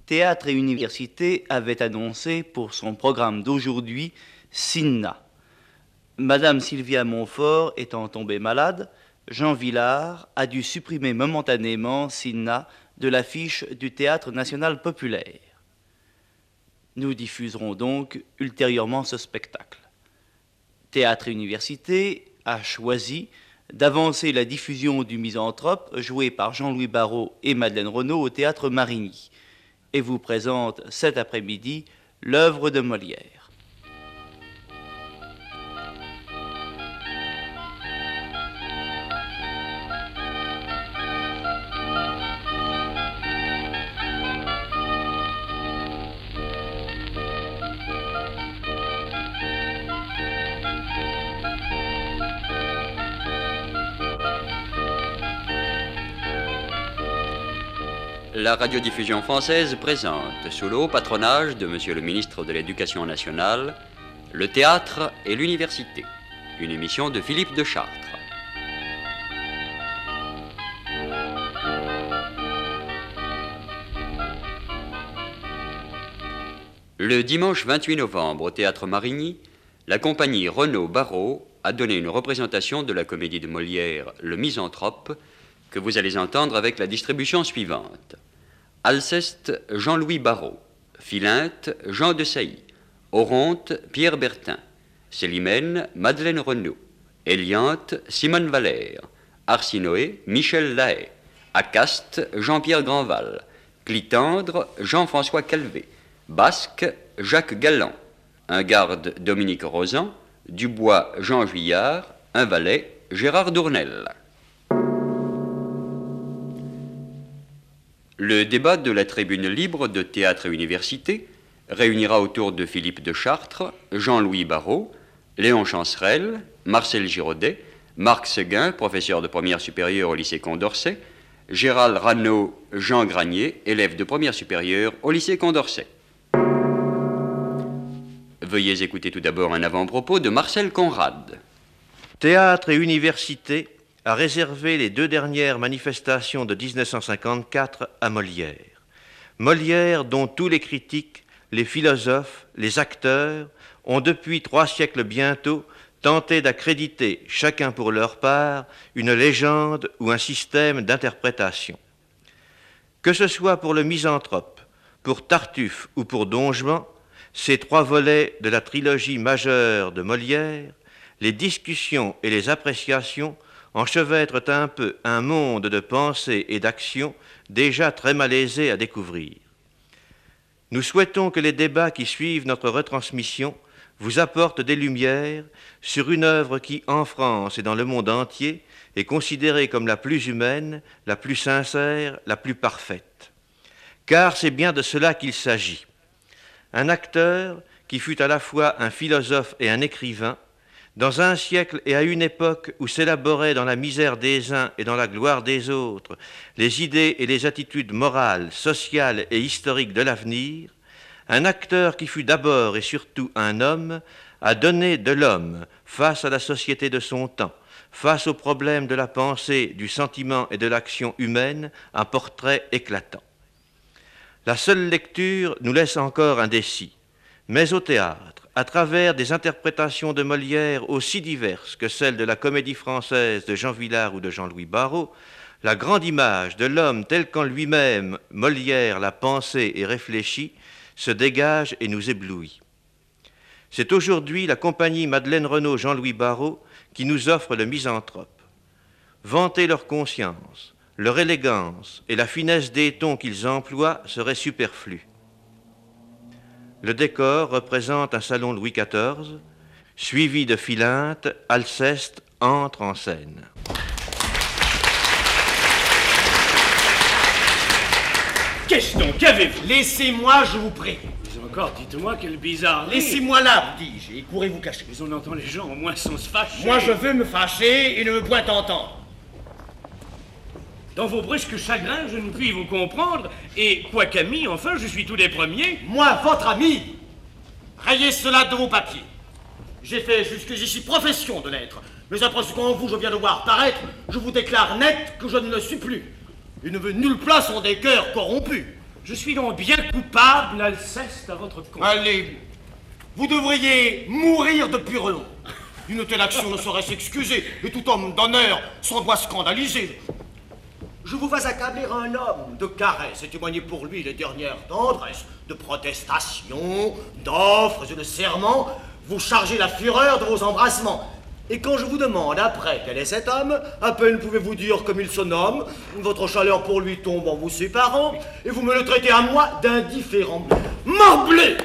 Théâtre et Université avait annoncé pour son programme d'aujourd'hui Cinna. Madame Sylvia Montfort étant tombée malade, Jean Vilar a dû supprimer momentanément Cinna de l'affiche du Théâtre national populaire. Nous diffuserons donc ultérieurement ce spectacle. Théâtre et Université a choisi d'avancer la diffusion du Misanthrope joué par Jean-Louis Barrault et Madeleine Renaud au Théâtre Marigny et vous présente cet après-midi l'œuvre de Molière. La radiodiffusion française présente, sous le haut patronage de Monsieur le ministre de l'Éducation nationale, le théâtre et l'université, une émission de Philippe de Chartres. Le dimanche 28 novembre au Théâtre Marigny, la compagnie Renaud-Barrault a donné une représentation de la comédie de Molière, Le Misanthrope, que vous allez entendre avec la distribution suivante. Alceste, Jean-Louis Barrault. Philinte, Jean de Sailly. Oronte, Pierre Bertin. Célimène, Madeleine Renaud. Eliante, Simone Valère. Arsinoé, Michel Lahaye. Acaste, Jean-Pierre Grandval. Clitandre, Jean-François Calvé. Basque, Jacques Galland. Un garde, Dominique Rozan. Dubois, Jean Juillard. Un valet, Gérard Dournel. Le débat de la tribune libre de Théâtre et Université réunira autour de Philippe de Chartres, Jean-Louis Barrault, Léon Chancerelle, Marcel Giraudet, Marc Seguin, professeur de première supérieure au lycée Condorcet, Gérald Ranaud, Jean Granier, élève de première supérieure au lycée Condorcet. Veuillez écouter tout d'abord un avant-propos de Marcel Conrad. Théâtre et Université a réservé les 2 dernières manifestations de 1954 à Molière. Molière dont tous les critiques, les philosophes, les acteurs ont depuis 3 siècles bientôt tenté d'accréditer, chacun pour leur part, une légende ou un système d'interprétation. Que ce soit pour le Misanthrope, pour Tartuffe ou pour Don Juan, ces 3 volets de la trilogie majeure de Molière, les discussions et les appréciations enchevêtrent un peu un monde de pensée et d'action déjà très malaisé à découvrir. Nous souhaitons que les débats qui suivent notre retransmission vous apportent des lumières sur une œuvre qui, en France et dans le monde entier, est considérée comme la plus humaine, la plus sincère, la plus parfaite. Car c'est bien de cela qu'il s'agit. Un acteur qui fut à la fois un philosophe et un écrivain, dans un siècle et à une époque où s'élaboraient dans la misère des uns et dans la gloire des autres les idées et les attitudes morales, sociales et historiques de l'avenir, un acteur qui fut d'abord et surtout un homme a donné de l'homme face à la société de son temps, face aux problèmes de la pensée, du sentiment et de l'action humaine, un portrait éclatant. La seule lecture nous laisse encore indécis, mais au théâtre, à travers des interprétations de Molière aussi diverses que celles de la Comédie Française de Jean Vilar ou de Jean-Louis Barrault, la grande image de l'homme tel qu'en lui-même Molière l'a pensé et réfléchi se dégage et nous éblouit. C'est aujourd'hui la compagnie Madeleine Renaud Jean-Louis Barrault qui nous offre le Misanthrope. Vanter leur conscience, leur élégance et la finesse des tons qu'ils emploient seraient superflus. Le décor représente un salon Louis XIV, suivi de Philinte, Alceste entre en scène. Qu'est-ce donc? Qu'avez-vous? Laissez-moi, je vous prie. Mais encore, dites-moi quel bizarre. Laissez-moi là, dis-je, et courez vous cacher. Mais on entend les gens au moins sans se fâcher. Moi, je veux me fâcher et ne me point entendre. Dans vos brusques chagrins, je ne puis vous comprendre, et quoiqu'ami, enfin, je suis tous les premiers. Moi, votre ami, rayez cela de vos papiers. J'ai fait jusqu'ici profession de l'être, mais après ce qu'en vous je viens de voir paraître, je vous déclare net que je ne le suis plus. Il ne veut nulle place en des cœurs corrompus. Je suis donc bien coupable, Alceste, à votre compte. Allez, vous devriez mourir de pure honte. Une telle action ne saurait s'excuser, et tout homme d'honneur s'en doit scandaliser. Je vous vois accabler un homme de caresses et témoigner pour lui les dernières tendresses, de protestations, d'offres et de serments. Vous chargez la fureur de vos embrassements. Et quand je vous demande après quel est cet homme, à peine pouvez-vous dire comme il se nomme, votre chaleur pour lui tombe en vous séparant, et vous me le traitez à moi d'indifférent. Morbleu!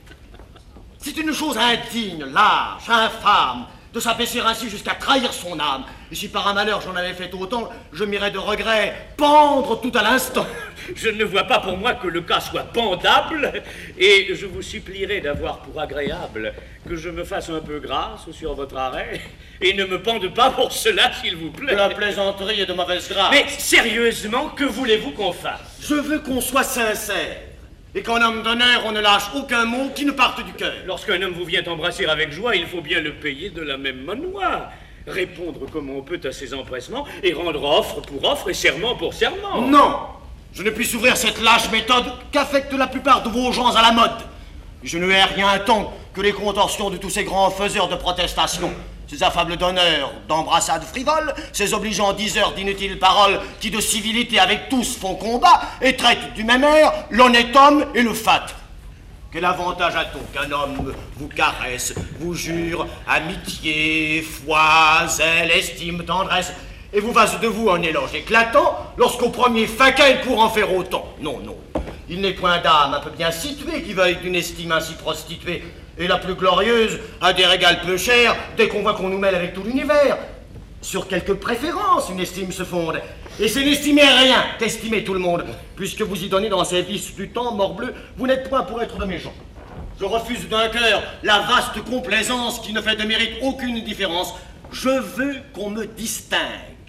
C'est une chose indigne, lâche, infâme, de s'abaisser ainsi jusqu'à trahir son âme. Et si par un malheur j'en avais fait autant, je m'irais de regret pendre tout à l'instant. Je ne vois pas pour moi que le cas soit pendable, et je vous supplierai d'avoir pour agréable que je me fasse un peu grâce sur votre arrêt, et ne me pende pas pour cela, s'il vous plaît. De la plaisanterie et de mauvaise grâce. Mais sérieusement, que voulez-vous qu'on fasse? Je veux qu'on soit sincère, et qu'en homme d'honneur, on ne lâche aucun mot qui ne parte du cœur. Lorsqu'un homme vous vient embrasser avec joie, il faut bien le payer de la même manoir. Répondre comme on peut à ses empressements, et rendre offre pour offre et serment pour serment. Non! Je ne puis ouvrir cette lâche méthode qu'affectent la plupart de vos gens à la mode. Je ne hais rien tant que les contorsions de tous ces grands faiseurs de protestations, ces affables d'honneur, d'embrassades frivoles, ces obligeants diseurs d'inutiles paroles qui de civilité avec tous font combat et traitent du même air l'honnête homme et le fat. Quel avantage a-t-on qu'un homme vous caresse, vous jure amitié, foi, zèle, estime, tendresse, et vous fasse de vous un éloge éclatant lorsqu'au premier faquin il pourra en faire autant? Non, non. Il n'est point d'âme un peu bien située qui veuille d'une estime ainsi prostituée. Et la plus glorieuse a des régals peu chers dès qu'on voit qu'on nous mêle avec tout l'univers. Sur quelques préférences, une estime se fonde. Et c'est n'estimer rien qu'estimer tout le monde. Puisque vous y donnez dans ces vices du temps, morbleu, vous n'êtes point pour être de méchants. Je refuse d'un cœur la vaste complaisance qui ne fait de mérite aucune différence. Je veux qu'on me distingue.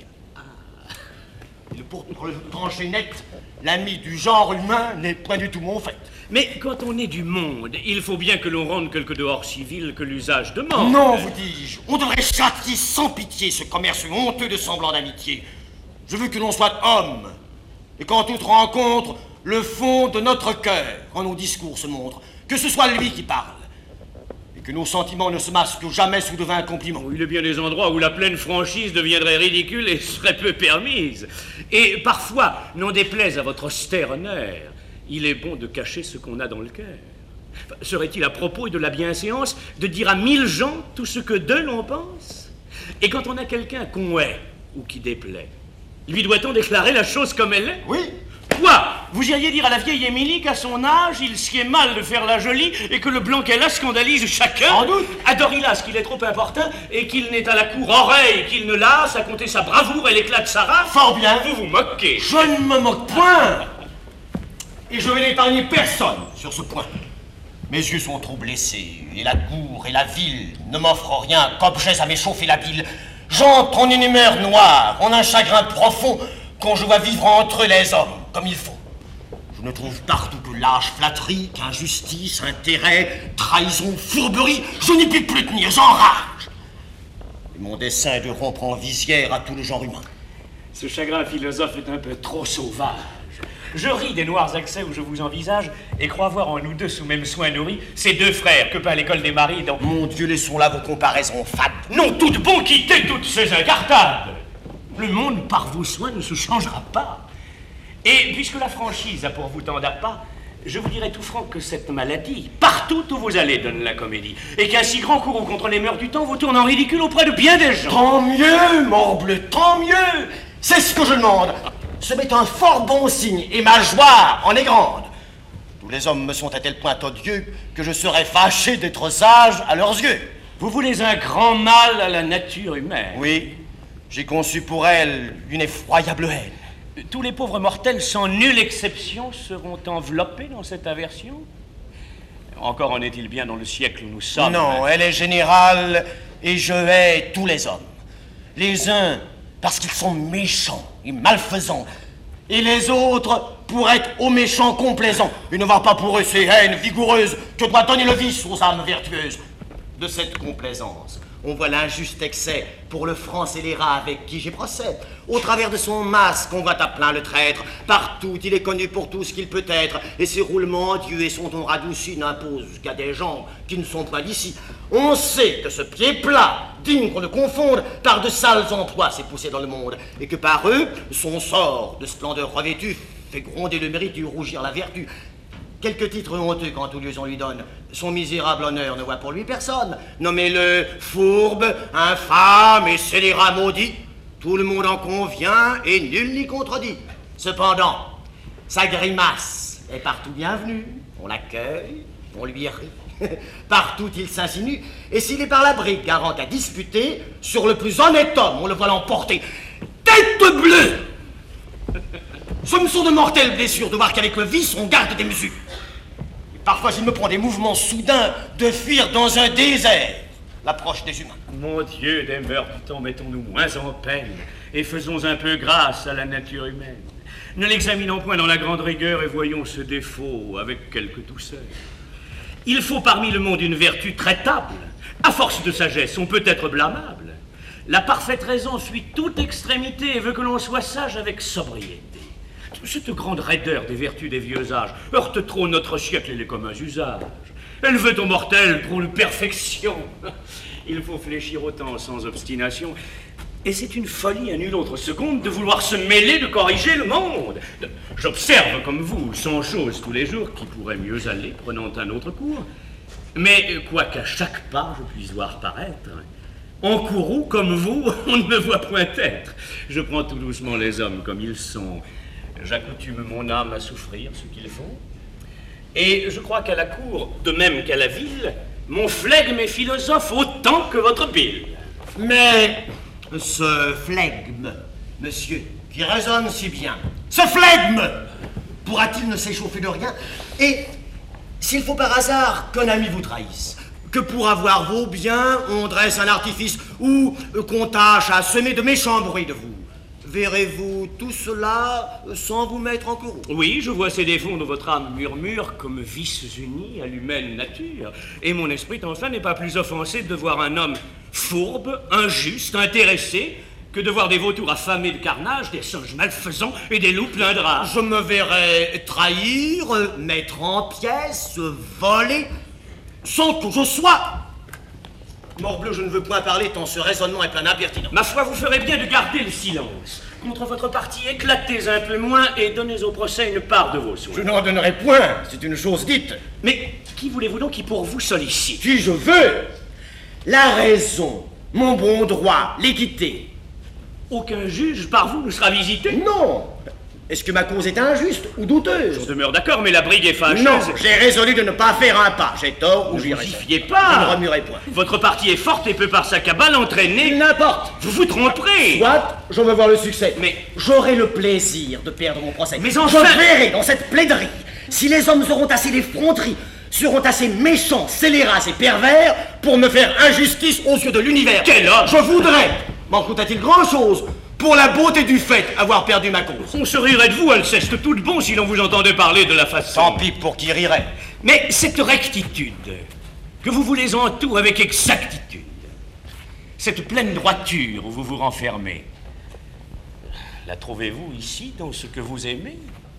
Et pour le trancher net, l'ami du genre humain n'est point du tout mon fait. Mais quand on est du monde, il faut bien que l'on rende quelque dehors civil que l'usage demande. Non, vous dis-je, on devrait châtier sans pitié ce commerce honteux de semblant d'amitié. Je veux que l'on soit homme, et qu'en toute rencontre, le fond de notre cœur, quand nos discours se montrent, que ce soit lui qui parle, et que nos sentiments ne se masquent jamais sous de vains compliments. Il y a bien des endroits où la pleine franchise deviendrait ridicule et serait peu permise. Et parfois, n'en déplaise à votre austère honneur, il est bon de cacher ce qu'on a dans le cœur. Serait-il à propos de la bienséance de dire à 1000 gens tout ce que d'eux l'on pense? Et quand on a quelqu'un qu'on hait ou qui déplaît, lui doit-on déclarer la chose comme elle est? Oui. Quoi? Vous iriez dire à la vieille Émilie qu'à son âge, il sied mal de faire la jolie et que le blanc qu'elle a scandalise chacun? Sans doute. À Dorilas qu'il est trop importun et qu'il n'est à la cour oreille qu'il ne lasse à compter sa bravoure et l'éclat de sa race? Fort bien. Vous vous moquez. Je ne me moque point. Et je vais n'épargner personne sur ce point. Mes yeux sont trop blessés, et la cour et la ville ne m'offrent rien qu'objets à m'échauffer la bile. J'entre en une humeur noire, en un chagrin profond, quand je vois vivre entre eux les hommes comme il faut. Je ne trouve partout que lâche flatterie, qu'injustice, intérêt, trahison, fourberie. Je n'y puis plus tenir, j'enrage. Et mon dessein est de rompre en visière à tout le genre humain. Ce chagrin philosophe est un peu trop sauvage. Je ris des noirs accès où je vous envisage et crois voir en nous deux sous même soin nourris ces deux frères que pas l'école des maris dont... Mon Dieu, laissons là vos comparaisons fades. Non, toutes bon quitter toutes ces incartades. Le monde par vos soins ne se changera pas. Et puisque la franchise a pour vous tant d'appât, je vous dirai tout franc que cette maladie, partout où vous allez, donne la comédie. Et qu'un si grand courroux contre les mœurs du temps vous tourne en ridicule auprès de bien des gens. Tant mieux, morbleu, tant mieux. C'est ce que je demande. Ce m'est un fort bon signe, et ma joie en est grande. Tous les hommes me sont à tel point odieux que je serais fâché d'être sage à leurs yeux. Vous voulez un grand mal à la nature humaine. Oui, j'ai conçu pour elle une effroyable haine. Tous les pauvres mortels, sans nulle exception, seront enveloppés dans cette aversion. Encore en est-il bien dans le siècle où nous sommes. Non, elle est générale, et je hais tous les hommes. Les uns parce qu'ils sont méchants et malfaisants, et les autres pour être aux méchants complaisants, et ne voir pas pour eux ces haines vigoureuses que doit donner le vice aux âmes vertueuses. De cette complaisance, On voit l'injuste excès pour le franc scélérat avec qui j'y procède. Au travers de son masque, on voit à plein le traître. Partout, il est connu pour tout ce qu'il peut être. Et ses roulements, Dieu et son ton radouci n'imposent qu'à des gens qui ne sont pas d'ici. On sait que ce pied plat, digne qu'on le confonde, par de sales emplois s'est poussé dans le monde. Et que par eux, son sort de splendeur revêtue fait gronder le mérite et rougir la vertu. Quelques titres honteux quand tout lieu on lui donne. Son misérable honneur ne voit pour lui personne. Nommez-le fourbe, infâme et scélérat maudit. Tout le monde en convient et nul n'y contredit. Cependant, sa grimace est partout bienvenue. On l'accueille, on lui rit. Partout il s'insinue. Et s'il est par la brigue garant à disputer, sur le plus honnête homme, on le voit l'emporter. Tête bleue! Ce me sont de mortelles blessures de voir qu'avec le vice, on garde des mesures. Et parfois, il me prend des mouvements soudains de fuir dans un désert l'approche des humains. Mon Dieu, des mœurs du temps, mettons-nous moins en peine et faisons un peu grâce à la nature humaine. Ne l'examinons point dans la grande rigueur et voyons ce défaut avec quelque douceur. Il faut parmi le monde une vertu traitable. À force de sagesse, on peut être blâmable. La parfaite raison fuit toute extrémité et veut que l'on soit sage avec sobriété. Cette grande raideur des vertus des vieux âges heurte trop notre siècle et les communs usages. Elle veut aux mortels trop de perfection. Il faut fléchir autant sans obstination. Et c'est une folie à nulle autre seconde de vouloir se mêler, de corriger le monde. J'observe, comme vous, 100 choses tous les jours qui pourraient mieux aller prenant un autre cours. Mais quoiqu'à chaque pas je puisse voir paraître, en courroux comme vous, on ne me voit point être. Je prends tout doucement les hommes comme ils sont. J'accoutume mon âme à souffrir ce qu'ils font. Et je crois qu'à la cour, de même qu'à la ville, mon flegme est philosophe autant que votre bile. Mais ce flegme, monsieur, qui résonne si bien, ce flegme pourra-t-il ne s'échauffer de rien? Et s'il faut par hasard qu'un ami vous trahisse, que pour avoir vos biens, on dresse un artifice ou qu'on tâche à semer de méchants bruits de vous, verrez-vous tout cela sans vous mettre en courroux? Oui, je vois ces défauts dont votre âme murmure comme vices unis à l'humaine nature. Et mon esprit, enfin, n'est pas plus offensé de voir un homme fourbe, injuste, intéressé, que de voir des vautours affamés de carnage, des singes malfaisants et des loups pleins de rage. Je me verrais trahir, mettre en pièces, voler, sans que je sois... Morbleu, je ne veux point parler tant ce raisonnement est plein d'impertinence. Ma foi, vous ferez bien de garder le silence. Contre votre parti, éclatez un peu moins et donnez au procès une part de vos soins. Je n'en donnerai point, c'est une chose dite. Mais qui voulez-vous donc qui pour vous sollicite? Qui je veux? La raison, mon bon droit, l'équité. Aucun juge par vous ne sera visité? Non. Est-ce que ma cause est injuste ou douteuse? Je demeure d'accord, mais la brigue est fâcheuse. Non, j'ai résolu de ne pas faire un pas. J'ai tort ou j'irai. Ne vous y fiez pas. Je ne remuerai point. Votre parti est forte et peut par sa cabale entraîner... N'importe. Vous vous tromperez. Soit, je veux voir le succès. Mais... j'aurai le plaisir de perdre mon procès. Mais enfin... je verrai dans cette plaiderie si les hommes auront assez d'effronterie, seront assez méchants, scélérats et pervers pour me faire injustice aux yeux de l'univers. Quel homme! Je voudrais, m'en coûte-t-il grand-chose, pour la beauté du fait, avoir perdu ma cause. On se rirait de vous, Alceste, tout de bon, si l'on vous entendait parler de la façon. Tant pis pour qui rirait. Mais cette rectitude, que vous voulez en tout avec exactitude, cette pleine droiture où vous vous renfermez, la trouvez-vous ici dans ce que vous aimez?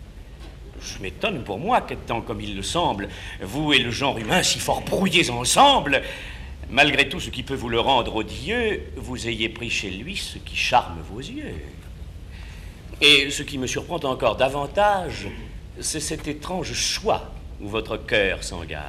Je m'étonne pour moi qu'étant comme il le semble, vous et le genre humain si fort brouillés ensemble, malgré tout ce qui peut vous le rendre odieux, vous ayez pris chez lui ce qui charme vos yeux. Et ce qui me surprend encore davantage, c'est cet étrange choix où votre cœur s'engage.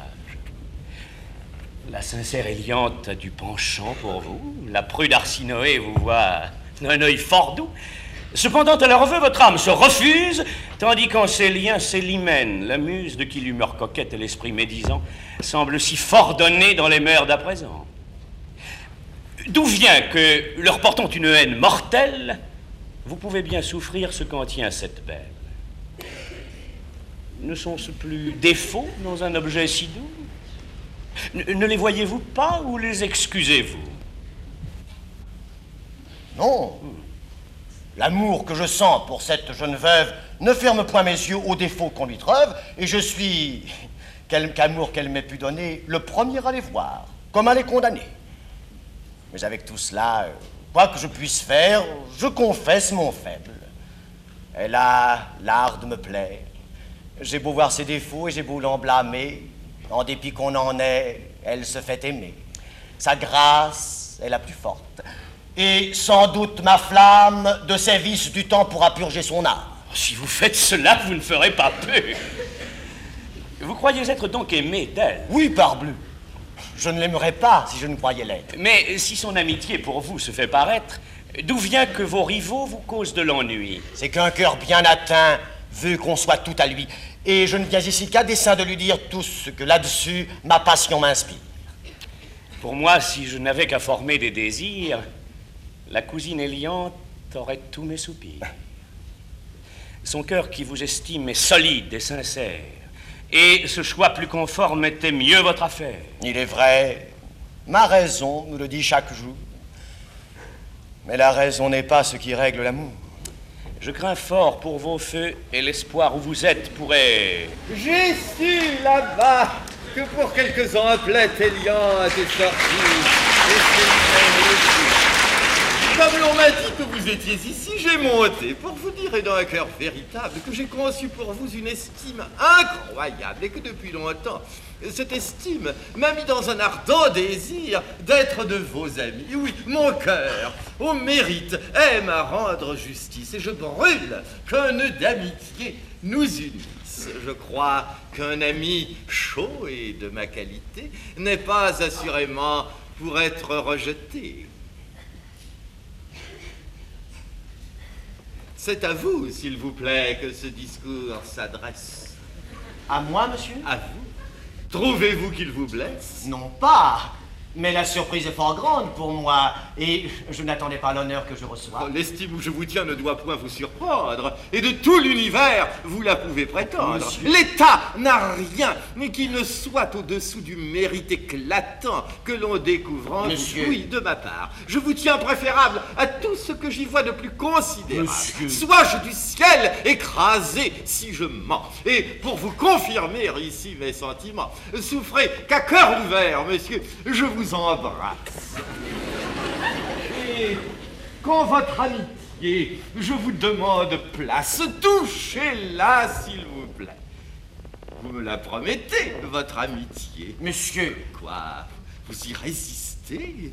La sincère Éliante a du penchant pour vous, la prude Arsinoé vous voit d'un œil fort doux. Cependant, à leur vœu, votre âme se refuse, tandis qu'en ses liens, Célimène, la muse de qui l'humeur coquette et l'esprit médisant, semble si fort donné dans les mœurs d'à présent. D'où vient que, leur portant une haine mortelle, vous pouvez bien souffrir ce qu'en tient cette belle? Ne sont-ce plus défauts dans un objet si doux? Ne les voyez-vous pas ou les excusez-vous? Non. L'amour que je sens pour cette jeune veuve ne ferme point mes yeux aux défauts qu'on lui trouve, et je suis, quelque amour qu'elle m'ait pu donner, le premier à les voir, comme à les condamner. Mais avec tout cela, quoi que je puisse faire, je confesse mon faible. Elle a l'art de me plaire. J'ai beau voir ses défauts et j'ai beau l'en blâmer, en dépit qu'on en ait, elle se fait aimer. Sa grâce est la plus forte. Et sans doute ma flamme de ses vices du temps pourra purger son âme. Si vous faites cela, vous ne ferez pas peu. Vous croyez être donc aimé d'elle? Oui, parbleu. Je ne l'aimerais pas si je ne croyais l'être. Mais si son amitié pour vous se fait paraître, d'où vient que vos rivaux vous causent de l'ennui? C'est qu'un cœur bien atteint veut qu'on soit tout à lui. Et je ne viens ici qu'à dessein de lui dire tout ce que là-dessus ma passion m'inspire. Pour moi, si je n'avais qu'à former des désirs, la cousine Eliante aurait tous mes soupirs. Son cœur qui vous estime est solide et sincère. Et ce choix plus conforme était mieux votre affaire. Il est vrai, ma raison nous le dit chaque jour. Mais la raison n'est pas ce qui règle l'amour. Je crains fort pour vos feux et l'espoir où vous êtes pourrait... J'ai su là-bas que pour quelques emplettes Eliante est sortie. Comme l'on m'a dit que vous étiez ici, j'ai monté pour vous dire, et d'un cœur véritable, que j'ai conçu pour vous une estime incroyable et que depuis longtemps, cette estime m'a mis dans un ardent désir d'être de vos amis. Oui, mon cœur, au mérite, aime à rendre justice et je brûle qu'un nœud d'amitié nous unisse. Je crois qu'un ami chaud et de ma qualité n'est pas assurément pour être rejeté. C'est à vous, s'il vous plaît, que ce discours s'adresse. À moi, monsieur? À vous. Trouvez-vous qu'il vous blesse? Non pas. Mais la surprise est fort grande pour moi, et je n'attendais pas l'honneur que je reçois. L'estime où je vous tiens ne doit point vous surprendre, et de tout l'univers, vous la pouvez prétendre. Monsieur. L'État n'a rien qui ne soit au-dessous du mérite éclatant que l'on découvre en Monsieur. vous. Oui, de ma part, je vous tiens préférable à tout ce que j'y vois de plus considérable. Monsieur. Sois-je du ciel écrasé si je mens. Et pour vous confirmer ici mes sentiments, souffrez qu'à cœur ouvert, monsieur, je vous embrasse. Et quand votre amitié, je vous demande place, touchez-la s'il vous plaît. Vous me la promettez, votre amitié? Monsieur, Quoi? Vous y résistez?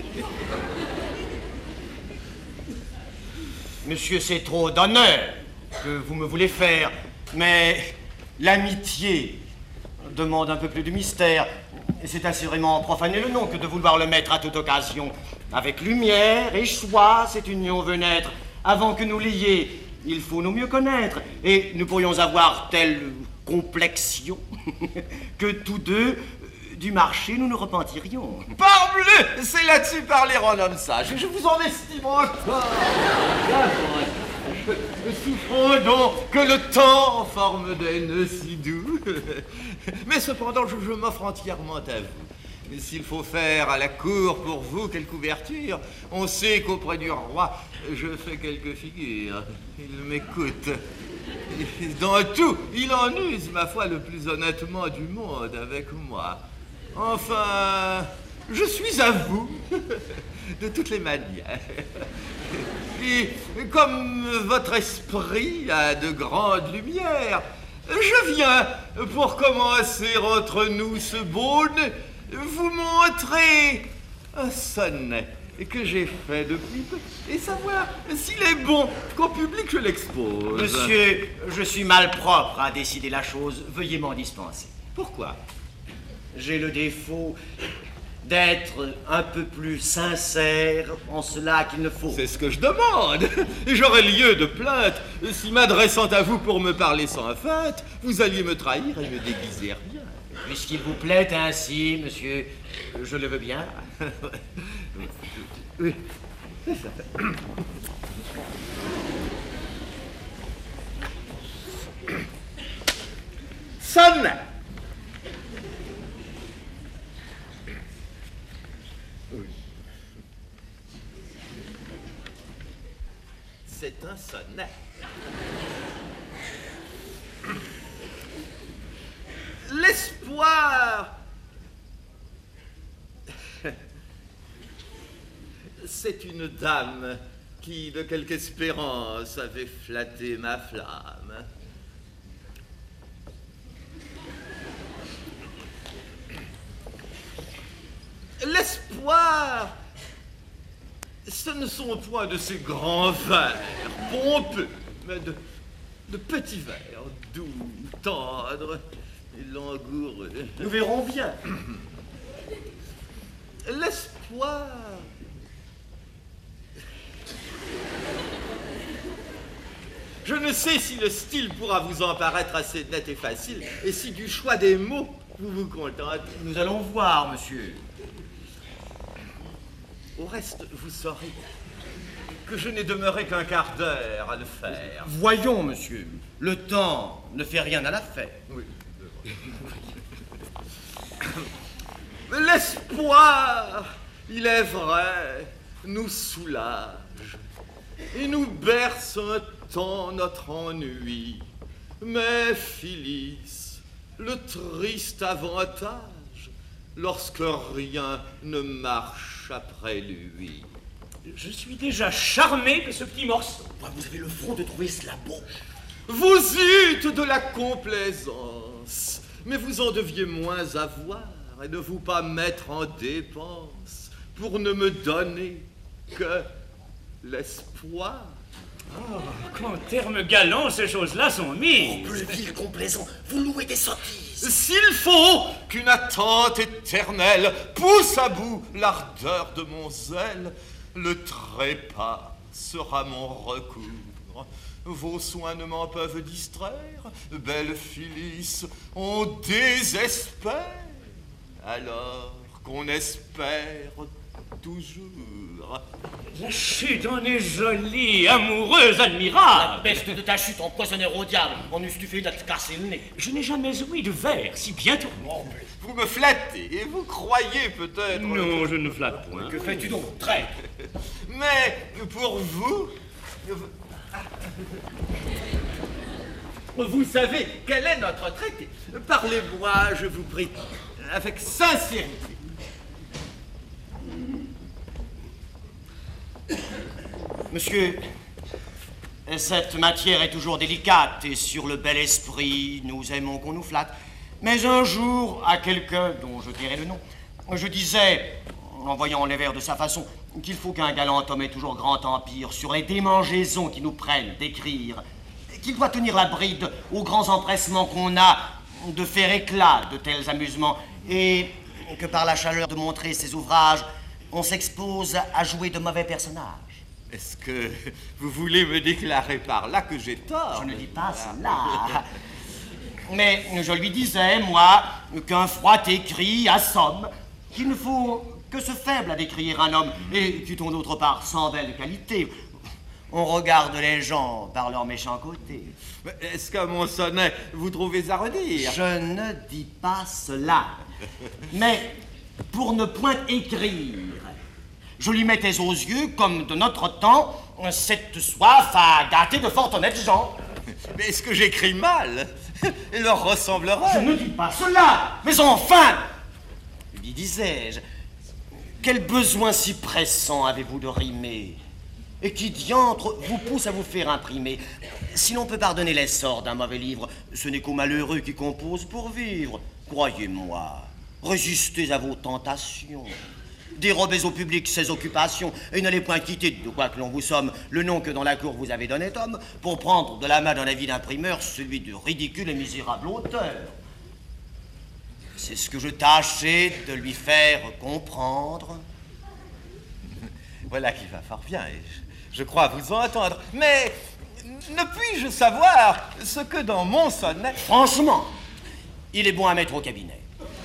monsieur, c'est trop d'honneur que vous me voulez faire, mais l'amitié demande un peu plus de mystère. Et c'est assurément profaner le nom que de vouloir le mettre à toute occasion. Avec lumière et choix, cette union veut naître. Avant que nous lier, il faut nous mieux connaître. Et nous pourrions avoir telle complexion que tous deux, du marché, nous nous repentirions. Parbleu! C'est là-dessus parler en homme sage. Je vous en estime encore. Souffrons donc que le temps forme des nœuds si doux. Mais cependant, je m'offre entièrement à vous. S'il faut faire à la cour pour vous quelque ouverture, on sait qu'auprès du roi, je fais quelques figures. Il m'écoute. Dans tout, il en use, ma foi, le plus honnêtement du monde avec moi. Enfin, je suis à vous, de toutes les manières. Et comme votre esprit a de grandes lumières, je viens, pour commencer entre nous ce beau nœud, vous montrer un sonnet que j'ai fait depuis peu et savoir s'il est bon qu'au public je l'expose. Monsieur, je suis malpropre à décider la chose. Veuillez m'en dispenser. Pourquoi? J'ai le défaut d'être un peu plus sincère en cela qu'il ne faut. C'est ce que je demande. Et j'aurais lieu de plainte si, m'adressant à vous pour me parler sans feinte, vous alliez me trahir et me déguiser rien. Puisqu'il vous plaît ainsi, monsieur, je le veux bien. Oui. Sonne. C'est un sonnet. L'espoir c'est une dame qui, de quelque espérance, avait flatté ma flamme. L'espoir, ce ne sont point de ces grands verres pompeux, mais de petits verres doux, tendres et langoureux. Nous verrons bien. L'espoir. Je ne sais si le style pourra vous en paraître assez net et facile, et si du choix des mots vous vous contentez. Nous allons voir, monsieur. Au reste, vous saurez que je n'ai demeuré qu'un quart d'heure à le faire. Voyons, monsieur. Le temps ne fait rien à l'affaire. Oui. L'espoir, il est vrai, nous soulage et nous berce un temps notre ennui. Mais Phyllis, le triste avantage, lorsque rien ne marche après lui. Je suis déjà charmé de ce petit morceau. Vous avez le front de trouver cela beau. Vous eûtes de la complaisance, mais vous en deviez moins avoir et ne vous pas mettre en dépense pour ne me donner que l'espoir. Oh, qu'en termes galants, ces choses-là sont mises. Le vil complaisant, vous louez des sottises. S'il faut qu'une attente éternelle pousse à bout l'ardeur de mon zèle, le trépas sera mon recours. Vos soins ne m'en peuvent distraire, belle Phyllis, on désespère, alors qu'on espère toujours. La chute en est jolie, amoureuse, admirable. La peste de ta chute empoisonneur au diable, en eût fait de te casser le nez. Je n'ai jamais ouï de vers si bien tourné. Vous me flattez et vous croyez peut-être... Non, je ne flatte point. Que fais-tu donc, traître? Mais pour vous... Vous savez quel est notre traité. Parlez-moi, je vous prie, avec sincérité. Monsieur, cette matière est toujours délicate et sur le bel esprit, nous aimons qu'on nous flatte. Mais un jour, à quelqu'un dont je dirai le nom, je disais, en voyant les vers de sa façon, qu'il faut qu'un galant homme ait toujours grand empire sur les démangeaisons qui nous prennent d'écrire, qu'il doit tenir la bride aux grands empressements qu'on a de faire éclat de tels amusements, et que par la chaleur de montrer ses ouvrages, on s'expose à jouer de mauvais personnages. Est-ce que vous voulez me déclarer par là que j'ai tort? Je ne dis pas cela. Mais je lui disais, moi, qu'un froid écrit assomme, qu'il ne faut que ce faible à décrire un homme, et qui-t-on d'autre part sans belle qualité. On regarde les gens par leur méchant côté. Est-ce qu'à mon sonnet, vous trouvez à redire? Je ne dis pas cela. Mais pour ne point écrire, je lui mettais aux yeux, comme de notre temps, cette soif à gâter de fort honnêtes gens. Mais est-ce que j'écris mal? Il leur ressemblerait. Je ne dis pas cela, mais enfin, lui disais-je, quel besoin si pressant avez-vous de rimer? Et qui diantre vous pousse à vous faire imprimer? Si l'on peut pardonner l'essor d'un mauvais livre, ce n'est qu'aux malheureux qui composent pour vivre. Croyez-moi, résistez à vos tentations. Dérobez au public ses occupations et n'allez point quitter, de quoi que l'on vous somme, le nom que dans la cour vous avez donné homme, pour prendre de la main d'un avis d'imprimeur celui de ridicule et misérable auteur. C'est ce que je tâchais de lui faire comprendre. Voilà qui va fort bien, et je crois vous entendre. Mais ne puis-je savoir ce que dans mon sonnet... Franchement, il est bon à mettre au cabinet.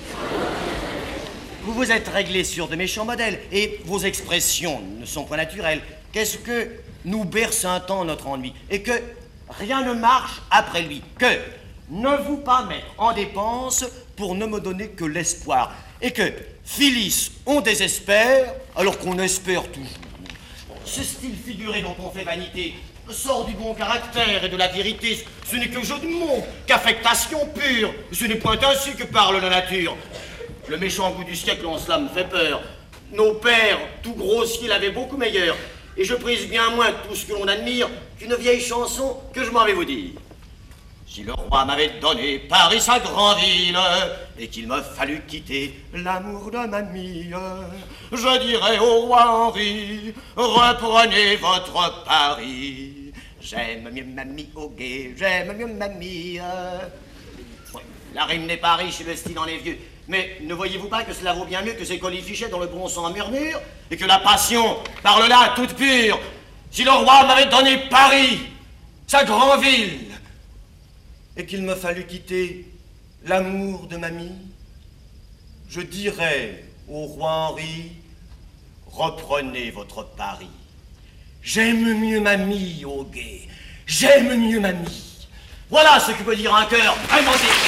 Vous vous êtes réglé sur de méchants modèles, et vos expressions ne sont pas naturelles. Qu'est-ce que nous berce un temps notre ennui, et que rien ne marche après lui, que ne vous pas mettre en dépense pour ne me donner que l'espoir, et que Phyllis, on désespère, alors qu'on espère toujours. Ce style figuré dont on fait vanité sort du bon caractère et de la vérité. Ce n'est que jeu de mots, qu'affectation pure. Ce n'est point ainsi que parle la nature. Le méchant goût du siècle en cela me fait peur. Nos pères, tout grossiers, l'avaient beaucoup meilleur. Et je prise bien moins tout ce que l'on admire qu'une vieille chanson que je m'en vais vous dire. Si le roi m'avait donné Paris, sa grande ville, et qu'il me fallut quitter l'amour de ma mie, je dirais au roi Henri, reprenez votre Paris. J'aime mieux mamie au guet, j'aime mieux mamie. Ouais, la rime n'est pas riche et le style en est vieux. Mais ne voyez-vous pas que cela vaut bien mieux que ces colifichets dont le bon sang murmure, et que la passion parle là toute pure. Si le roi m'avait donné Paris, sa grande ville, et qu'il me fallut quitter l'amour de mamie, je dirais au roi Henri, reprenez votre Paris. J'aime mieux mamie au guet, j'aime mieux mamie. Voilà ce que peut dire un cœur vraiment déchiré.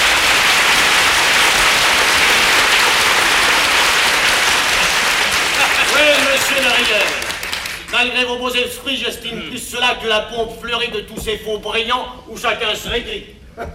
Oui, monsieur le rieur, malgré vos beaux esprits, j'estime plus cela que la pompe fleurie de tous ces faux brillants où chacun serait gris.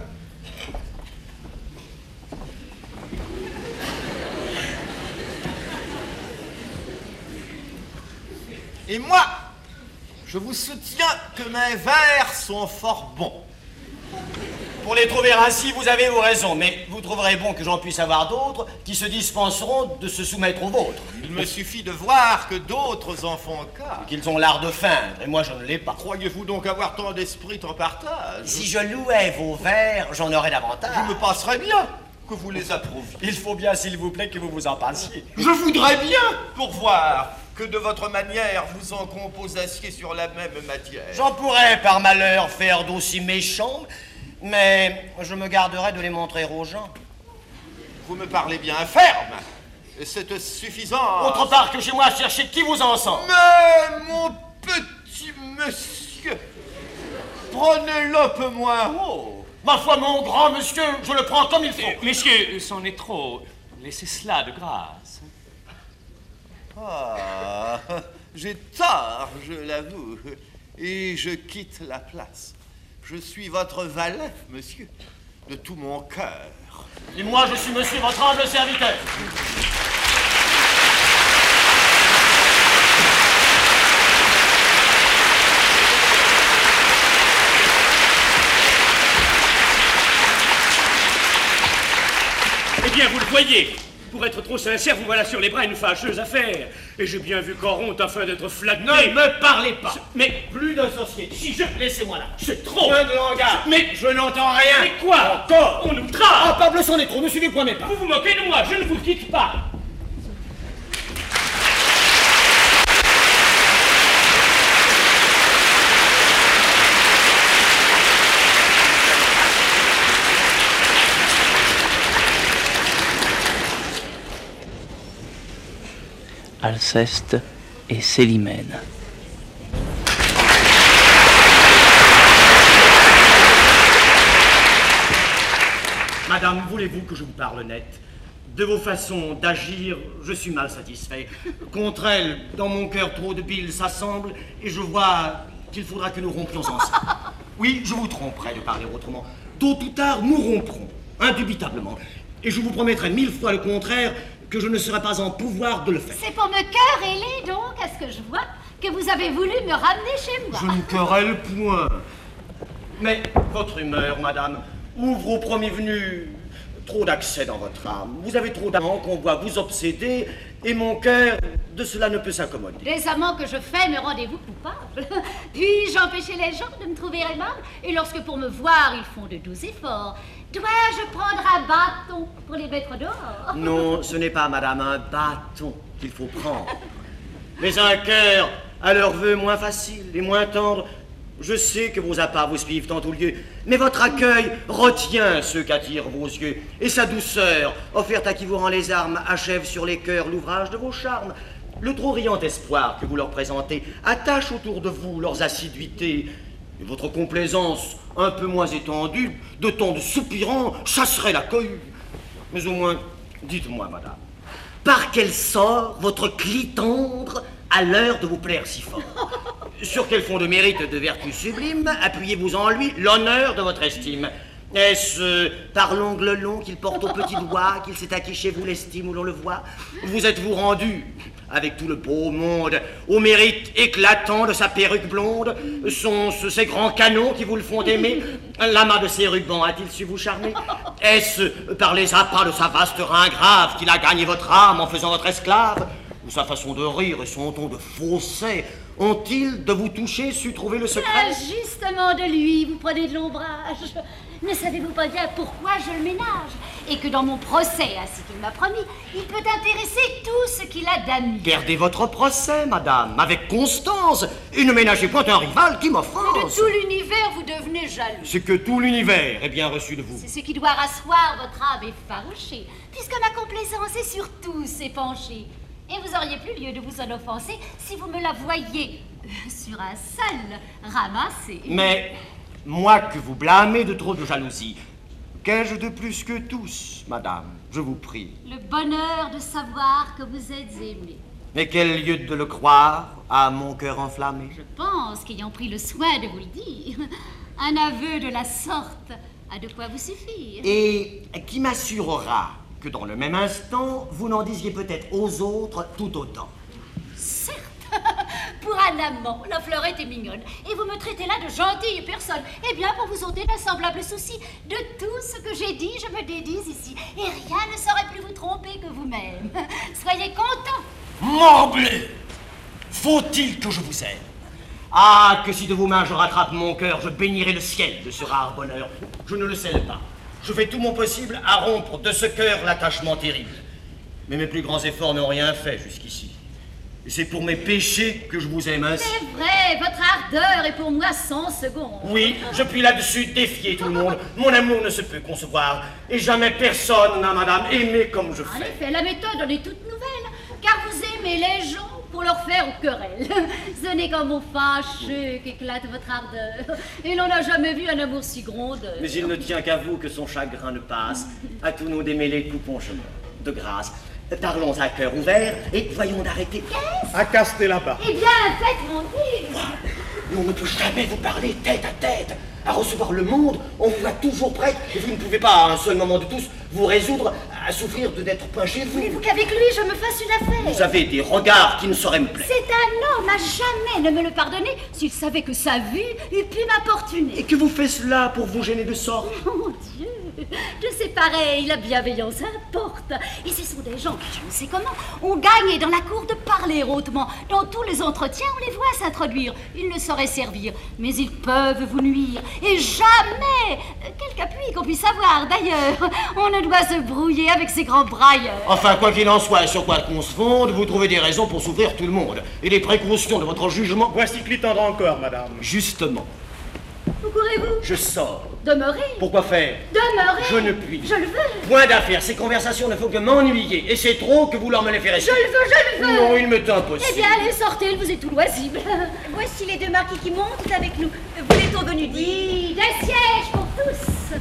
Et moi, je vous soutiens que mes vers sont fort bons. Pour les trouver ainsi, vous avez vos raisons, mais vous trouverez bon que j'en puisse avoir d'autres qui se dispenseront de se soumettre aux vôtres. Il me suffit de voir que d'autres en font cas. Qu'ils ont l'art de feindre, et moi je ne l'ai pas. Croyez-vous donc avoir tant d'esprit en partage? Si je louais vos vers, j'en aurais davantage. Je me passerais bien que vous les approuviez. Il faut bien, s'il vous plaît, que vous vous en passiez. Je voudrais bien pour voir que de votre manière vous en composassiez sur la même matière. J'en pourrais, par malheur, faire d'aussi méchants, mais je me garderai de les montrer aux gens. Vous me parlez bien ferme. C'est suffisant. Autre part que chez moi, cherchez qui vous en sent. Mais, mon petit monsieur, prenez-le un peu moins haut. Ma foi, mon grand monsieur, je le prends comme il faut. Messieurs, c'en est trop. Laissez cela de grâce. Ah, j'ai tort, je l'avoue, et je quitte la place. Je suis votre valet, monsieur, de tout mon cœur. Et moi, je suis monsieur votre humble serviteur. Eh bien, vous le voyez. Pour être trop sincère, vous voilà sur les bras une fâcheuse affaire. Et j'ai bien vu qu'Oronte, afin d'être flatté... Ne me parlez pas. Mais plus de société. si je... Laissez-moi là. C'est trop. Point de langage. Mais je n'entends rien. Mais quoi? Encore. On nous traque. Ah, parble, c'en est trop. Ne suivez point mes pas. Vous vous moquez de moi. Je ne vous quitte pas. Alceste et Célimène. Madame, voulez-vous que je vous parle net? De vos façons d'agir, je suis mal satisfait. Contre elles, dans mon cœur, trop de bile s'assemble et je vois qu'il faudra que nous rompions ensemble. Oui, je vous tromperai de parler autrement. Tôt ou tard, nous romprons, indubitablement. Et je vous promettrai 1000 fois le contraire, que je ne serai pas en pouvoir de le faire. C'est pour me quereller donc, à ce que je vois, que vous avez voulu me ramener chez moi. Je ne querelle point. Mais votre humeur, madame, ouvre au premier venu trop d'accès dans votre âme. Vous avez trop d'amants qu'on voit vous obséder, et mon cœur, de cela ne peut s'accommoder. Les amants que je fais me rendez-vous coupable. Puis-je empêcher les gens de me trouver aimable? Et lorsque pour me voir, ils font de doux efforts, dois-je prendre un bâton pour les mettre dehors? Non, ce n'est pas, madame, un bâton qu'il faut prendre, mais un cœur à leur vœu moins facile et moins tendre. Je sais que vos apparts vous suivent en tout lieu, mais votre accueil retient ceux qu'attirent vos yeux, et sa douceur, offerte à qui vous rend les armes, achève sur les cœurs l'ouvrage de vos charmes. Le trop riant espoir que vous leur présentez attache autour de vous leurs assiduités, et votre complaisance, un peu moins étendue, de tant de soupirants, chasserait la cohue. Mais au moins, dites-moi, madame, par quel sort votre cli tendre a l'heure de vous plaire si fort? Sur quel fond de mérite, de vertu sublime, appuyez-vous en lui l'honneur de votre estime? Est-ce par l'ongle long qu'il porte au petit doigt qu'il s'est acquis chez vous l'estime où l'on le voit? Vous êtes-vous rendu, avec tout le beau monde, au mérite éclatant de sa perruque blonde? Sont-ce ces grands canons qui vous le font aimer? L'amas de ses rubans a-t-il su vous charmer? Est-ce par les appâts de sa vaste rein grave qu'il a gagné votre âme en faisant votre esclave? Ou sa façon de rire et son ton de fausset ont-ils, de vous toucher, su trouver le secret? Justement de lui, vous prenez de l'ombrage. Ne savez-vous pas bien pourquoi je le ménage? Et que dans mon procès, ainsi qu'il m'a promis, il peut intéresser tout ce qu'il a d'amis. Gardez votre procès, madame, avec constance, et ne ménagez point un rival qui m'offense. De tout l'univers, vous devenez jaloux. C'est que tout l'univers est bien reçu de vous. C'est ce qui doit rasseoir votre âme effarouchée, puisque ma complaisance est sur tous épanchée. Et vous auriez plus lieu de vous en offenser si vous me la voyiez sur un seul ramassé. Mais moi que vous blâmez de trop de jalousie, qu'ai-je de plus que tous, madame, je vous prie? Le bonheur de savoir que vous êtes aimée. Et quel lieu de le croire à mon cœur enflammé? Je pense qu'ayant pris le soin de vous le dire, un aveu de la sorte a de quoi vous suffire. Et qui m'assurera que dans le même instant, vous n'en disiez peut-être aux autres tout autant? Certes, pour un amant, la fleurette est mignonne, et vous me traitez là de gentille personne. Eh bien, pour vous ôter d'un semblable souci, de tout ce que j'ai dit, je me dédise ici, et rien ne saurait plus vous tromper que vous-même. Soyez content. Morbleu! Faut-il que je vous aime? Ah, que si de vos mains je rattrape mon cœur, je bénirai le ciel de ce rare bonheur. Je ne le scelle pas. Je fais tout mon possible à rompre de ce cœur l'attachement terrible. Mais mes plus grands efforts n'ont rien fait jusqu'ici. Et c'est pour mes péchés que je vous aime ainsi. C'est vrai, votre ardeur est pour moi sans seconde. Oui, je puis là-dessus défier tout le monde. Mon amour ne se peut concevoir. Et jamais personne n'a, madame, aimé comme je En fais. effet, la méthode en est toute nouvelle, car vous aimez les gens pour leur faire querelle. Ce n'est qu'en mots fâcheux qu'éclate votre ardeur. Et l'on n'a jamais vu un amour si grondeur. Mais il ne tient qu'à vous que son chagrin ne passe. À tous nos démêlés, coupons chemin. De grâce, parlons à cœur ouvert et voyons d'arrêter. À caster là-bas. Eh bien, faites mon dire. On ne peut jamais vous parler tête à tête. À recevoir le monde, on vous voit toujours prête et vous ne pouvez pas, à un seul moment de tous, vous résoudre à souffrir de n'être pas chez vous. Voulez-vous qu'avec lui, je me fasse une affaire? Vous avez des regards qui ne sauraient me plaire. C'est un homme à jamais ne me le pardonner s'il savait que sa vue eût pu m'importuner. Et que vous faites cela pour vous gêner de sorte? Mon Dieu, de ces pareils, la bienveillance importe. Et ce sont des gens qui, je ne sais comment, ont gagné dans la cour de parler hautement. Dans tous les entretiens, on les voit s'introduire. Ils ne sauraient servir, mais ils peuvent vous nuire. Et jamais, quelque appui qu'on puisse avoir d'ailleurs, on ne doit se brouiller avec ces grands brailleurs. Enfin, quoi qu'il en soit et sur quoi qu'on se fonde, vous trouvez des raisons pour souffrir tout le monde. Et les précautions de votre jugement... Voici Clitandre encore, madame. Justement, Où courez-vous? je sors. Demeurez. Pourquoi faire? Demeurez. Je ne puis. Je le veux. Point d'affaire, ces conversations ne font que m'ennuyer. Et c'est trop que vous leur me les ferez. Je le veux, je le veux. Non, il m'est impossible. Eh bien, allez, sortez, il vous est tout loisible. Voici les deux marquis qui montent avec nous. Vous l'êtes venu dire? Dis, des sièges pour tous.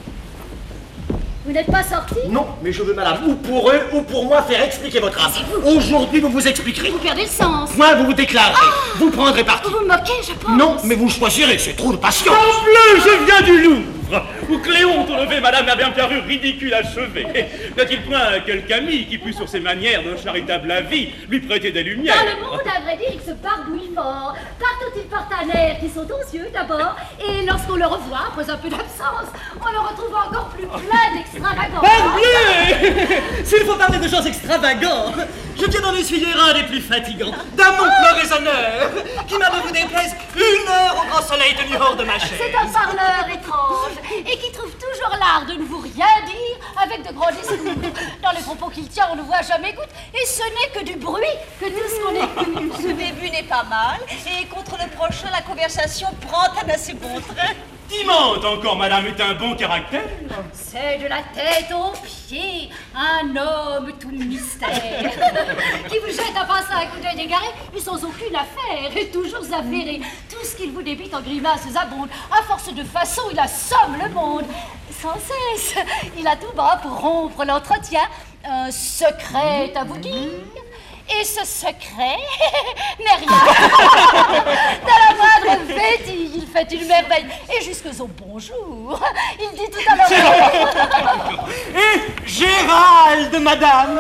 Vous n'êtes pas sortis? Non, mais je veux, madame, ou pour eux, ou pour moi, faire expliquer votre âme. Aujourd'hui, vous vous expliquerez. Vous perdez le sens. Point, vous vous déclarerez. Vous prendrez parti. Vous me moquez, je pense. Non, mais vous choisirez, c'est trop de patience. Bleu, je viens du Louvre, où Cléon, ton levé, madame, a bien paru ridicule à chevet. N'a-t-il point quelque ami qui pût, sur ses manières d'un charitable avis, lui prêter des lumières? Dans le monde, à vrai dire, il se barbouille fort. Partout, il porte un air qui saute aux yeux, d'abord. Et lorsqu'on le revoit, après un peu d'absence, on le retrouve encore plus plein d'extravagance. Parbleu! S'il faut parler de choses extravagantes, je viens d'en essuyer un des plus fatigants, d'un mon raisonneur, qui m'a, vous déplaise, 1 heure au grand soleil tenu hors de ma chaise. C'est un parleur étrange et qui trouve toujours l'art de ne vous rien dire avec de grands discours. Dans les propos qu'il tient, on ne voit jamais goutte et ce n'est que du bruit que tout ce qu'on écoute. Ce début n'est pas mal, et contre le prochain, la conversation prend un assez bon train. Timante encore, madame, est un bon caractère. C'est de la tête aux pieds, un homme tout mystère, qui vous jette en passant un coup d'œil égaré, mais sans aucune affaire, et toujours affairé. Tout ce qu'il vous débite en grimaces abonde. À force de façon, il assomme le monde. Sans cesse, il a tout bas pour rompre l'entretien. Un secret à vous dire. Et ce secret n'est rien. Dans la moindre védie, il fait une merveille. Et jusque au bonjour, il dit tout à l'heure. Et Gérald, madame.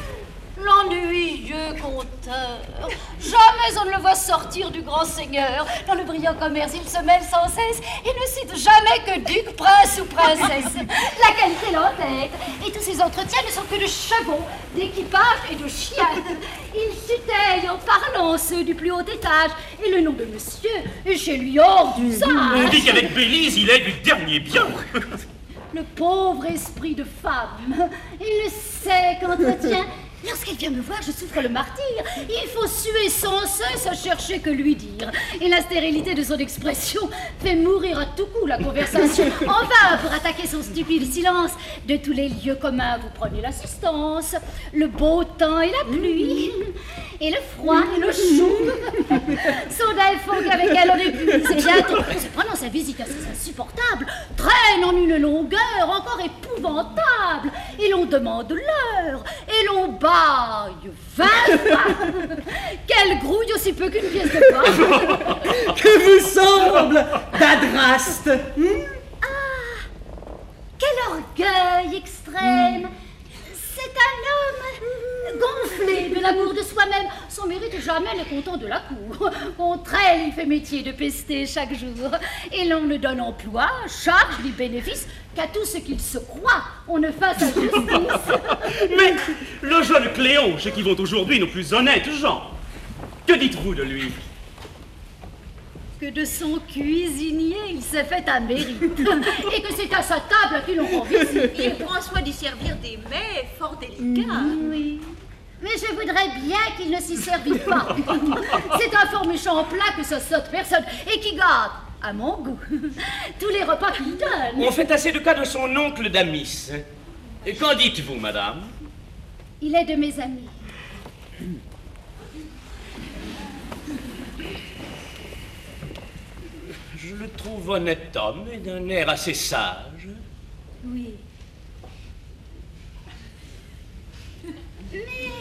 L'ennuyeux conteur. Jamais on ne le voit sortir du grand seigneur. Dans le brillant commerce, il se mêle sans cesse et ne cite jamais que duc, prince ou princesse. La qualité l'entête. Et tous ses entretiens ne sont que de chevaux, d'équipage et de chiens. Il tutelle en parlant ceux du plus haut étage. Et le nom de monsieur est chez lui hors d'usage. On dit qu'avec Bélise, il est du dernier bien. Le pauvre esprit de femme, il le sait qu'entretient. Lorsqu'elle vient me voir, je souffre le martyre. Il faut suer sans cesse à chercher que lui dire. Et la stérilité de son expression fait mourir à tout coup la conversation. En vain pour attaquer son stupide silence. De tous les lieux communs, vous prenez l'assistance. Le beau temps et la pluie. Et le froid et le chaud. Son deuil font qu'avec elle on épuise. Et bientôt, se prenant sa visite assez insupportable, traîne en une longueur encore épouvantable. Et l'on demande l'heure. Et l'on baille 20 fois. Quelle grouille aussi peu qu'une pièce de bois. Que vous semble d'Adraste? Ah, quel orgueil extrême. C'est un homme gonflé de l'amour de soi-même, sans mérite jamais le content de la cour. Contre elle, il fait métier de pester chaque jour. Et l'on ne donne emploi, charge ni bénéfice qu'à tout ce qu'il se croit. On ne fasse à justice. Mais le jeune Cléon, chez qui vont aujourd'hui nos plus honnêtes gens, que dites-vous de lui? Que de son cuisinier, il s'est fait un mérite. Et que c'est à sa table qu'il l'on rend visite. Il prend soin d'y servir des mets fort délicats. Oui. Mais je voudrais bien qu'il ne s'y servît pas. C'est un fort méchant plat que ce sotte personne et qui garde, à mon goût, tous les repas qu'il donne. On fait assez de cas de son oncle Damis. Et qu'en dites-vous, madame? Il est de mes amis. Je le trouve honnête homme et d'un air assez sage. Oui. Mais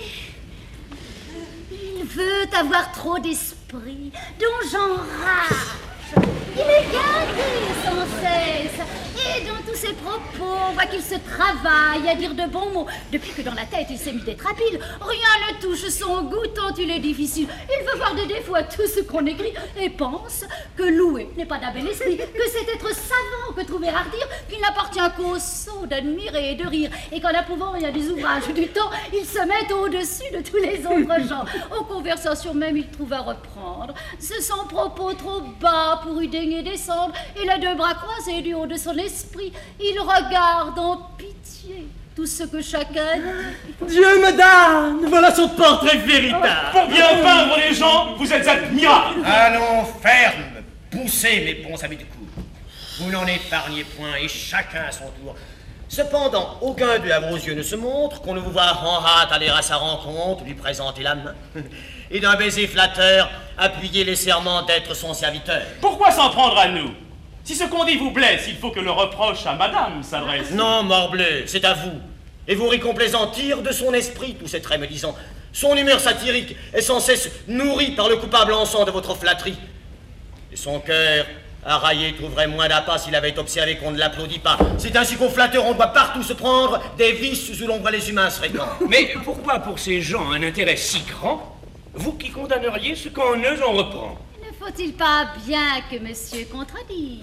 il veut avoir trop d'esprit, dont j'en rage. Il est gâté sans cesse. Et dans tous ses propos, on voit qu'il se travaille à dire de bons mots. Depuis que dans la tête il s'est mis d'être habile, rien ne touche son goût tant il est difficile. Il veut voir des défauts à tout ce qu'on écrit et pense que louer n'est pas d'un bel esprit, que c'est être savant que trouver à redire, qu'il n'appartient qu'aux sots d'admirer et de rire. Et qu'en approuvant rien des ouvrages du temps, il se met au-dessus de tous les autres gens. Aux conversations même, il trouve à reprendre. Ce sont propos trop bas pour y daigner descendre, et les deux bras croisés du haut de son esprit, il regarde en pitié tout ce que chacun dit. Dieu me damne, voilà son portrait véritable. Pour bien peindre les gens, vous êtes admirable. Allons, ferme, poussez mes bons amis de cour. Vous n'en épargnez point, et chacun à son tour. Cependant, aucun d'eux à vos yeux ne se montre, qu'on ne vous voit en hâte aller à sa rencontre, lui présenter la main, et d'un baiser flatteur, appuyer les serments d'être son serviteur. Pourquoi s'en prendre à nous? Si ce qu'on dit vous blesse, il faut que le reproche à madame s'adresse. Non, morbleu, c'est à vous. Et vous récomplaisantir de son esprit, tous ces traits médisants. Son humeur satirique est sans cesse nourrie par le coupable encens de votre flatterie. Et son cœur, Araillé trouverait moins d'appât s'il avait observé qu'on ne l'applaudit pas. C'est ainsi qu'au flatteur, on doit partout se prendre des vices où l'on voit les humains se répandre. Mais pourquoi pour ces gens un intérêt si grand, vous qui condamneriez ce qu'en eux on reprend? Ne faut-il pas bien que monsieur contredise?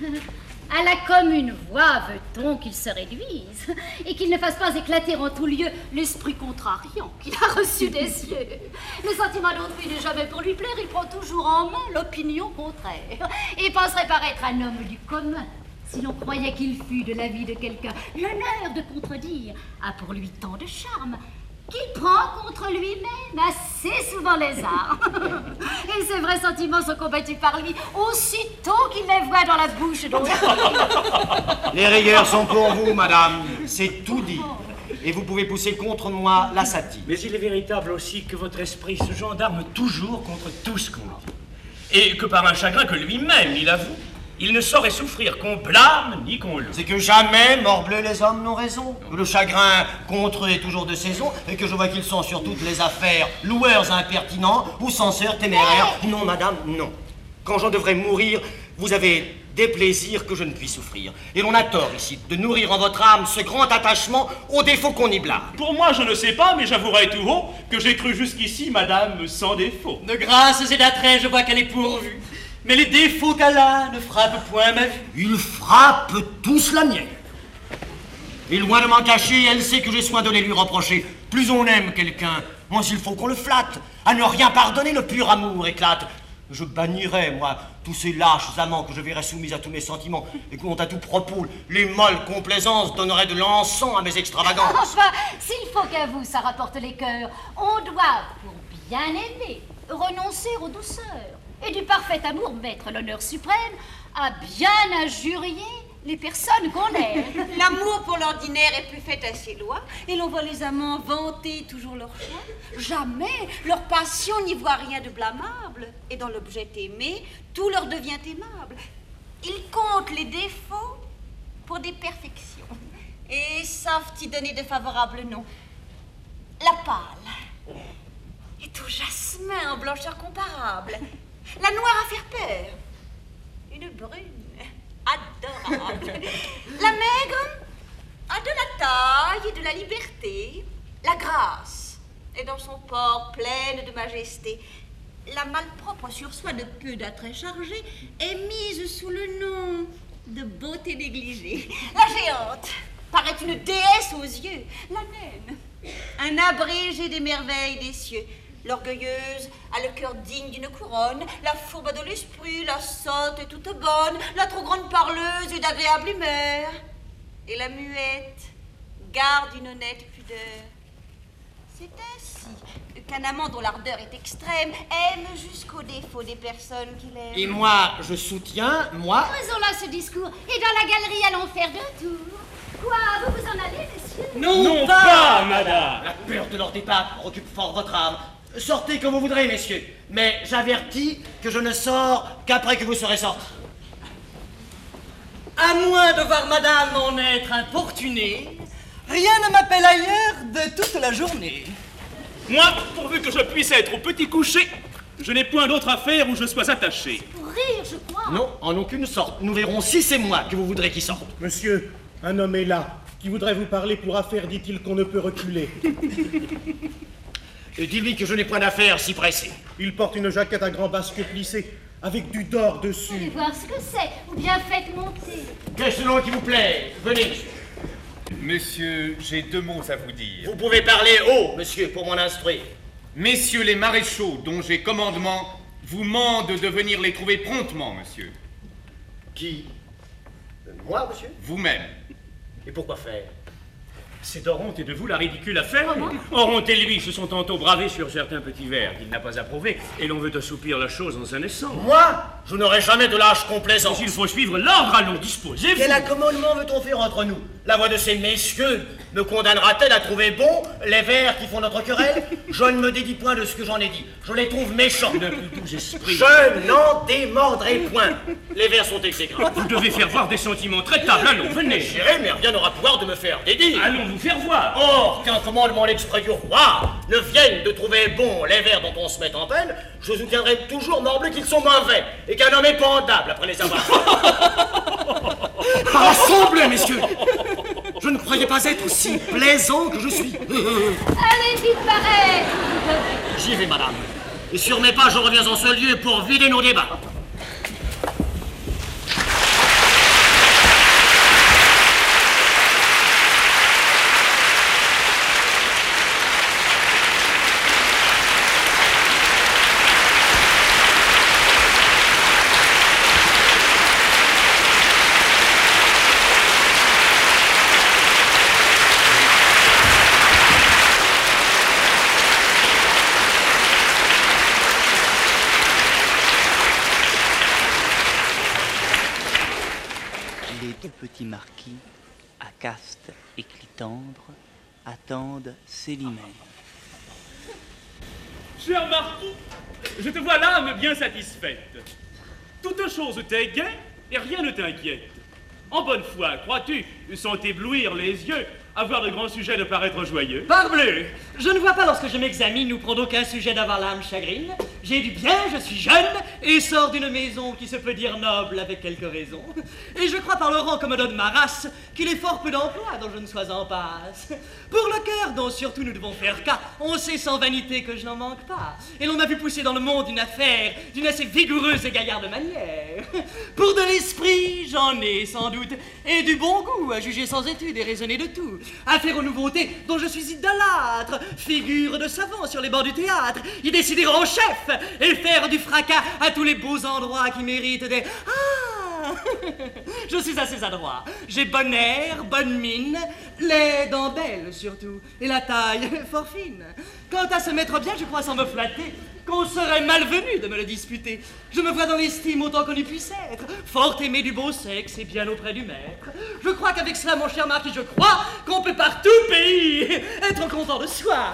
À la commune voix veut-on qu'il se réduise et qu'il ne fasse pas éclater en tout lieu l'esprit contrariant qu'il a reçu des cieux. Le sentiment d'autrui n'est jamais pour lui plaire, il prend toujours en main l'opinion contraire et penserait paraître un homme du commun. Si l'on croyait qu'il fût de l'avis de quelqu'un, l'honneur de contredire a pour lui tant de charme qu'il prend contre lui-même assez souvent les armes. Et ses vrais sentiments sont combattus par lui aussitôt qu'il les voit dans la bouche d'autrui. Les rigueurs sont pour vous, madame. C'est tout dit. Et vous pouvez pousser contre moi la satire. Mais il est véritable aussi que votre esprit se gendarme toujours contre tout ce qu'on dit. Et que par un chagrin que lui-même il avoue, Il ne saurait souffrir qu'on blâme ni qu'on loue. C'est que jamais, morbleu, les hommes n'ont raison. Que le chagrin contre eux est toujours de saison, et que je vois qu'ils sont sur toutes les affaires loueurs impertinents ou censeurs téméraires. Non, madame, non. Quand j'en devrais mourir, vous avez des plaisirs que je ne puis souffrir. Et l'on a tort ici de nourrir en votre âme ce grand attachement aux défauts qu'on y blâme. Pour moi, je ne sais pas, mais j'avouerai tout haut que j'ai cru jusqu'ici madame sans défaut. De grâces et d'attraits, je vois qu'elle est pourvue. Mais les défauts qu'elle a ne frappent point ma vue. Ils frappent tous la mienne. Et loin de m'en cacher, elle sait que j'ai soin de les lui reprocher. Plus on aime quelqu'un, moins il faut qu'on le flatte. À ne rien pardonner, le pur amour éclate. Je bannirais, moi, tous ces lâches amants que je verrais soumis à tous mes sentiments et qui ont à tout propos les molles complaisances donneraient de l'encens à mes extravagances. Enfin, s'il faut qu'à vous ça rapporte les cœurs, on doit, pour bien aimer, renoncer aux douceurs et du parfait amour mettre l'honneur suprême à bien injurier les personnes qu'on aime. L'amour pour l'ordinaire est plus fait à ses lois, et l'on voit les amants vanter toujours leur choix. Jamais leur passion n'y voit rien de blâmable, et dans l'objet aimé, tout leur devient aimable. Ils comptent les défauts pour des perfections, et savent y donner de favorables noms. La pâle est au jasmin en blancheur comparable, la noire à faire peur, une brune adorable. La maigre a de la taille et de la liberté. La grâce est dans son port pleine de majesté. La malpropre sur soi de peu d'attraits chargés est mise sous le nom de beauté négligée. La géante paraît une déesse aux yeux. La naine, un abrégé des merveilles des cieux. L'orgueilleuse a le cœur digne d'une couronne, la fourbe de l'esprit, la sotte est toute bonne, la trop grande parleuse est d'agréable humeur, et la muette garde une honnête pudeur. C'est ainsi qu'un amant dont l'ardeur est extrême aime jusqu'au défaut des personnes qu'il aime. Et moi, je soutiens, moi... Faisons là ce discours, et dans la galerie allons faire deux tours. Quoi, vous vous en allez, messieurs? Non pas, madame. La peur de leur départ occupe fort votre âme. Sortez comme vous voudrez, messieurs, mais j'avertis que je ne sors qu'après que vous serez sortis. À moins de voir madame en être importunée, rien ne m'appelle ailleurs de toute la journée. Moi, pourvu que je puisse être au petit coucher, je n'ai point d'autre affaire où je sois attaché. Pour rire, je crois. Non, en aucune sorte. Nous verrons si c'est moi que vous voudrez qu'il sorte. Monsieur, un homme est là, qui voudrait vous parler pour affaire, dit-il, qu'on ne peut reculer. Et dis-lui que je n'ai point d'affaire si pressé. Il porte une jaquette à grand basque plissé, avec du dor Allez dessus. voir ce que c'est, ou bien faites monter. Qu'est-ce nom qui vous plaît? Venez, monsieur. Monsieur, j'ai deux mots à vous dire. Vous pouvez parler haut, monsieur, pour m'en instruire. Messieurs les maréchaux, dont j'ai commandement, vous mandent de venir les trouver promptement, monsieur. Qui? Moi, monsieur? Vous-même. Et pourquoi faire? C'est d'Oronte et de vous la ridicule affaire. Oronte et lui se sont tantôt bravés sur certains petits vers qu'il n'a pas approuvés, et l'on veut assouplir la chose en un naissant. Moi, je n'aurai jamais de lâche complaisance. S'il faut suivre l'ordre, allons, disposez-vous. Quel accommodement veut-on faire entre nous? La voix de ces messieurs me condamnera-t-elle à trouver bon les vers qui font notre querelle? Je ne me dédie point de ce que j'en ai dit. Je les trouve méchants. Je n'en démordrai point. Les vers sont exécrables. Vous devez faire voir des sentiments traitables. Allons, venez. J'irai, mais rien n'aura pouvoir de me faire dédire. Allons vous faire voir. Or, qu'un commandement l'exprès du roi ne vienne de trouver bon les vers dont on se met en peine, je soutiendrai toujours morbleu qu'ils sont mauvais et qu'un homme est pendable après les avoir. Rassemblez, messieurs. Je ne croyais pas être aussi plaisant que je suis. Allez vite, pareil. J'y vais, madame. Et sur mes pas, je reviens en ce lieu pour vider nos débats. Petit marquis, à caste et clitandre, attendent Célimène. Cher marquis, je te vois l'âme bien satisfaite. Toute chose t'est gaie, Et rien ne t'inquiète. En bonne foi, crois-tu, sans t'éblouir les yeux, avoir de grands sujets de paraître joyeux? Parbleu! Je ne vois pas lorsque je m'examine ou prends d'aucun sujet d'avoir l'âme chagrine. J'ai du bien, je suis jeune, et sors d'une maison qui se peut dire noble avec quelques raisons. Et je crois par le rang que me donne ma race qu'il est fort peu d'emplois dont je ne sois en passe. Pour le cœur dont surtout nous devons faire cas, on sait sans vanité que je n'en manque pas. Et l'on m'a vu pousser dans le monde une affaire d'une assez vigoureuse et gaillarde manière. Pour de l'esprit, j'en ai sans doute, et du bon goût à juger sans étude et raisonner de tout. À faire aux nouveautés dont je suis idolâtre, figure de savant sur les bancs du théâtre, y décider en chef et faire du fracas à tous les beaux endroits qui méritent des... Ah! Je suis assez adroit, j'ai bon air, bonne mine, les dents belles surtout, et la taille fort fine. Quant à se mettre bien, je crois sans me flatter qu'on serait malvenu de me le disputer. Je me vois dans l'estime autant qu'on y puisse être, fort aimé du beau sexe et bien auprès du maître. Je crois qu'avec cela, mon cher marquis, je crois qu'on peut par tout pays être content de soi.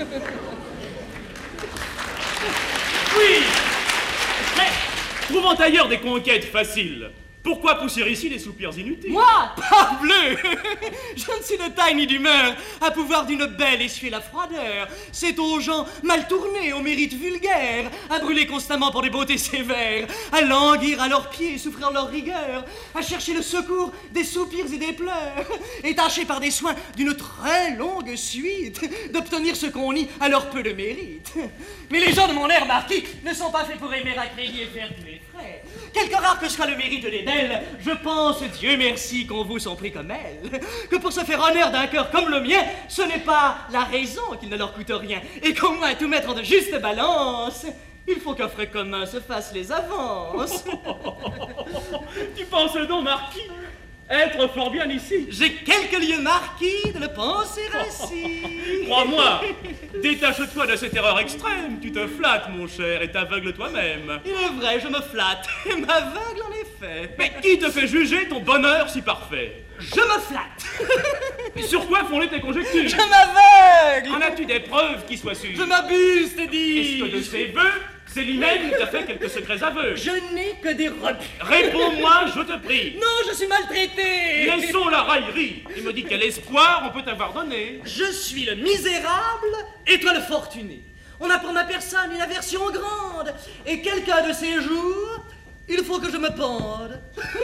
Oui, mais trouvant ailleurs des conquêtes faciles, pourquoi pousser ici des soupirs inutiles? Moi, parbleu! Je ne suis de taille ni d'humeur à pouvoir d'une belle essuyer la froideur. C'est aux gens mal tournés, aux mérites vulgaires, à brûler constamment pour des beautés sévères, à languir à leurs pieds, souffrir leur rigueur, à chercher le secours des soupirs et des pleurs, et tâcher par des soins d'une très longue suite d'obtenir ce qu'on nie à leur peu de mérite. Mais les gens de mon air marquis ne sont pas faits pour aimer à crédit et faire tous les frais. Quelque rare que soit le mérite des belles, je pense, Dieu merci, qu'on vous sont pris comme elles, que pour se faire honneur d'un cœur comme le mien, ce n'est pas la raison qu'il ne leur coûte rien, et qu'au moins tout mettre en de juste balance, il faut qu'un frais commun se fasse les avances. Tu penses donc, marquis, être fort bien ici? J'ai quelques lieux marquis de le penser ainsi. Crois-moi, détache-toi de cette erreur extrême. Tu te flattes, mon cher, et t'aveugles toi-même. Il est vrai, je me flatte, et m'aveugle en effet. Mais qui te fait juger ton bonheur si parfait? Je me flatte. Et sur quoi fondent tes conjectures? Je m'aveugle. En as-tu des preuves qui soient sûres? Je m'abuse, t'es dit. Est-ce que de ces vœux, Célimène t'a fait quelques secrets aveux? Je n'ai que des rebuts. Réponds-moi, je te prie. Non, je suis maltraité. Laissons la raillerie. Tu me dis quel espoir on peut t'avoir donné. Je suis le misérable et toi le fortuné. On a pour ma personne une aversion grande. Et quelqu'un de ces jours, il faut que je me pende.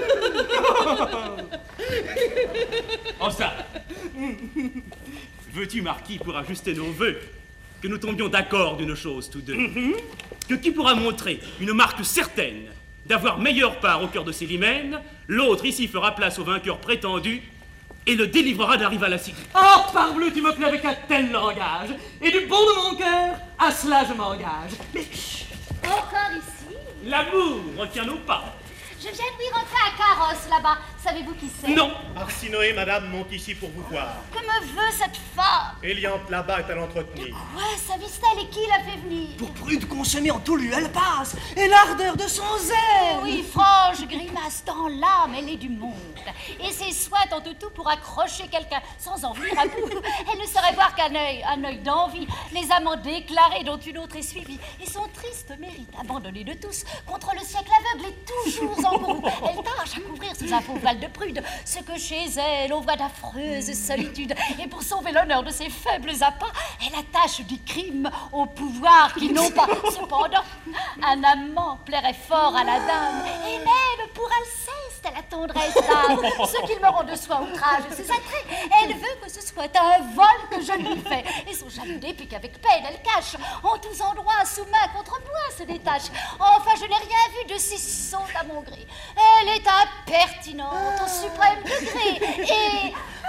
En ça, veux-tu, marquis, pour ajuster nos vœux, que nous tombions d'accord d'une chose tous deux? Que qui pourra montrer une marque certaine d'avoir meilleure part au cœur de Célimène, l'autre ici fera place au vainqueur prétendu et le délivrera d'un rival acide. Oh, parbleu, tu me plais avec un tel langage. Et du bon de mon cœur, à cela je m'engage. Mais chut. Encore ici? L'amour retient nos pas. Je viens de lui rentrer un carrosse là-bas. Savez-vous qui c'est? Non. Arsinoe et madame montent ici pour vous voir. Que me veut cette femme? Eliante là-bas est à l'entretenir. Ouais, savait-elle et qui l'a fait venir? Pour prude consommée en tout lieu, elle passe, et l'ardeur de son zèle. Oui, franche grimace dans l'âme, elle est du monde. Et ses soins tentent tout pour accrocher quelqu'un sans en venir à bout. Elle ne saurait voir qu'un œil d'envie, les amants déclarés dont une autre est suivie, et son triste mérite abandonné de tous contre le siècle aveugle et toujours en courroux. Elle tâche à couvrir sous un faux voile de prude ce que chez elle on voit d'affreuse solitude, et pour sauver l'honneur de ses faibles appas, elle attache du crime au pouvoir qui n'ont pas. Cependant, un amant plairait fort à la dame, et même pour Alceste, la tendresse d'âme, ce qu'il me rend de soi outrage ses attraits, elle veut que ce soit un vol que je lui fais, et son jaloux dépit qu'avec peine elle cache, en tous endroits sous main contre moi se détache. Enfin, je n'ai rien vu de si sotte à mon gré. Elle est impertinente au suprême degré, et...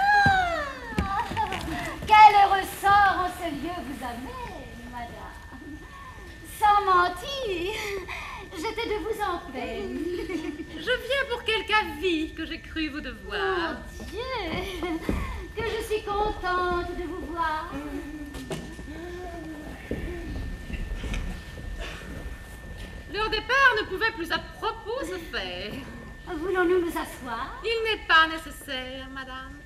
quel heureux sort en ce lieu vous amène, madame. Sans mentir, j'étais de vous en peine. Je viens pour quelque avis que j'ai cru vous devoir. Oh Dieu, que je suis contente de vous voir. Leur départ ne pouvait plus à propos se faire. Voulons-nous nous asseoir? Il n'est pas nécessaire, madame.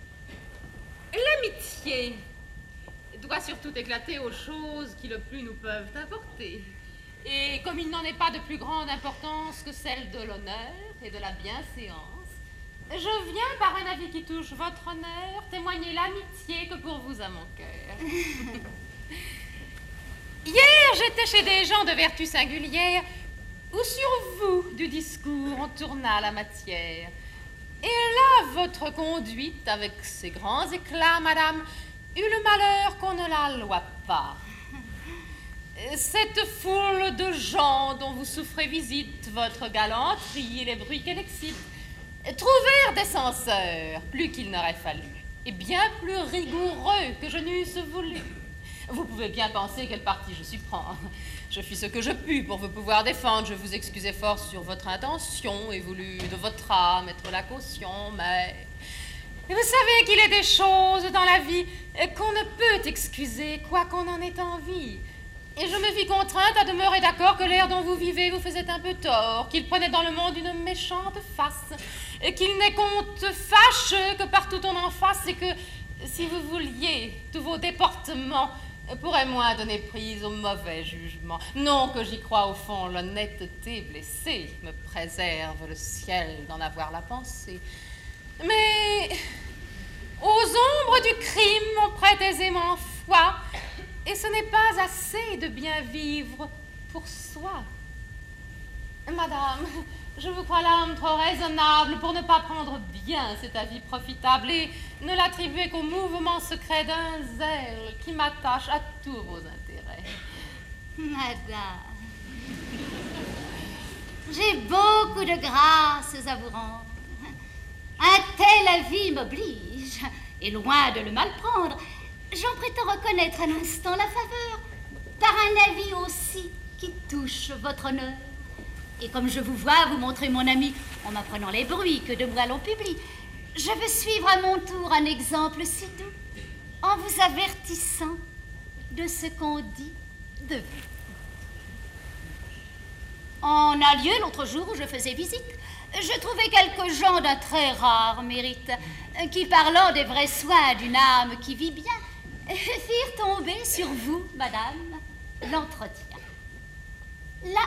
L'amitié doit surtout éclater aux choses qui le plus nous peuvent importer. Et comme il n'en est pas de plus grande importance que celle de l'honneur, et de la bienséance, je viens par un avis qui touche votre honneur témoigner l'amitié que pour vous a mon cœur. Hier, j'étais chez des gens de vertu singulière où sur vous, du discours, on tourna la matière. Et là, votre conduite, avec ses grands éclats, madame, eut le malheur qu'on ne la loie pas. Cette foule de gens dont vous souffrez visite, votre galanterie et les bruits qu'elle excite, trouvèrent des censeurs, plus qu'il n'aurait fallu, et bien plus rigoureux que je n'eusse voulu. Vous pouvez bien penser quel parti je suis prendre. Je fis ce que je pus pour vous pouvoir défendre. Je vous excusais fort sur votre intention et voulus de votre âme être la caution, mais vous savez qu'il est des choses dans la vie qu'on ne peut excuser, quoi qu'on en ait envie. Et je me vis contrainte à demeurer d'accord que l'air dont vous vivez vous faisait un peu tort, qu'il prenait dans le monde une méchante face, et qu'il n'est compte fâcheux que partout on en fasse, et que, si vous vouliez, tous vos déportements pourraient moins donner prise au mauvais jugement. Non que j'y crois au fond, l'honnêteté blessée me préserve le ciel d'en avoir la pensée. Mais aux ombres du crime on prête aisément foi, et ce n'est pas assez de bien vivre pour soi. Madame, je vous crois l'âme trop raisonnable pour ne pas prendre bien cet avis profitable et ne l'attribuer qu'au mouvement secret d'un zèle qui m'attache à tous vos intérêts. Madame, j'ai beaucoup de grâces à vous rendre. Un tel avis m'oblige, et loin de le mal prendre, j'en prétends reconnaître un instant la faveur par un avis aussi qui touche votre honneur. Et comme je vous vois vous montrer mon ami en m'apprenant les bruits que de moi l'on publie, je veux suivre à mon tour un exemple si doux en vous avertissant de ce qu'on dit de vous. En un lieu, l'autre jour où je faisais visite, je trouvais quelques gens d'un très rare mérite qui, parlant des vrais soins d'une âme qui vit bien, firent tomber sur vous, madame, l'entretien. Là,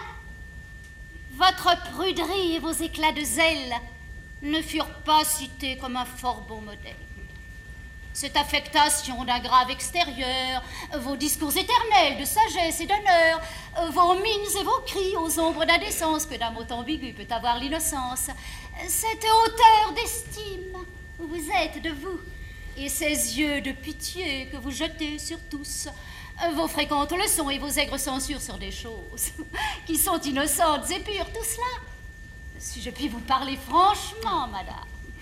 votre pruderie et vos éclats de zèle ne furent pas cités comme un fort beau modèle. Cette affectation d'un grave extérieur, vos discours éternels de sagesse et d'honneur, vos mines et vos cris aux ombres d'indécence que d'un mot ambigu peut avoir l'innocence, cette hauteur d'estime où vous êtes de vous, et ces yeux de pitié que vous jetez sur tous, vos fréquentes leçons et vos aigres censures sur des choses qui sont innocentes et pures, tout cela, si je puis vous parler franchement, madame,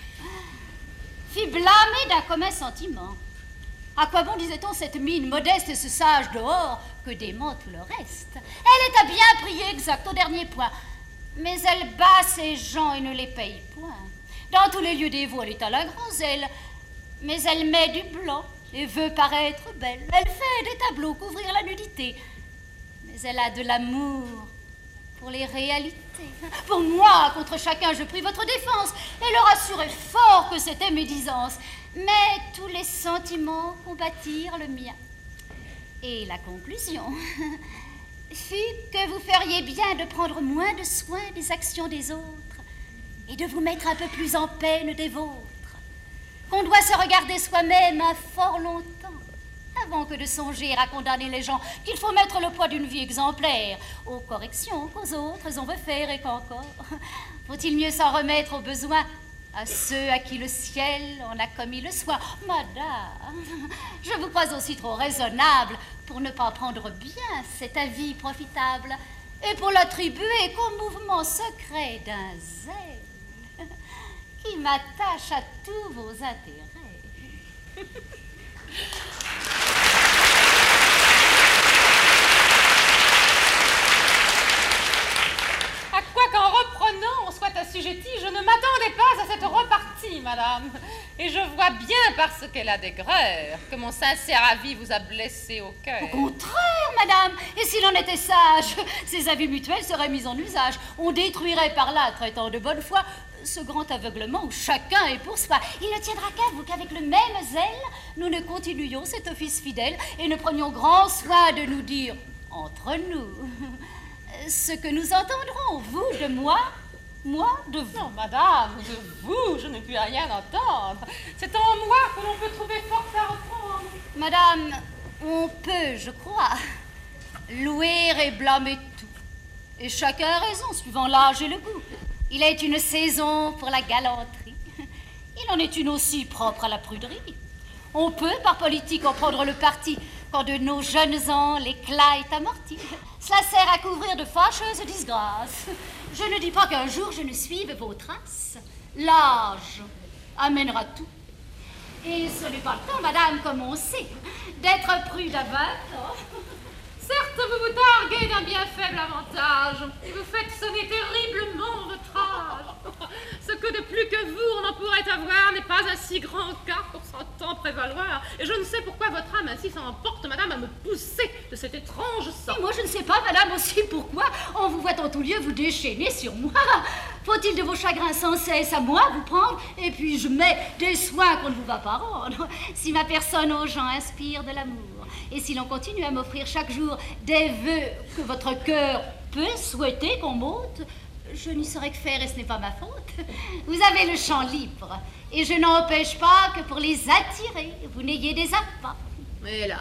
fit blâmer d'un commun sentiment. À quoi bon, disait-on, cette mine modeste et ce sage dehors que dément tout le reste? Elle est à bien prier, exact, au dernier point, mais elle bat ses gens et ne les paye point. Dans tous les lieux dévots, elle est à la grand zèle, mais elle met du blanc et veut paraître belle. Elle fait des tableaux couvrir la nudité, mais elle a de l'amour pour les réalités. Pour moi, contre chacun, je prie votre défense et leur assurai fort que c'était médisance. Mais tous les sentiments combattirent le mien. Et la conclusion fut que vous feriez bien de prendre moins de soin des actions des autres et de vous mettre un peu plus en peine des vôtres. Qu'on doit se regarder soi-même un fort longtemps avant que de songer à condamner les gens, qu'il faut mettre le poids d'une vie exemplaire aux corrections qu'aux autres on veut faire et qu'encore faut-il mieux s'en remettre aux besoins à ceux à qui le ciel en a commis le soin. Madame, je vous crois aussi trop raisonnable pour ne pas prendre bien cet avis profitable et pour l'attribuer qu'au mouvement secret d'un zèle qui m'attache à tous vos intérêts. À quoi qu'en reprenant on soit assujetti, je ne m'attendais pas à cette repartie, madame. Et je vois bien, parce qu'elle a d'aigreur, que mon sincère avis vous a blessé au cœur. Au contraire, madame, et s'il en était sage, ces avis mutuels seraient mis en usage. On détruirait par là, traitant de bonne foi, ce grand aveuglement où chacun est pour soi. Il ne tiendra qu'à vous qu'avec le même zèle, nous ne continuions cet office fidèle et ne prenions grand soin de nous dire, entre nous, ce que nous entendrons, vous de moi Moi, de vous? Non, madame, de vous, je ne puis rien entendre. C'est en moi que l'on peut trouver force à reprendre. Madame, on peut, je crois, louer et blâmer tout. Et chacun a raison, suivant l'âge et le goût. Il est une saison pour la galanterie. Il en est une aussi propre à la pruderie. On peut, par politique, en prendre le parti quand de nos jeunes ans l'éclat est amorti. Cela sert à couvrir de fâcheuses disgrâces. Je ne dis pas qu'un jour je ne suive vos traces. L'âge amènera tout. Et ce n'est pas le temps, madame, comme on sait, d'être prude à 20 ans. Certes, vous vous targuez d'un bien faible avantage, et vous faites sonner terriblement votre âge. Ce que de plus que vous on en pourrait avoir n'est pas un si grand cas pour s'entendre prévaloir. Et je ne sais pourquoi votre âme ainsi s'emporte, madame, à me pousser de cet étrange sort. Et moi, je ne sais pas, madame, aussi pourquoi on vous voit en tout lieu vous déchaîner sur moi. Faut-il de vos chagrins sans cesse à moi vous prendre? Et puis je mets des soins qu'on ne vous va pas rendre. Si ma personne aux gens inspire de l'amour, et si l'on continue à m'offrir chaque jour des vœux que votre cœur peut souhaiter qu'on m'ôte, je n'y saurais que faire et ce n'est pas ma faute. Vous avez le champ libre, et je n'empêche pas que pour les attirer, vous n'ayez des appâts. Hélas.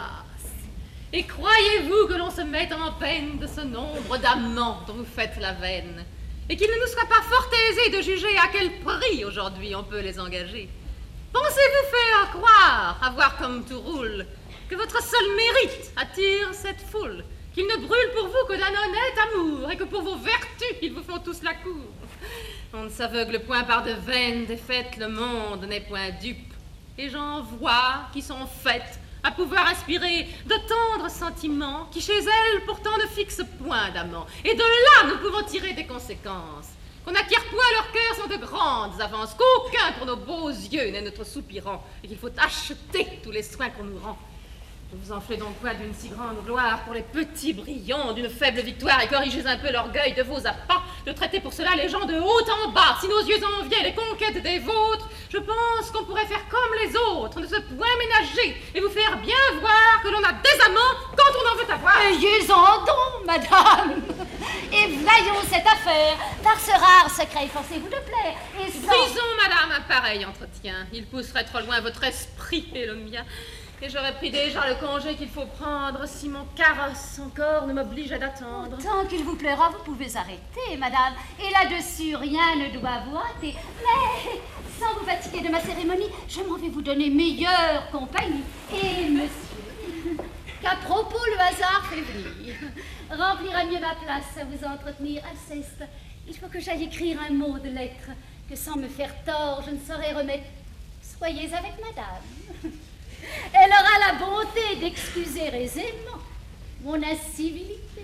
Et croyez-vous que l'on se mette en peine de ce nombre d'amants dont vous faites la veine, et qu'il ne nous soit pas fort aisé de juger à quel prix aujourd'hui on peut les engager? Pensez-vous faire croire, à voir comme tout roule, que votre seul mérite attire cette foule, qu'il ne brûle pour vous que d'un honnête amour, et que pour vos vertus, ils vous font tous la cour? On ne s'aveugle point par de vaines défaites, le monde n'est point dupe. Et j'en vois qui sont faites à pouvoir inspirer de tendres sentiments, qui chez elles pourtant ne fixent point d'amant. Et de là, nous pouvons tirer des conséquences. Qu'on n'acquiert point leur cœur sont de grandes avances, qu'aucun pour nos beaux yeux n'est notre soupirant, et qu'il faut acheter tous les soins qu'on nous rend. Vous enflez donc quoi d'une si grande gloire pour les petits brillants d'une faible victoire, et corrigez un peu l'orgueil de vos appâts, de traiter pour cela les gens de haut en bas. Si nos yeux enviaient les conquêtes des vôtres, je pense qu'on pourrait faire comme les autres, ne se point ménager, et vous faire bien voir que l'on a des amants quand on en veut avoir. Ayez-en donc, madame, et voyons cette affaire. Par ce rare secret, forcez-vous de plaire, et sans... Brisons, madame, un pareil entretien. Il pousserait trop loin votre esprit et le mien. Et j'aurais pris déjà le congé qu'il faut prendre si mon carrosse encore ne m'obligeait d'attendre. Tant qu'il vous plaira, vous pouvez arrêter, madame. Et là-dessus, rien ne doit vous hâter. Mais, sans vous fatiguer de ma cérémonie, je m'en vais vous donner meilleure compagnie. Et monsieur, qu'à propos le hasard fait venir, remplira mieux ma place à vous entretenir. Alceste, il faut que j'aille écrire un mot de lettre que sans me faire tort, je ne saurais remettre. Soyez avec madame. Elle aura la bonté d'excuser aisément mon incivilité.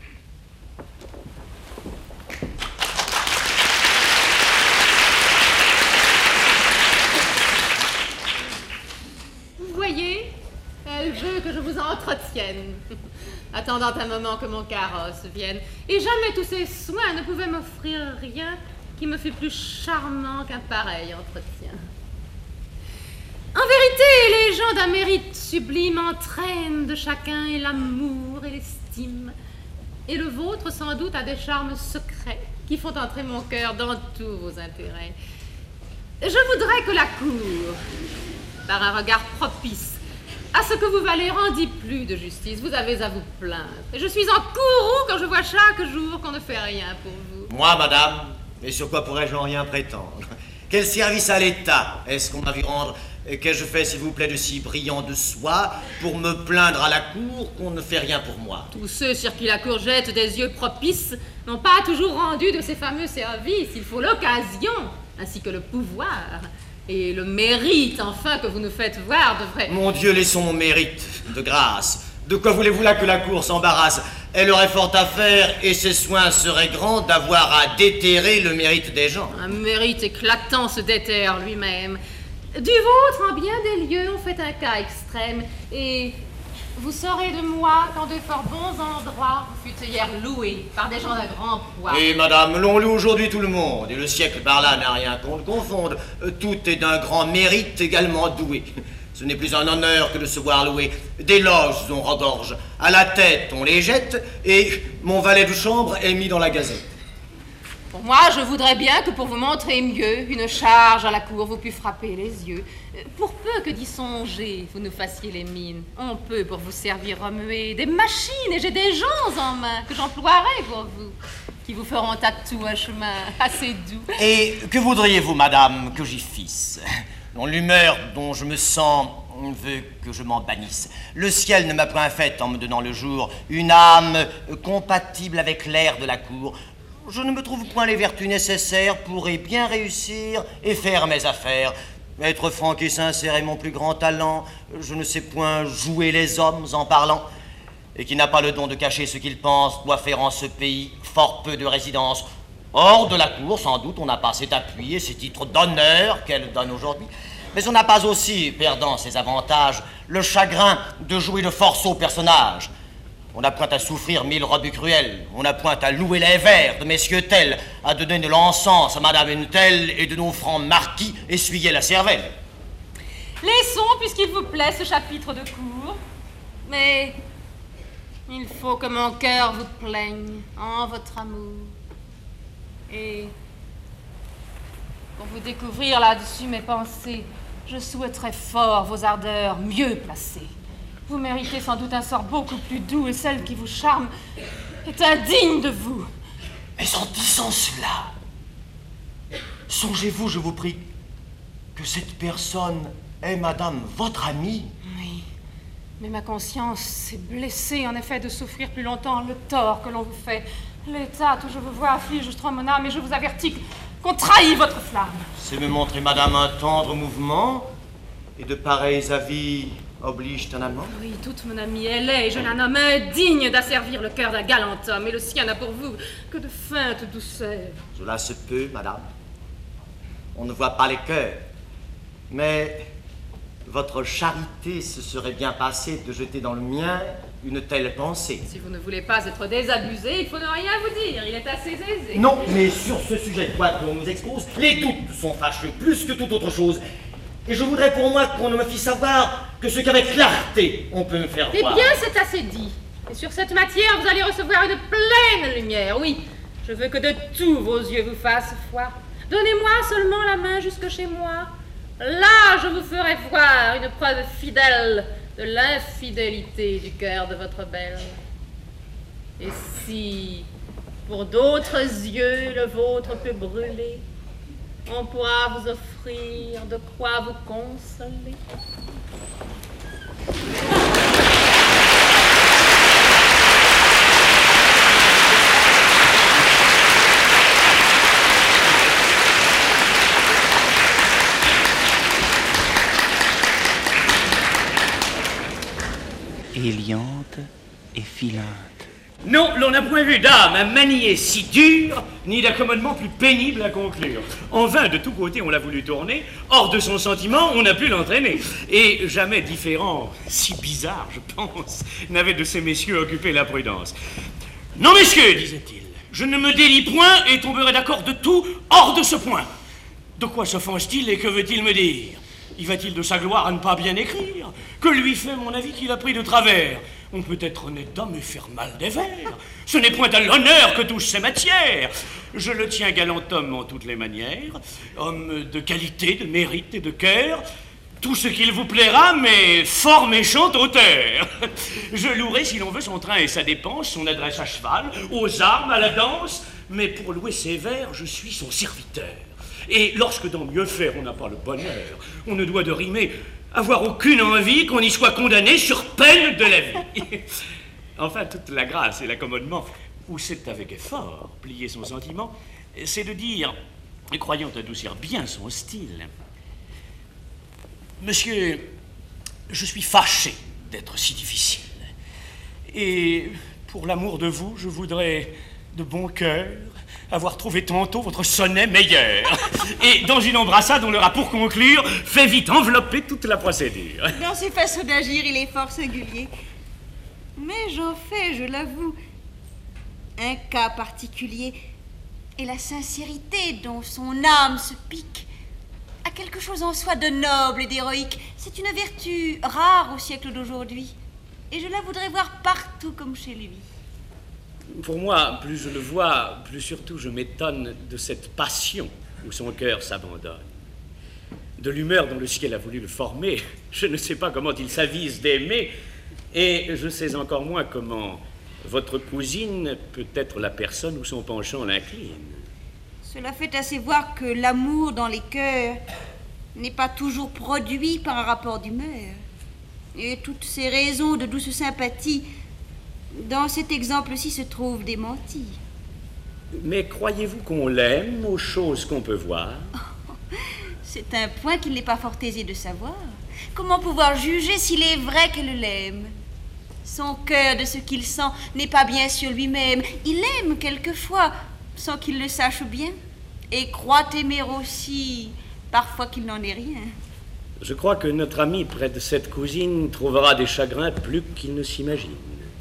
Vous voyez, elle veut que je vous entretienne, attendant un moment que mon carrosse vienne. Et jamais tous ces soins ne pouvaient m'offrir rien qui me fût plus charmant qu'un pareil entretien. En vérité, les gens d'un mérite sublime entraînent de chacun et l'amour et l'estime. Et le vôtre, sans doute, a des charmes secrets qui font entrer mon cœur dans tous vos intérêts. Je voudrais que la cour, par un regard propice à ce que vous valez, rendît plus de justice. Vous avez à vous plaindre. Et je suis en courroux quand je vois chaque jour qu'on ne fait rien pour vous. Moi, madame, et sur quoi pourrais-je en rien prétendre? Quel service à l'État est-ce qu'on m'a vu rendre? Et qu'ai-je fait, s'il vous plaît, de si brillant de soi pour me plaindre à la cour qu'on ne fait rien pour moi? Tous ceux sur qui la cour jette des yeux propices n'ont pas toujours rendu de ces fameux services. Il faut l'occasion, ainsi que le pouvoir. Et le mérite, enfin, que vous nous faites voir devrait... Mon Dieu, laissons mon mérite, de grâce. De quoi voulez-vous là que la cour s'embarrasse? Elle aurait fort à faire, et ses soins seraient grands d'avoir à déterrer le mérite des gens. Un mérite éclatant se déterre lui-même. Du vôtre, en bien des lieux, on fait un cas extrême, et vous saurez de moi qu'en de fort bons endroits, vous fûtes hier loué par des gens d'un grand poids. Et madame, l'on loue aujourd'hui tout le monde, et le siècle par là n'a rien qu'on le confonde. Tout est d'un grand mérite également doué. Ce n'est plus un honneur que de se voir loué. Des loges on regorge, à la tête on les jette, et mon valet de chambre est mis dans la gazette. Pour moi, je voudrais bien que pour vous montrer mieux, une charge à la cour vous pût frapper les yeux. Pour peu que d'y songer, vous nous fassiez les mines. On peut pour vous servir remuer des machines et j'ai des gens en main que j'emploierai pour vous, qui vous feront à tout un chemin assez doux. Et que voudriez-vous, madame, que j'y fisse? L'humeur dont je me sens veut que je m'en bannisse. Le ciel ne m'a point fait, en me donnant le jour, une âme compatible avec l'air de la cour. Je ne me trouve point les vertus nécessaires pour y bien réussir et faire mes affaires. Être franc et sincère est mon plus grand talent. Je ne sais point jouer les hommes en parlant. Et qui n'a pas le don de cacher ce qu'il pense doit faire en ce pays fort peu de résidence. Hors de la cour, sans doute, on n'a pas cet appui et ces titres d'honneur qu'elle donne aujourd'hui. Mais on n'a pas aussi, perdant ses avantages, le chagrin de jouer de fort sots personnages. On n'a point à souffrir 1000 rebuts cruels, on n'a point à louer les vers de messieurs tels, à donner de l'encens à madame une telle et de nos francs marquis essuyer la cervelle. Laissons, puisqu'il vous plaît, ce chapitre de cour. Mais il faut que mon cœur vous plaigne en votre amour. Et pour vous découvrir là-dessus mes pensées, je souhaiterais fort vos ardeurs mieux placées. Vous méritez sans doute un sort beaucoup plus doux et celle qui vous charme est indigne de vous. Mais en disant cela, songez-vous, je vous prie, que cette personne est, madame, votre amie? Oui, mais ma conscience est blessée, en effet, de souffrir plus longtemps le tort que l'on vous fait. L'état où je vous vois afflige trop mon âme, et je vous avertis qu'on trahit votre flamme. C'est me montrer, madame, un tendre mouvement, et de pareils avis obligent un amant? Oui, toute mon amie, elle est, et je la nomme indigne d'asservir le cœur d'un galant homme, et le sien n'a pour vous que de feintes douceurs. Cela se peut, madame. On ne voit pas les cœurs. Mais votre charité se serait bien passée de jeter dans le mien une telle pensée. Si vous ne voulez pas être désabusé, il faut ne rien vous dire, il est assez aisé. Non, mais sur ce sujet de quoi qu'on nous expose, les doutes sont fâcheux plus que toute autre chose. Et je voudrais pour moi qu'on ne me fît savoir que ce qu'avec clarté on peut me faire voir. Eh bien, c'est assez dit. Et sur cette matière, vous allez recevoir une pleine lumière, oui. Je veux que de tous vos yeux vous fassent foi. Donnez-moi seulement la main jusque chez moi. Là, je vous ferai voir une preuve fidèle de l'infidélité du cœur de votre belle. Et si, pour d'autres yeux, le vôtre peut brûler, on pourra vous offrir de quoi vous consoler. Éliante et filante. Non, l'on n'a point vu d'âme à manier si dure, ni d'accommodement plus pénible à conclure. En vain, de tous côtés, on l'a voulu tourner, hors de son sentiment, on a pu l'entraîner. Et jamais différent, si bizarre, je pense, n'avait de ces messieurs occupé la prudence. Non, messieurs, disait-il, je ne me délie point et tomberai d'accord de tout hors de ce point. De quoi s'offense-t-il et que veut-il me dire? Y va-t-il de sa gloire à ne pas bien écrire? Que lui fait mon avis qu'il a pris de travers? On peut être honnête homme et faire mal des vers. Ce n'est point à l'honneur que touchent ces matières. Je le tiens galant homme en toutes les manières, homme de qualité, de mérite et de cœur. Tout ce qu'il vous plaira, mais fort méchant auteur. Je louerai, si l'on veut, son train et sa dépense, son adresse à cheval, aux armes, à la danse, mais pour louer ses vers, je suis son serviteur. Et lorsque dans mieux faire on n'a pas le bonheur, on ne doit de rimer avoir aucune envie qu'on y soit condamné sur peine de la vie. Enfin, toute la grâce et l'accommodement, où c'est avec effort plier son sentiment, c'est de dire, croyant adoucir bien son style, monsieur, je suis fâché d'être si difficile. Et pour l'amour de vous, je voudrais de bon cœur avoir trouvé tantôt votre sonnet meilleur. Et dans une embrassade, on leur a pour conclure fait vite envelopper toute la procédure. Dans ses façons d'agir, il est fort singulier. Mais j'en fais, je l'avoue, un cas particulier. Et la sincérité dont son âme se pique a quelque chose en soi de noble et d'héroïque. C'est une vertu rare au siècle d'aujourd'hui. Et je la voudrais voir partout comme chez lui. Pour moi, plus je le vois, plus surtout je m'étonne de cette passion où son cœur s'abandonne. De l'humeur dont le ciel a voulu le former, je ne sais pas comment il s'avise d'aimer, et je sais encore moins comment votre cousine peut être la personne où son penchant l'incline. Cela fait assez voir que l'amour dans les cœurs n'est pas toujours produit par un rapport d'humeur. Et toutes ces raisons de douce sympathie, dans cet exemple-ci, se trouvent démenties. Mais croyez-vous qu'on l'aime aux choses qu'on peut voir? C'est un point qu'il n'est pas fort aisé de savoir. Comment pouvoir juger s'il est vrai qu'elle l'aime? Son cœur de ce qu'il sent n'est pas bien sûr lui-même. Il aime quelquefois, sans qu'il le sache bien, et croit aimer aussi, parfois qu'il n'en est rien. Je crois que notre ami près de cette cousine trouvera des chagrins plus qu'il ne s'imagine.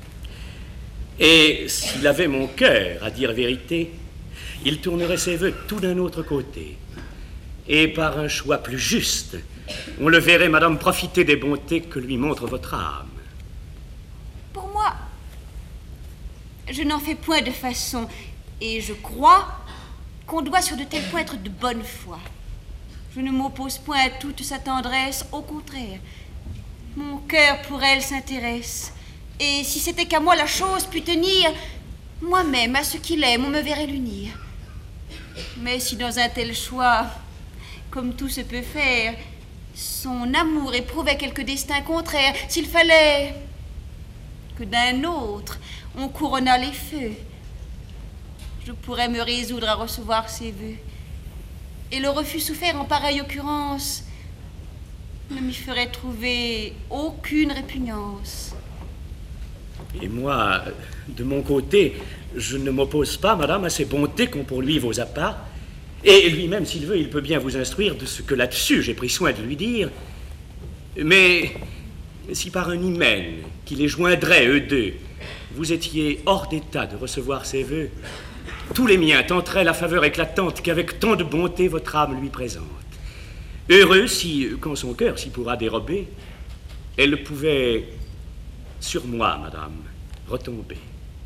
Et s'il avait mon cœur, à dire vérité, il tournerait ses voeux tout d'un autre côté. Et par un choix plus juste, on le verrait, madame, profiter des bontés que lui montre votre âme. Pour moi, je n'en fais point de façon, et je crois qu'on doit sur de tels points être de bonne foi. Je ne m'oppose point à toute sa tendresse, au contraire. Mon cœur pour elle s'intéresse, et si c'était qu'à moi la chose pût tenir, moi-même à ce qu'il aime, on me verrait l'unir. Mais si dans un tel choix, comme tout se peut faire, son amour éprouvait quelque destin contraire, s'il fallait que d'un autre on couronnât les feux, je pourrais me résoudre à recevoir ses vœux. Et le refus souffert en pareille occurrence ne m'y ferait trouver aucune répugnance. Et moi, de mon côté, je ne m'oppose pas, madame, à ces bontés qu'ont pour lui vos appas. Et lui-même, s'il veut, il peut bien vous instruire de ce que là-dessus j'ai pris soin de lui dire. Mais si par un hymen qui les joindrait, eux deux, vous étiez hors d'état de recevoir ses vœux, tous les miens tenteraient la faveur éclatante qu'avec tant de bonté votre âme lui présente. Heureux si, quand son cœur s'y pourra dérober, elle pouvait, sur moi, madame, retomber.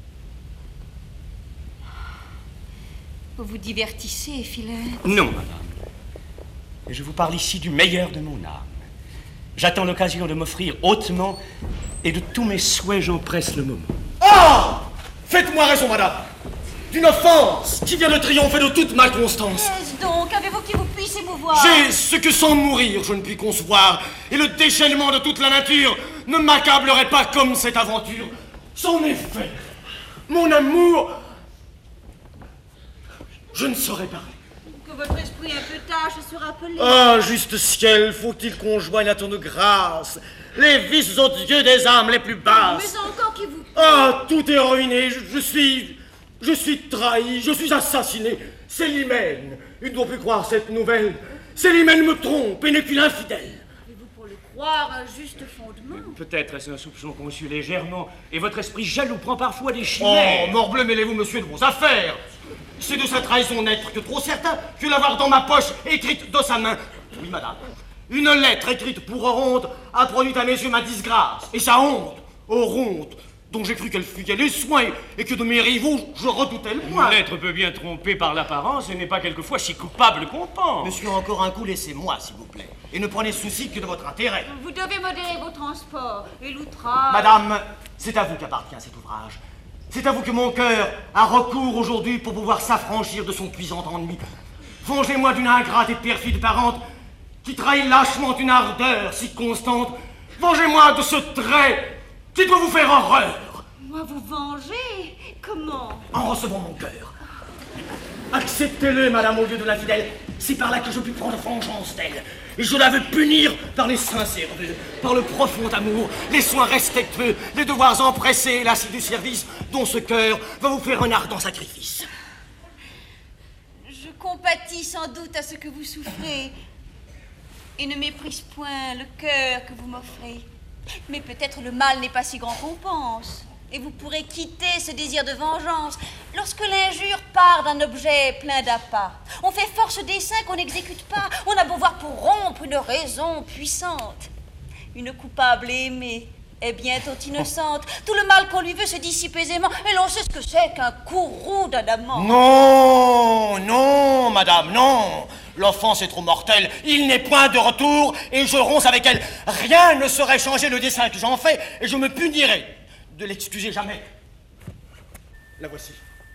Vous vous divertissez, Philinte? Non, madame. Je vous parle ici du meilleur de mon âme. J'attends l'occasion de m'offrir hautement, et de tous mes souhaits, j'empresse le moment. Ah! Faites-moi raison, madame. D'une offense qui vient de triompher de toute ma constance. Qu'est-ce donc? Avez-vous qui vous puisse émouvoir? J'ai ce que sans mourir je ne puis concevoir, et le déchaînement de toute la nature ne m'accablerait pas comme cette aventure. Son effet, mon amour, je ne saurais parler. Que votre esprit un peu tâche se rappeler. Ah, juste ciel, faut-il qu'on joigne à ton grâce les vices odieux des âmes les plus basses? Mais encore qui vous... Ah, tout est ruiné, je suis trahi, je suis assassiné. Célimène, il ne doit plus croire cette nouvelle. Célimène me trompe et n'est qu'une infidèle. Avez-vous pour le croire un juste fondement? Peut-être est-ce un soupçon conçu légèrement, et votre esprit jaloux prend parfois des chimères. Oh, morbleu, mêlez-vous, monsieur, de vos affaires. C'est de cette trahison n'être que trop certain que l'avoir dans ma poche, écrite de sa main. Oui, madame. Une lettre écrite pour Oronte a produit à mes yeux ma disgrâce et sa honte. Oronte, dont j'ai cru qu'elle fuyait les soins et que de mes rivaux, je redoutais le moins. Une lettre peut bien tromper par l'apparence et n'est pas quelquefois si coupable qu'on pense. Monsieur, encore un coup, laissez-moi, s'il vous plaît. Et ne prenez souci que de votre intérêt. Vous devez modérer vos transports et l'outrage. Madame, c'est à vous qu'appartient cet ouvrage. C'est à vous que mon cœur a recours aujourd'hui pour pouvoir s'affranchir de son cuisant ennui. Vengez-moi d'une ingrate et perfide parente qui trahit lâchement une ardeur si constante. Vengez-moi de ce trait qui doit vous faire horreur. Moi, vous venger? Comment? En recevant mon cœur. Acceptez-le, madame, au lieu de l'infidèle. C'est par là que je puis prendre vengeance d'elle. Et je la veux punir par les sincères vœux, par le profond amour, les soins respectueux, les devoirs empressés et l'assidu service dont ce cœur va vous faire un ardent sacrifice. Je compatis sans doute à ce que vous souffrez et ne méprise point le cœur que vous m'offrez. Mais peut-être le mal n'est pas si grand qu'on pense. Et vous pourrez quitter ce désir de vengeance lorsque l'injure part d'un objet plein d'appât. On fait force dessein qu'on n'exécute pas. On a beau voir pour rompre une raison puissante. Une coupable aimée est bientôt innocente. Tout le mal qu'on lui veut se dissipe aisément. Et l'on sait ce que c'est qu'un courroux d'un amant. Non, non, madame, non. L'offense est trop mortelle. Il n'est point de retour et je ronce avec elle. Rien ne saurait changer le dessein que j'en fais et je me punirai de l'excuser jamais. La voici.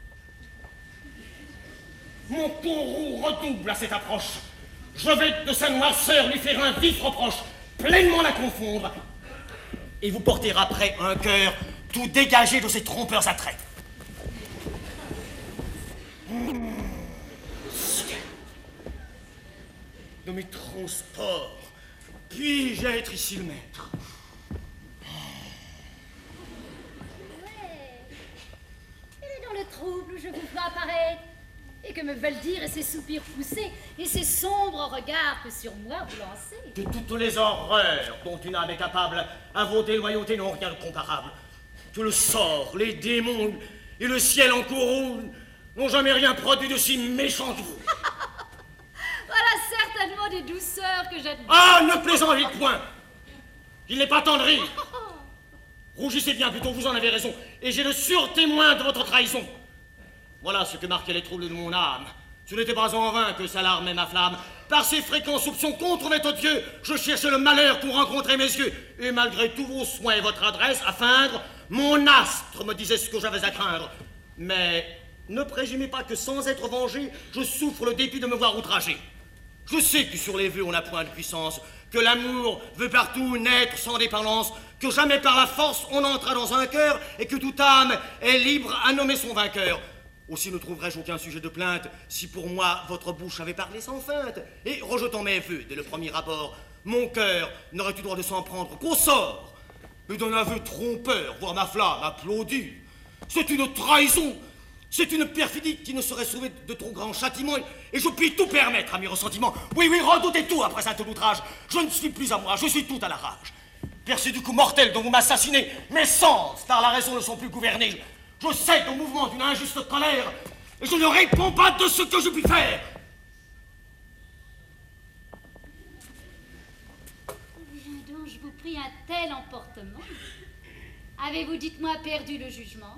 Mon courroux redouble à cette approche. Je vais de sa noirceur lui faire un vif reproche, pleinement la confondre, et vous porter après un cœur tout dégagé de ses trompeurs attraits. De mes transports, puis-je être ici le maître? Ouais. Elle est dans le trouble où je vous vois apparaître. Et que me veulent dire ces soupirs poussés et ces sombres regards que sur moi vous lancez? Que toutes les horreurs dont une âme est capable à vos déloyautés n'ont rien de comparable. Que le sort, les démons et le ciel en courroux n'ont jamais rien produit de si méchant que vous. Voilà certainement des douceurs que j'admire. Ah, ne plaisantez point. Il n'est pas temps de rire. Rougissez bien, plutôt vous en avez raison. Et j'ai le sûr témoin de votre trahison. Voilà ce que marquaient les troubles de mon âme. Ce n'était pas en vain que s'alarmait ma flamme. Par ces fréquents soupçons contre mes odieux, je cherchais le malheur pour rencontrer mes yeux. Et malgré tous vos soins et votre adresse à feindre, mon astre me disait ce que j'avais à craindre. Mais ne présumez pas que sans être vengé, je souffre le dépit de me voir outragé. Je sais que sur les vœux on n'a point de puissance, que l'amour veut partout naître sans dépendance, que jamais par la force on entra dans un cœur et que toute âme est libre à nommer son vainqueur. Aussi ne trouverais-je aucun sujet de plainte si pour moi votre bouche avait parlé sans feinte. Et rejetant mes vœux dès le premier abord, mon cœur n'aurait eu droit de s'en prendre qu'au sort. Et d'un aveu trompeur, voir ma flamme applaudie. C'est une trahison, c'est une perfidie qui ne saurait sauver de trop grands châtiments. Et je puis tout permettre à mes ressentiments. Oui, oui, redoutez tout après un tel outrage. Je ne suis plus à moi, je suis tout à la rage. Percé du coup mortel dont vous m'assassinez, mes sens, par la raison, ne sont plus gouvernés. Je cède au mouvement d'une injuste colère et je ne réponds pas de ce que je puis faire. Bien donc, je vous prie un tel emportement. Avez-vous, dites-moi, perdu le jugement?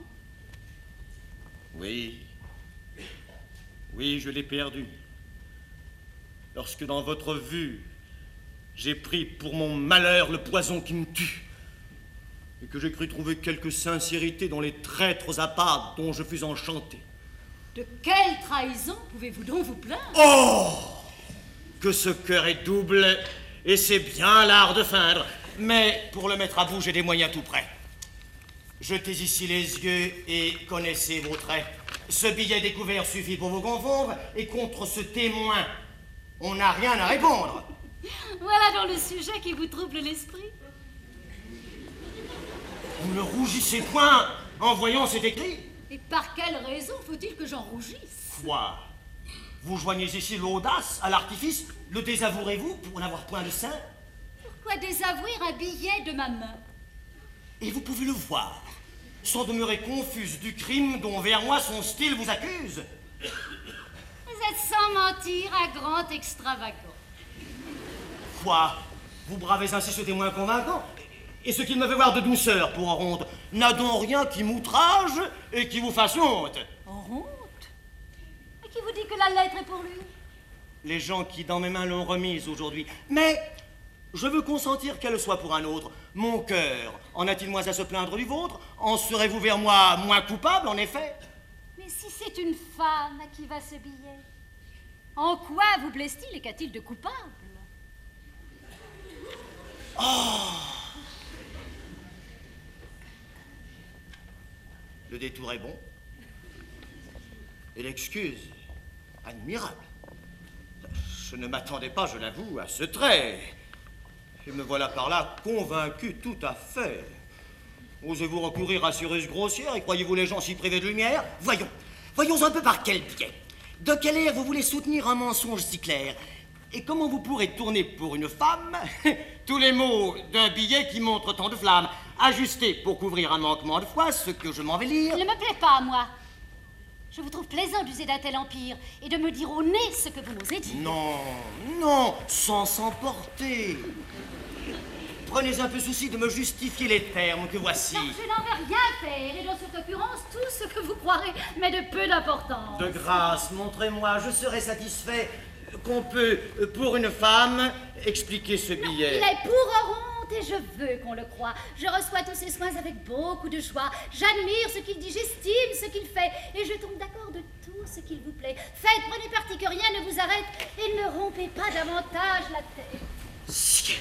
Oui. Oui, je l'ai perdu. Lorsque dans votre vue, j'ai pris pour mon malheur le poison qui me tue. Et que j'ai cru trouver quelque sincérité dans les traîtres apparts dont je fus enchanté. De quelle trahison pouvez-vous donc vous plaindre? Oh! Que ce cœur est double, et c'est bien l'art de feindre. Mais pour le mettre à bout, j'ai des moyens tout prêts. Jetez ici les yeux et connaissez vos traits. Ce billet découvert suffit pour vous confondre, et contre ce témoin, on n'a rien à répondre. Voilà dans le sujet qui vous trouble l'esprit. Vous ne rougissez point en voyant cet écrit? Et par quelle raison faut-il que j'en rougisse? Quoi? Vous joignez ici l'audace à l'artifice? Le désavouerez-vous pour n'avoir point de sein? Pourquoi désavouer un billet de ma main? Et vous pouvez le voir, sans demeurer confuse du crime dont vers moi son style vous accuse. Vous êtes sans mentir un grand extravagant. Quoi? Vous bravez ainsi ce témoin convaincant? Et ce qu'il me fait voir de douceur pour honte n'a donc rien qui m'outrage et qui vous fasse honte. Honte? Et qui vous dit que la lettre est pour lui? Les gens qui dans mes mains l'ont remise aujourd'hui. Mais je veux consentir qu'elle soit pour un autre. Mon cœur en a-t-il moins à se plaindre du vôtre? En serez-vous vers moi moins coupable, en effet? Mais si c'est une femme à qui va ce billet, en quoi vous blesse-t-il et qu'a-t-il de coupable? Oh! Le détour est bon. Et l'excuse, admirable. Je ne m'attendais pas, je l'avoue, à ce trait. Et me voilà par là convaincu tout à fait. Osez-vous recourir à ces ruses grossières et croyez-vous les gens si privés de lumière? Voyons un peu par quel biais. De quel air vous voulez soutenir un mensonge si clair? Et comment vous pourrez tourner pour une femme tous les mots d'un billet qui montre tant de flammes, ajustés pour couvrir un manquement de foi, ce que je m'en vais lire? Il ne me plaît pas, moi. Je vous trouve plaisant d'user d'un tel empire et de me dire au nez ce que vous n'osez dire. Non, non, sans s'emporter. prenez un peu souci de me justifier les termes que voici. Non, je n'en vais rien faire, et dans cette occurrence, tout ce que vous croirez, mais de peu d'importance. De grâce, montrez-moi, je serai satisfait qu'on peut, pour une femme, expliquer ce billet. Il est pour honte et je veux qu'on le croie. Je reçois tous ces soins avec beaucoup de joie. J'admire ce qu'il dit, j'estime ce qu'il fait, et je tombe d'accord de tout ce qu'il vous plaît. Faites, prenez parti que rien ne vous arrête, et ne rompez pas davantage la tête. Ciel.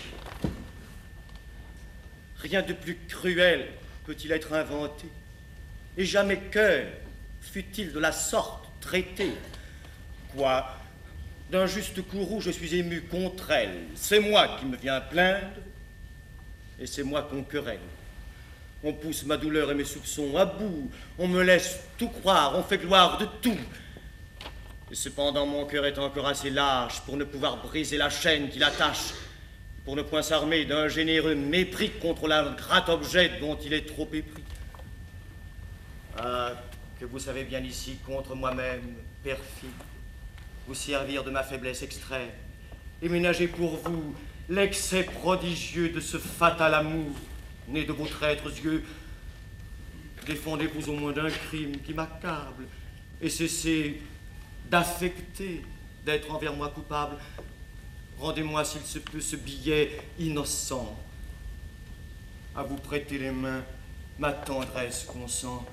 Rien de plus cruel peut-il être inventé, et jamais cœur fut-il de la sorte traité. Quoi, d'un juste courroux je suis ému contre elle, c'est moi qui me viens plaindre, et c'est moi qu'on querelle. On pousse ma douleur et mes soupçons à bout, on me laisse tout croire, on fait gloire de tout. Et cependant mon cœur est encore assez lâche pour ne pouvoir briser la chaîne qui l'attache, pour ne point s'armer d'un généreux mépris contre l'ingrat objet dont il est trop épris. Ah, que vous savez bien ici, contre moi-même, perfide, vous servir de ma faiblesse extrême, et ménager pour vous l'excès prodigieux de ce fatal amour, né de vos traîtres yeux. Défendez-vous au moins d'un crime qui m'accable, et cessez d'affecter d'être envers moi coupable. Rendez-moi, s'il se peut, ce billet innocent. À vous prêter les mains, ma tendresse consent.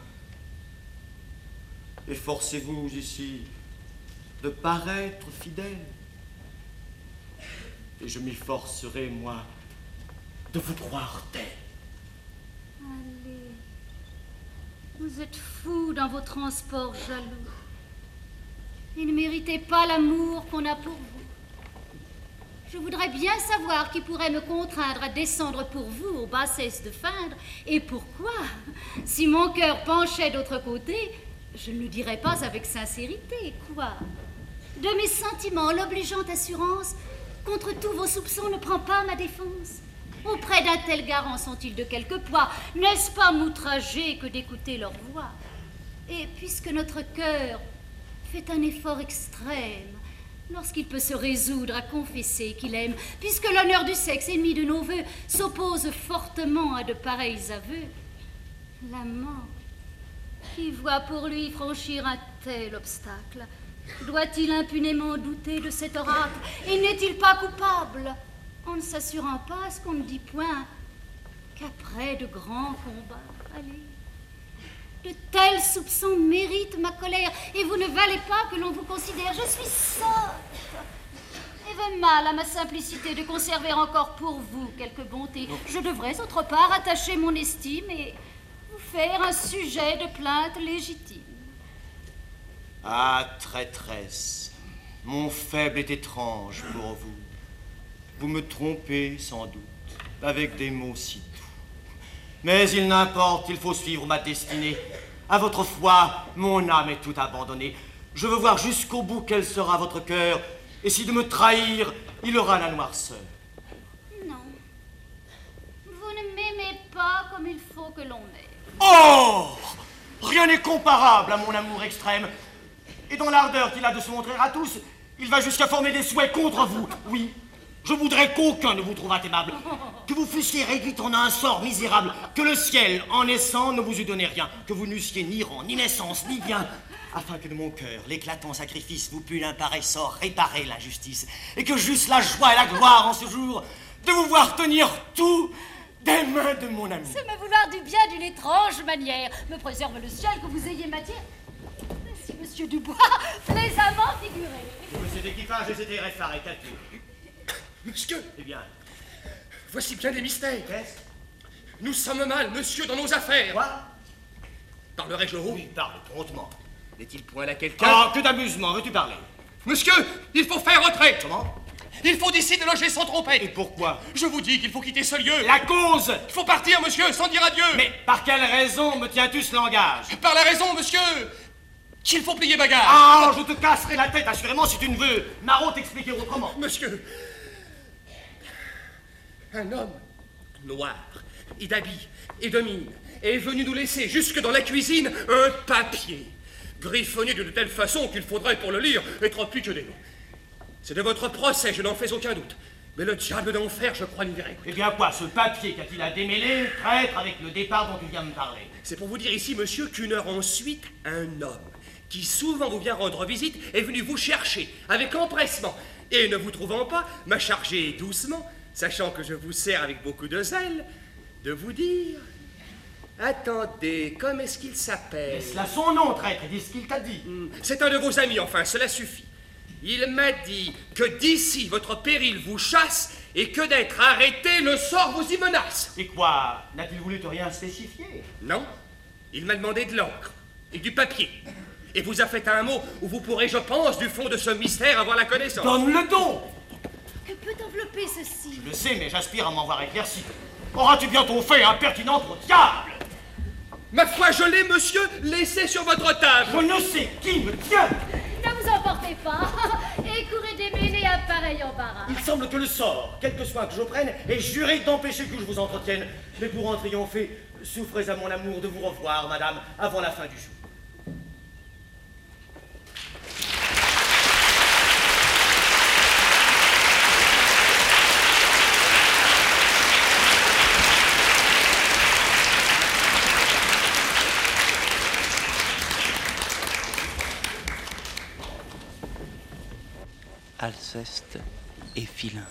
Efforcez-vous ici de paraître fidèle. Et je m'efforcerai, moi, de vous croire tel. Allez, vous êtes fou dans vos transports jaloux. Et ne méritez pas l'amour qu'on a pour vous. Je voudrais bien savoir qui pourrait me contraindre à descendre pour vous aux bassesses de feindre, et pourquoi. Si mon cœur penchait d'autre côté, je ne le dirais pas avec sincérité, quoi. De mes sentiments, l'obligeante assurance contre tous vos soupçons ne prend pas ma défense. Auprès d'un tel garant sont-ils de quelque poids? N'est-ce pas m'outrager que d'écouter leur voix? Et puisque notre cœur fait un effort extrême lorsqu'il peut se résoudre à confesser qu'il aime, puisque l'honneur du sexe, ennemi de nos voeux, s'oppose fortement à de pareils aveux, l'amant qui voit pour lui franchir un tel obstacle, doit-il impunément douter de cet oracle, et n'est-il pas coupable en ne s'assurant pas à ce qu'on ne dit point qu'après de grands combats, allez, de tels soupçons méritent ma colère, et vous ne valez pas que l'on vous considère. Je suis sotte, et veux mal à ma simplicité de conserver encore pour vous quelque bonté. Je devrais, autre part, attacher mon estime et vous faire un sujet de plainte légitime. Ah, traîtresse, mon faible est étrange pour vous. Vous me trompez, sans doute, avec des mots si doux. Mais il n'importe, il faut suivre ma destinée. À votre foi, mon âme est toute abandonnée. Je veux voir jusqu'au bout quel sera votre cœur, et si de me trahir, il aura la noirceur. Non, vous ne m'aimez pas comme il faut que l'on m'aime. Oh! Rien n'est comparable à mon amour extrême. Et dans l'ardeur qu'il a de se montrer à tous, il va jusqu'à former des souhaits contre vous. Oui, je voudrais qu'aucun ne vous trouvât aimable, que vous fussiez réduit en un sort misérable, que le ciel, en naissant, ne vous eût donné rien, que vous n'eussiez ni rang, ni naissance, ni bien, afin que de mon cœur, l'éclatant sacrifice, vous pût d'un pareil sort réparer l'injustice, et que juste la joie et la gloire en ce jour, de vous voir tenir tout des mains de mon ami. C'est me vouloir du bien d'une étrange manière. Me préserve le ciel que vous ayez matière. Si monsieur Dubois, plaisamment figuré. Monsieur Déquiffage, j'étais effaré, calcul. Monsieur! Eh bien. Voici bien des mystères. Qu'est-ce? Nous sommes mal, monsieur, dans nos affaires. Quoi? Parlerai-je haut? Oui, parle promptement. N'est-il point là quelqu'un? Ah, que d'amusement, veux-tu parler? Monsieur, il faut faire retrait. Comment? Il faut d'ici déloger sans tromper. Et pourquoi? Je vous dis qu'il faut quitter ce lieu. La cause! Il faut partir, monsieur, sans dire adieu. Mais par quelle raison me tiens-tu ce langage? Par la raison, monsieur, qu'il faut plier bagage. Ah, je te casserai la tête, assurément, si tu ne veux. Marot t'expliquer autrement. Monsieur, un homme noir, et d'habit, et de mine, est venu nous laisser jusque dans la cuisine un papier, griffonné d'une telle façon qu'il faudrait, pour le lire, être plus que des noms. C'est de votre procès, je n'en fais aucun doute. Mais le diable d'enfer, je crois, n'y verrait plus. Eh bien quoi, ce papier qu'a-t-il à démêler, traître avec le départ dont tu viens me parler? C'est pour vous dire ici, monsieur, qu'une heure ensuite, un homme qui souvent vous vient rendre visite est venu vous chercher avec empressement. Et ne vous trouvant pas, m'a chargé doucement, sachant que je vous sers avec beaucoup de zèle, de vous dire... Attendez, comment est-ce qu'il s'appelle? Laisse-la son nom, traître, et dis ce qu'il t'a dit. C'est un de vos amis, enfin, cela suffit. Il m'a dit que d'ici votre péril vous chasse et que d'être arrêté, le sort vous y menace. Et quoi? N'a-t-il voulu te rien spécifier? Non. Il m'a demandé de l'encre et du papier. Et vous a fait un mot où vous pourrez, je pense, du fond de ce mystère avoir la connaissance. Donne-le donc! Que peut envelopper ceci? Je le sais, mais j'aspire à m'en voir éclairci. Auras-tu bientôt fait impertinent au diable? Ma foi, je l'ai, monsieur, laissé sur votre table. Je ne sais qui me tient. Ne vous emportez pas et courez démêler un pareil embarras. Il semble que le sort, quel que soit que je prenne, est juré d'empêcher que je vous entretienne. Mais pour en triompher, souffrez à mon amour de vous revoir, madame, avant la fin du jour. Alceste et Philinte.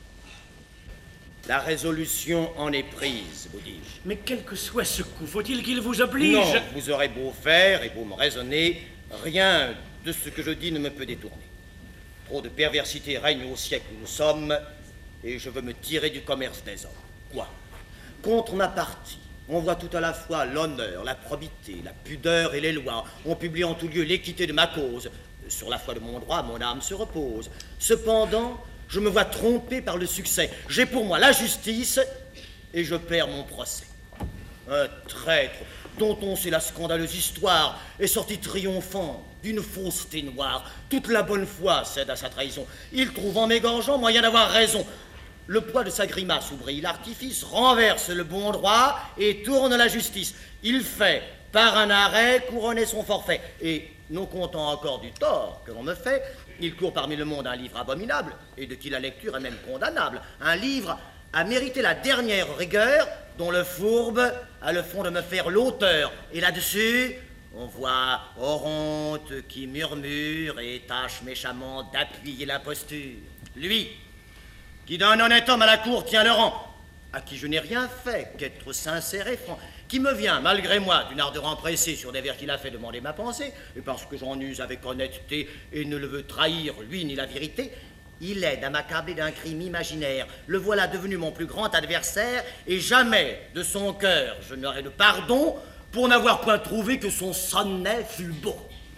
La résolution en est prise, vous dis-je. Mais quel que soit ce coup, faut-il qu'il vous oblige? Non, vous aurez beau faire et beau me raisonner, rien de ce que je dis ne me peut détourner. Trop de perversité règne au siècle où nous sommes, et je veux me tirer du commerce des hommes. Quoi? Contre ma partie, on voit tout à la fois l'honneur, la probité, la pudeur et les lois. On publie en tout lieu l'équité de ma cause. Sur la foi de mon droit, mon âme se repose. Cependant, je me vois trompé par le succès. J'ai pour moi la justice et je perds mon procès. Un traître dont on sait la scandaleuse histoire est sorti triomphant d'une fausseté noire. Toute la bonne foi cède à sa trahison. Il trouve en m'égorgeant moyen d'avoir raison. Le poids de sa grimace où brille l'artifice renverse le bon droit et tourne la justice. Il fait, par un arrêt, couronner son forfait. Et, non comptant encore du tort que l'on me fait, il court parmi le monde un livre abominable, et de qui la lecture est même condamnable. Un livre à mériter la dernière rigueur, dont le fourbe a le fond de me faire l'auteur. Et là-dessus, on voit Oronte qui murmure et tâche méchamment d'appuyer la posture. Lui, qui d'un honnête homme à la cour tient le rang, à qui je n'ai rien fait qu'être sincère et franc, qui me vient, malgré moi, d'une ardeur empressée sur des vers qu'il a fait demander ma pensée, et parce que j'en use avec honnêteté et ne le veux trahir, lui, ni la vérité, il aide à m'accabler d'un crime imaginaire. Le voilà devenu mon plus grand adversaire, et jamais de son cœur je n'aurai de pardon pour n'avoir point trouvé que son sonnet fût beau.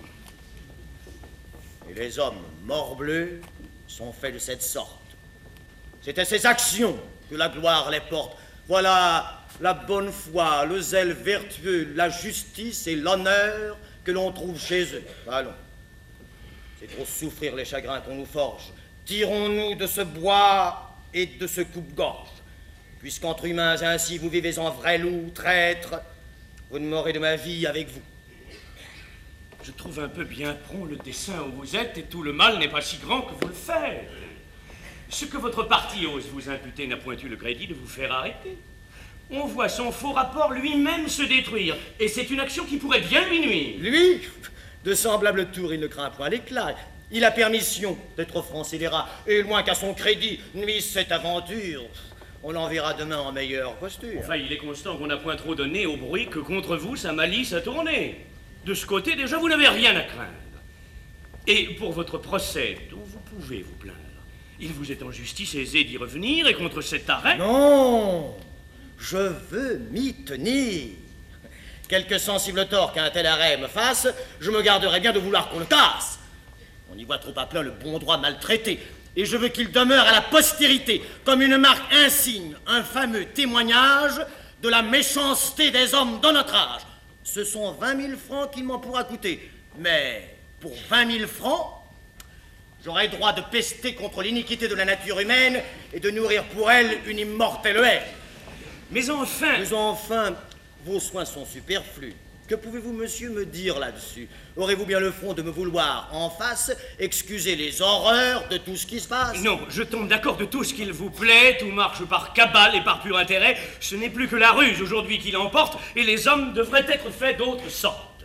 Et les hommes morbleux sont faits de cette sorte. C'est à ces actions que la gloire les porte. Voilà la bonne foi, le zèle vertueux, la justice et l'honneur que l'on trouve chez eux. Allons, c'est trop souffrir les chagrins qu'on nous forge. Tirons-nous de ce bois et de ce coupe-gorge. Puisqu'entre humains ainsi vous vivez en vrai loup, traître, vous ne m'aurez de ma vie avec vous. Je trouve un peu bien prompt le dessein où vous êtes, et tout le mal n'est pas si grand que vous le faites. Ce que votre parti ose vous imputer n'a point eu le crédit de vous faire arrêter. On voit son faux rapport lui-même se détruire, et c'est une action qui pourrait bien lui nuire. Lui, de semblable tour, il ne craint point l'éclat. Il a permission d'être franc scélérat, et loin qu'à son crédit nuise cette aventure, on l'enverra demain en meilleure posture. Enfin, il est constant qu'on n'a point trop donné au bruit que contre vous sa malice a tourné. De ce côté, déjà, vous n'avez rien à craindre. Et pour votre procès, dont vous pouvez vous plaindre, il vous est en justice aisé d'y revenir, et contre cet arrêt... Non, je veux m'y tenir. Quelque sensible tort qu'un tel arrêt me fasse, je me garderai bien de vouloir qu'on le casse. On y voit trop à plein le bon droit maltraité, et je veux qu'il demeure à la postérité comme une marque insigne, un fameux témoignage de la méchanceté des hommes de notre âge. Ce sont 20 000 francs qu'il m'en pourra coûter, mais pour 20 000 francs, j'aurai droit de pester contre l'iniquité de la nature humaine et de nourrir pour elle une immortelle haine. Mais enfin, vos soins sont superflus. Que pouvez-vous, monsieur, me dire là-dessus? Aurez-vous bien le front de me vouloir, en face, excuser les horreurs de tout ce qui se passe? Non, je tombe d'accord de tout ce qu'il vous plaît, tout marche par cabale et par pur intérêt. Ce n'est plus que la ruse aujourd'hui qui l'emporte, et les hommes devraient être faits d'autre sorte.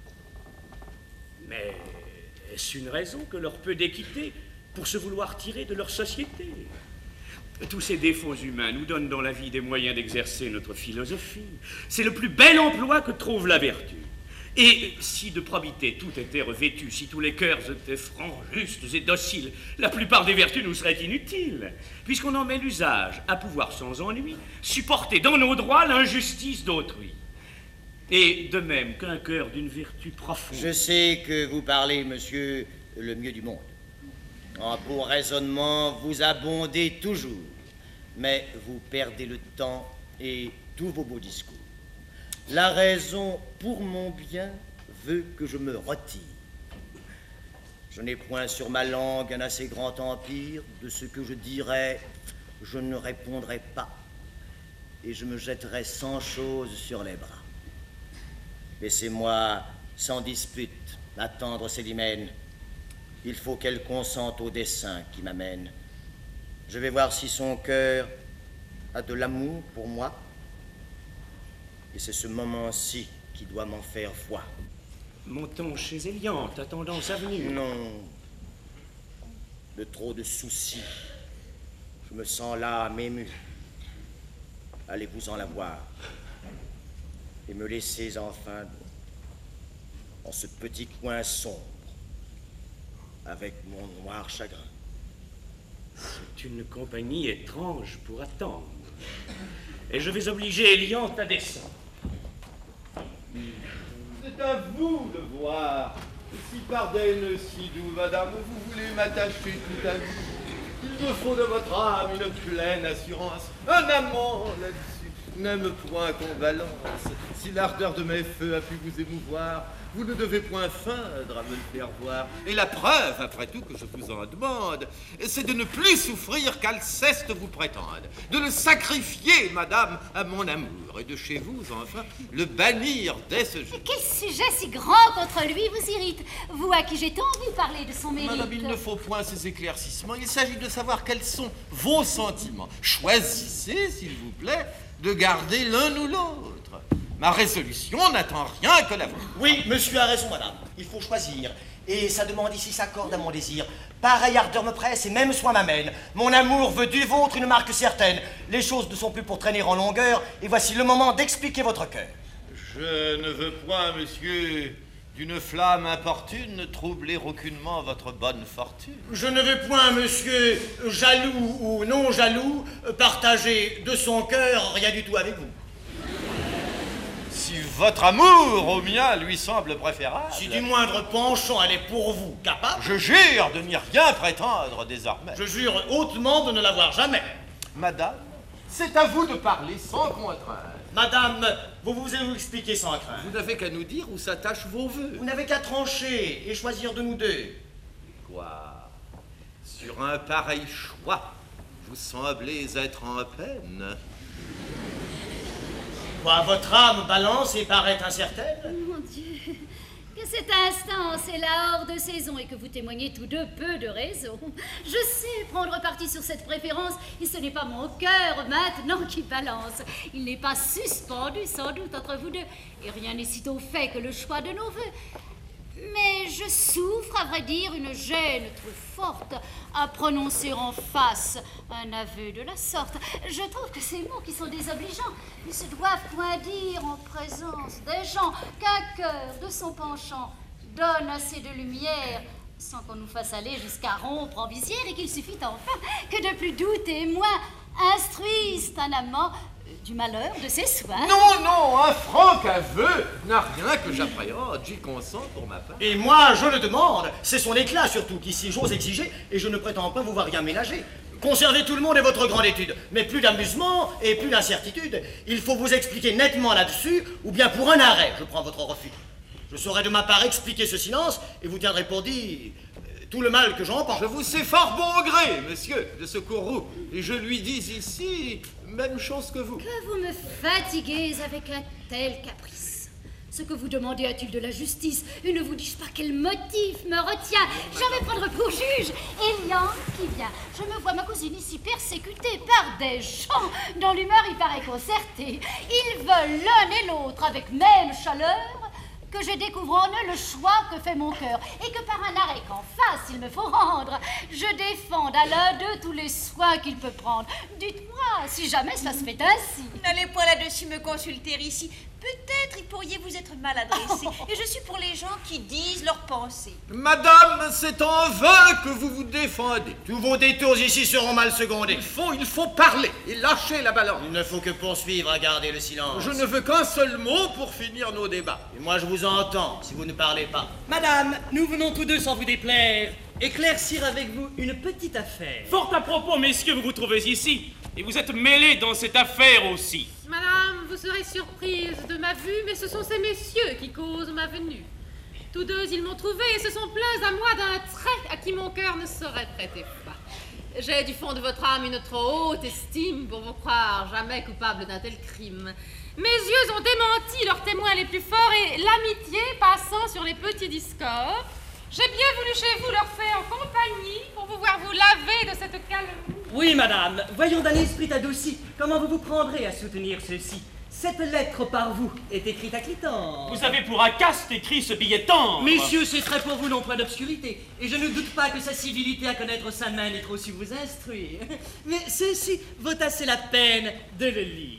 Mais est-ce une raison que leur peu d'équité pour se vouloir tirer de leur société? Tous ces défauts humains nous donnent dans la vie des moyens d'exercer notre philosophie. C'est le plus bel emploi que trouve la vertu. Et si de probité tout était revêtu, si tous les cœurs étaient francs, justes et dociles, la plupart des vertus nous seraient inutiles, puisqu'on en met l'usage à pouvoir sans ennui supporter dans nos droits l'injustice d'autrui. Et de même qu'un cœur d'une vertu profonde. Je sais que vous parlez, monsieur, le mieux du monde. En beau raisonnement, vous abondez toujours, mais vous perdez le temps et tous vos beaux discours. La raison, pour mon bien, veut que je me retire. Je n'ai point sur ma langue un assez grand empire. De ce que je dirais, je ne répondrai pas, et je me jetterai sans chose sur les bras. Laissez-moi, sans dispute, attendre Célimène. Il faut qu'elle consente au dessein qui m'amène. Je vais voir si son cœur a de l'amour pour moi. Et c'est ce moment-ci qui doit m'en faire foi. Montons chez Éliante, attendant sa venue. Non. De trop de soucis. Je me sens l'âme émue. Allez-vous-en la voir. Et me laissez enfin dans ce petit coin sombre, avec mon noir chagrin. C'est une compagnie étrange pour attendre. Et je vais obliger Éliante à descendre. C'est à vous de voir. Si Pardenne, si doux, madame, vous voulez m'attacher tout à vous, il me faut de votre âme une pleine assurance. Un amant là-dessus n'aime point qu'on balance. Si l'ardeur de mes feux a pu vous émouvoir, vous ne devez point feindre à me le faire voir. Et la preuve, après tout, que je vous en demande, c'est de ne plus souffrir qu'Alceste vous prétende, de le sacrifier, madame, à mon amour, et de chez vous, enfin, le bannir dès ce jour. Quel sujet si grand contre lui vous irrite, vous à qui j'ai tant envie parler de son mérite? Madame, il ne faut point ces éclaircissements, il s'agit de savoir quels sont vos sentiments. Choisissez, s'il vous plaît, de garder l'un ou l'autre. Ma résolution n'attend rien que la vôtre. Oui, monsieur a raison, madame. Il faut choisir. Et sa demande ici s'accorde à mon désir. Pareille ardeur me presse et même soin m'amène. Mon amour veut du vôtre une marque certaine. Les choses ne sont plus pour traîner en longueur, et voici le moment d'expliquer votre cœur. Je ne veux point, monsieur, d'une flamme importune, troubler aucunement votre bonne fortune. Je ne veux point, monsieur, jaloux ou non jaloux, partager de son cœur rien du tout avec vous. Si votre amour au mien lui semble préférable... Si du moindre penchant elle est pour vous capable... Je jure de n'y rien prétendre désormais. Je jure hautement de ne l'avoir jamais. Madame, c'est à vous de parler sans contrainte. Madame, vous expliquer sans crainte. Vous n'avez qu'à nous dire où s'attachent vos vœux. Vous n'avez qu'à trancher et choisir de nous deux. Quoi? Sur un pareil choix, vous semblez être en peine. Quoi, votre âme balance et paraît incertaine? Mon Dieu, que cet instant, c'est la hors de saison et que vous témoignez tous deux peu de raison. Je sais prendre parti sur cette préférence et ce n'est pas mon cœur maintenant qui balance. Il n'est pas suspendu sans doute entre vous deux et rien n'est sitôt fait que le choix de nos vœux. Mais je souffre, à vrai dire, une gêne trop forte à prononcer en face un aveu de la sorte. Je trouve que ces mots qui sont désobligeants ne se doivent point dire en présence des gens qu'un cœur de son penchant donne assez de lumière sans qu'on nous fasse aller jusqu'à rompre en visière et qu'il suffit enfin que de plus doux témoins instruisent un amant du malheur de ses soins. Non, non, un franc aveu n'a rien que j'appréhende, j'y consens pour ma part. Et moi, je le demande, c'est son éclat surtout qu'ici j'ose exiger, et je ne prétends pas vous voir rien ménager. Conservez tout le monde et votre grande étude, mais plus d'amusement et plus d'incertitude. Il faut vous expliquer nettement là-dessus, ou bien pour un arrêt, je prends votre refus. Je saurai de ma part expliquer ce silence, et vous tiendrez pour dit tout le mal que j'en pense. Je vous sais fort bon gré, monsieur de ce courroux, et je lui dis ici même chose que vous. Que vous me fatiguez avec un tel caprice. Ce que vous demandez a-t-il de la justice? Et ne vous dis-je pas quel motif me retient? J'en vais prendre pour juge Elian qui vient. Je me vois ma cousine ici persécutée par des gens dont l'humeur y paraît concertée. Ils veulent l'un et l'autre avec même chaleur que je découvre en eux le choix que fait mon cœur et que par un arrêt qu'en face il me faut rendre, je défende à l'un d'eux tous les soins qu'il peut prendre. Dites-moi si jamais ça se fait ainsi. N'allez pas là-dessus me consulter ici. Peut-être y pourriez vous être mal adressé. Et je suis pour les gens qui disent leurs pensées. Madame, c'est en vain que vous vous défendez. Tous vos détours ici seront mal secondés. Il faut parler et lâcher la balance. Il ne faut que poursuivre à garder le silence. Je ne veux qu'un seul mot pour finir nos débats. Et moi je vous entends si vous ne parlez pas. Madame, nous venons tous deux sans vous déplaire éclaircir avec vous une petite affaire. Fort à propos, messieurs, vous vous trouvez ici, et vous êtes mêlés dans cette affaire aussi. Madame, vous serez surprise de ma vue, mais ce sont ces messieurs qui causent ma venue. Tous deux, ils m'ont trouvé et se sont plaints à moi d'un trait à qui mon cœur ne saurait prêter foi. J'ai du fond de votre âme une trop haute estime pour vous croire jamais coupable d'un tel crime. Mes yeux ont démenti leurs témoins les plus forts et l'amitié passant sur les petits discords, j'ai bien voulu chez vous leur faire en compagnie pour vous voir vous laver de cette calomnie. Oui, madame, voyons d'un esprit adouci comment vous vous prendrez à soutenir ceci. Cette lettre par vous est écrite à Clitandre. Vous avez pour Acaste écrit ce billet tendre. Messieurs, c'est très pour vous non point d'obscurité, et je ne doute pas que sa civilité à connaître sa main n'ait trop su vous instruire. Mais ceci vaut assez la peine de le lire.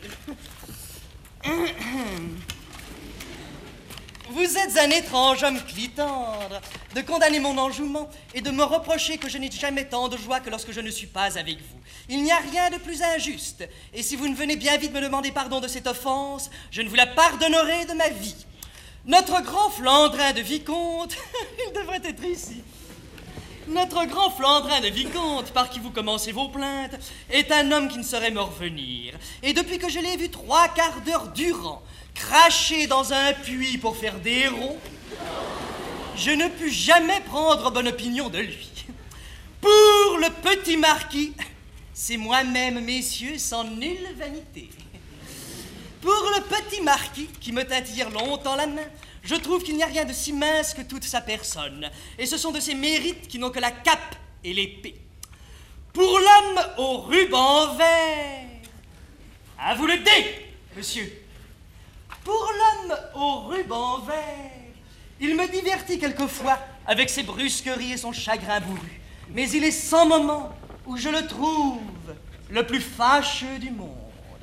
Vous êtes un étrange homme, Clitandre, de condamner mon enjouement et de me reprocher que je n'ai jamais tant de joie que lorsque je ne suis pas avec vous. Il n'y a rien de plus injuste, et si vous ne venez bien vite me demander pardon de cette offense, je ne vous la pardonnerai de ma vie. Notre grand Flandrin de vicomte, il devrait être ici. Notre grand Flandrin de vicomte, par qui vous commencez vos plaintes, est un homme qui ne saurait me revenir. Et depuis que je l'ai vu 3/4 d'heure durant, cracher dans un puits pour faire des héros, je ne pus jamais prendre bonne opinion de lui. Pour le petit marquis, c'est moi-même, messieurs, sans nulle vanité. Pour le petit marquis, qui me tintille longtemps la main, je trouve qu'il n'y a rien de si mince que toute sa personne, et ce sont de ses mérites qui n'ont que la cape et l'épée. Pour l'homme au ruban vert, à vous le dé, monsieur. Pour l'homme au ruban vert, il me divertit quelquefois avec ses brusqueries et son chagrin bourru, mais il est sans moment où je le trouve le plus fâcheux du monde.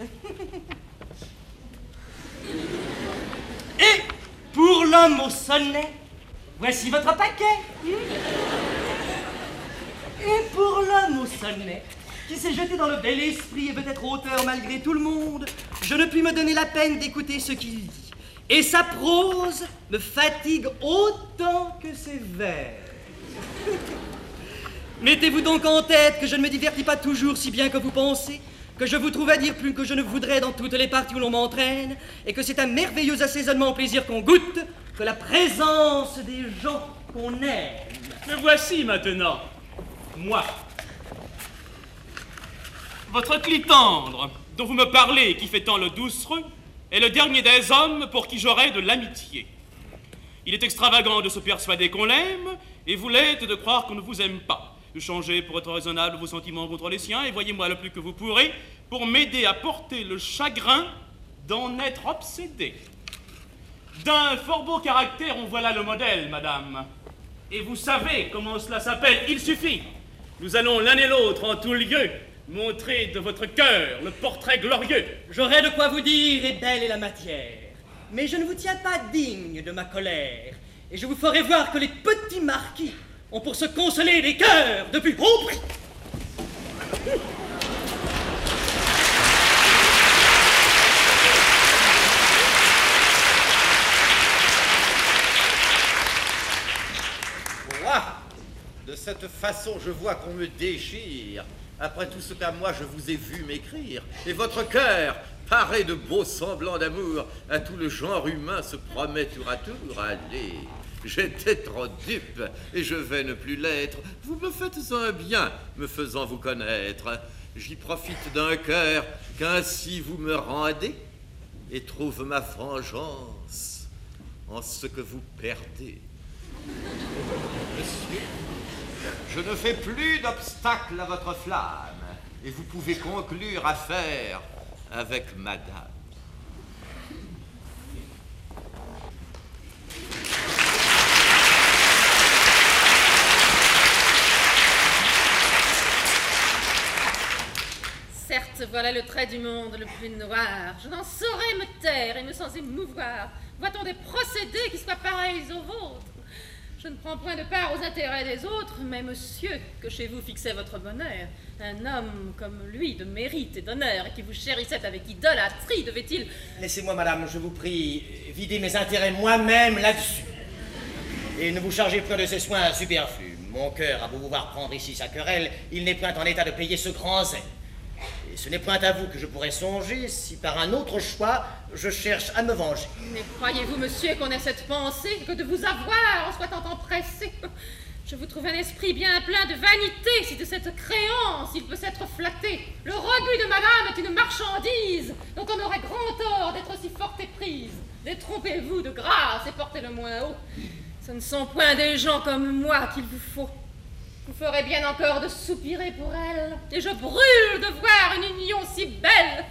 Et pour l'homme au sonnet, voici votre paquet. Et pour l'homme au sonnet, qui s'est jeté dans le bel esprit et veut être auteur malgré tout le monde, je ne puis me donner la peine d'écouter ce qu'il dit. Et sa prose me fatigue autant que ses vers. Mettez-vous donc en tête que je ne me divertis pas toujours si bien que vous pensez, que je vous trouve à dire plus que je ne voudrais dans toutes les parties où l'on m'entraîne, et que c'est un merveilleux assaisonnement au plaisir qu'on goûte que la présence des gens qu'on aime. Me voici maintenant, moi. Votre Clitandre, dont vous me parlez, qui fait tant le doucereux, est le dernier des hommes pour qui j'aurais de l'amitié. Il est extravagant de se persuader qu'on l'aime, et vous l'êtes de croire qu'on ne vous aime pas. Changez pour être raisonnable vos sentiments contre les siens, et voyez-moi le plus que vous pourrez pour m'aider à porter le chagrin d'en être obsédé. D'un fort beau caractère, on voilà le modèle, madame. Et vous savez comment cela s'appelle, il suffit. Nous allons l'un et l'autre en tout lieu montrer de votre cœur le portrait glorieux. J'aurais de quoi vous dire, et belle est la matière. Mais je ne vous tiens pas digne de ma colère. Et je vous ferai voir que les petits marquis ont pour se consoler des cœurs de plus haut prix. De cette façon, je vois qu'on me déchire. Après tout ce qu'à moi je vous ai vu m'écrire. Et votre cœur, paré de beaux semblants d'amour, à tout le genre humain se promet tour à tour. Allez, j'étais trop dupe, et je vais ne plus l'être. Vous me faites un bien, me faisant vous connaître. J'y profite d'un cœur qu'ainsi vous me rendez, et trouve ma vengeance en ce que vous perdez. Monsieur, je ne fais plus d'obstacle à votre flamme, et vous pouvez conclure affaire avec madame. Certes, voilà le trait du monde le plus noir. Je n'en saurais me taire et me sans émouvoir. Voit-on des procédés qui soient pareils aux vôtres? Je ne prends point de part aux intérêts des autres, mais monsieur, que chez vous fixait votre bonheur, un homme comme lui, de mérite et d'honneur, et qui vous chérissait avec idolâtrie, devait-il... Laissez-moi, madame, je vous prie, vider mes intérêts moi-même là-dessus. Et ne vous chargez point de ces soins superflus. Mon cœur a beau vouloir prendre ici sa querelle, il n'est point en état de payer ce grand zèle. Et ce n'est point à vous que je pourrais songer si par un autre choix je cherche à me venger. Mais croyez-vous, monsieur, qu'on ait cette pensée que de vous avoir en soit tant empressé? Je vous trouve un esprit bien plein de vanité si de cette créance il peut s'être flatté. Le rebut de madame est une marchandise dont on aurait grand tort d'être si fort éprise. Détrompez-vous de grâce et portez le moins haut. Ce ne sont point des gens comme moi qu'il vous faut. Vous ferez bien encore de soupirer pour elle, et je brûle de voir une union si belle.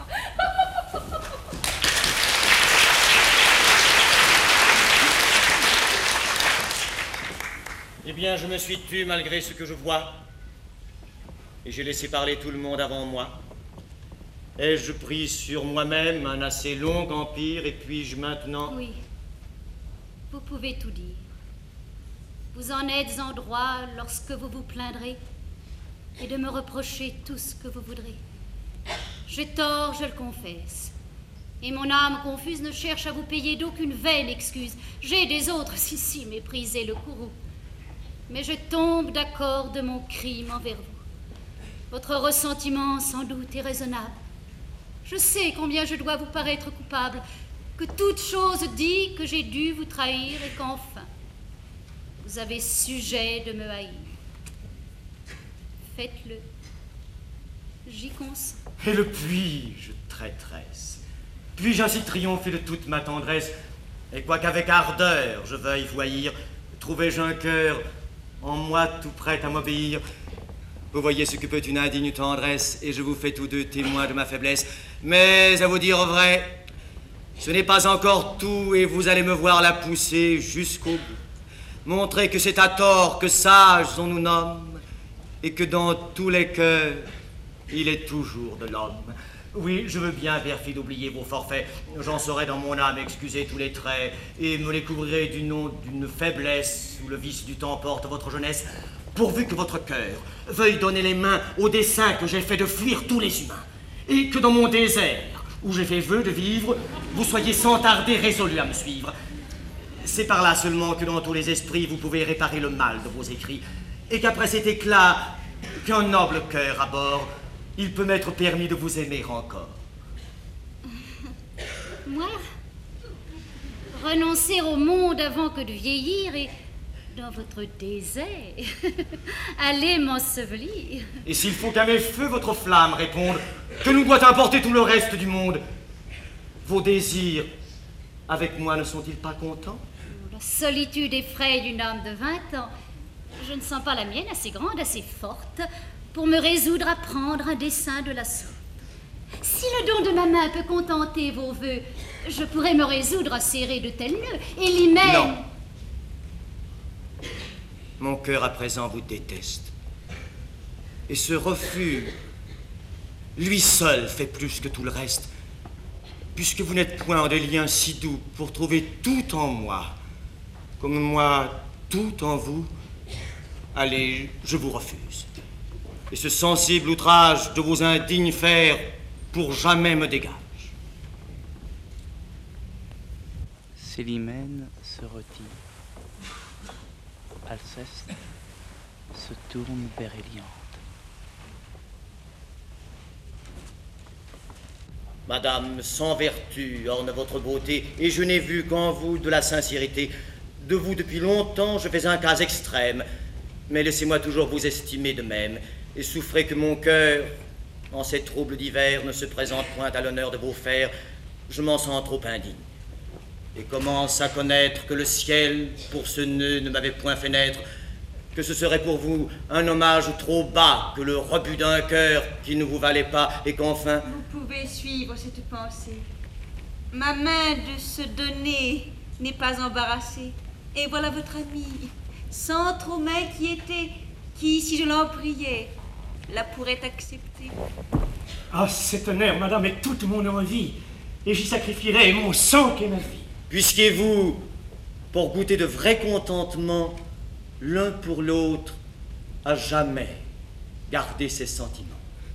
Eh bien, je me suis tu malgré ce que je vois, et j'ai laissé parler tout le monde avant moi. Ai-je pris sur moi-même un assez long empire, et puis-je maintenant... Oui, vous pouvez tout dire. Vous en êtes en droit lorsque vous vous plaindrez et de me reprocher tout ce que vous voudrez. J'ai tort, je le confesse, et mon âme confuse ne cherche à vous payer d'aucune vaine excuse. J'ai des autres si méprisé le courroux, mais je tombe d'accord de mon crime envers vous. Votre ressentiment sans doute est raisonnable. Je sais combien je dois vous paraître coupable, que toute chose dit que j'ai dû vous trahir et qu'enfin vous avez sujet de me haïr. Faites-le. J'y consens. Et le puis-je, traîtresse? Puis-je ainsi triompher de toute ma tendresse? Et quoiqu'avec ardeur je veuille vous haïr, trouvais-je un cœur en moi tout prêt à m'obéir? Vous voyez ce que peut une indigne tendresse, et je vous fais tous deux témoins de ma faiblesse. Mais à vous dire vrai, ce n'est pas encore tout, et vous allez me voir la pousser jusqu'au bout. Montrer que c'est à tort que sages on nous nomme, et que dans tous les cœurs, il est toujours de l'homme. Oui, je veux bien, perfide, oublier vos forfaits. J'en saurai dans mon âme excuser tous les traits, et me les couvrirez du nom d'une faiblesse, où le vice du temps porte votre jeunesse, pourvu que votre cœur veuille donner les mains au dessein que j'ai fait de fuir tous les humains, et que dans mon désert, où j'ai fait vœu de vivre, vous soyez sans tarder résolus à me suivre. C'est par là seulement que dans tous les esprits vous pouvez réparer le mal de vos écrits, et qu'après cet éclat qu'un noble cœur aborde, il peut m'être permis de vous aimer encore. Moi, renoncer au monde avant que de vieillir et, dans votre désert, aller m'ensevelir. Et s'il faut qu'à mes feux votre flamme réponde, que nous doit importer tout le reste du monde? Vos désirs, avec moi, ne sont-ils pas contents? La solitude effraie d'une âme de 20 ans. Je ne sens pas la mienne assez grande, assez forte, pour me résoudre à prendre un dessein de la sorte. Si le don de ma main peut contenter vos vœux, je pourrais me résoudre à serrer de tels nœuds, et l'hymen... Non. Mon cœur à présent vous déteste. Et ce refus, lui seul fait plus que tout le reste, puisque vous n'êtes point en des liens si doux pour trouver tout en moi, comme moi tout en vous. Allez, je vous refuse. Et ce sensible outrage de vos indignes fers pour jamais me dégage. Célimène se retire. Alceste se tourne vers Éliante. Madame, sans vertu orne votre beauté, et je n'ai vu qu'en vous de la sincérité. De vous depuis longtemps je fais un cas extrême, mais laissez-moi toujours vous estimer de même, et souffrez que mon cœur, en ces troubles d'hiver, ne se présente point à l'honneur de vos fers. Je m'en sens trop indigne. et commence à connaître que le ciel, pour ce nœud, ne m'avait point fait naître, que ce serait pour vous un hommage trop bas que le rebut d'un cœur qui ne vous valait pas, et qu'enfin... Vous pouvez suivre cette pensée. Ma main de se donner n'est pas embarrassée. Et voilà votre ami, sans trop m'inquiéter, qui, si je l'en priais, la pourrait accepter. Ah, cet honneur, madame, est toute mon envie, et j'y sacrifierai mon sang et ma vie. Puisquiez-vous, pour goûter de vrai contentement, l'un pour l'autre, à jamais garder ses sentiments.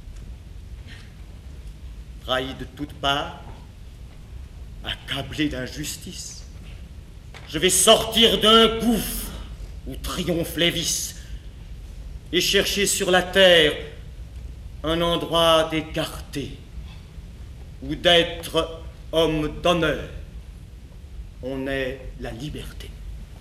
Trahi de toutes parts, accablé d'injustice, je vais sortir d'un gouffre où triomphe les vices et chercher sur la terre un endroit d'écarté où d'être homme d'honneur on est la liberté.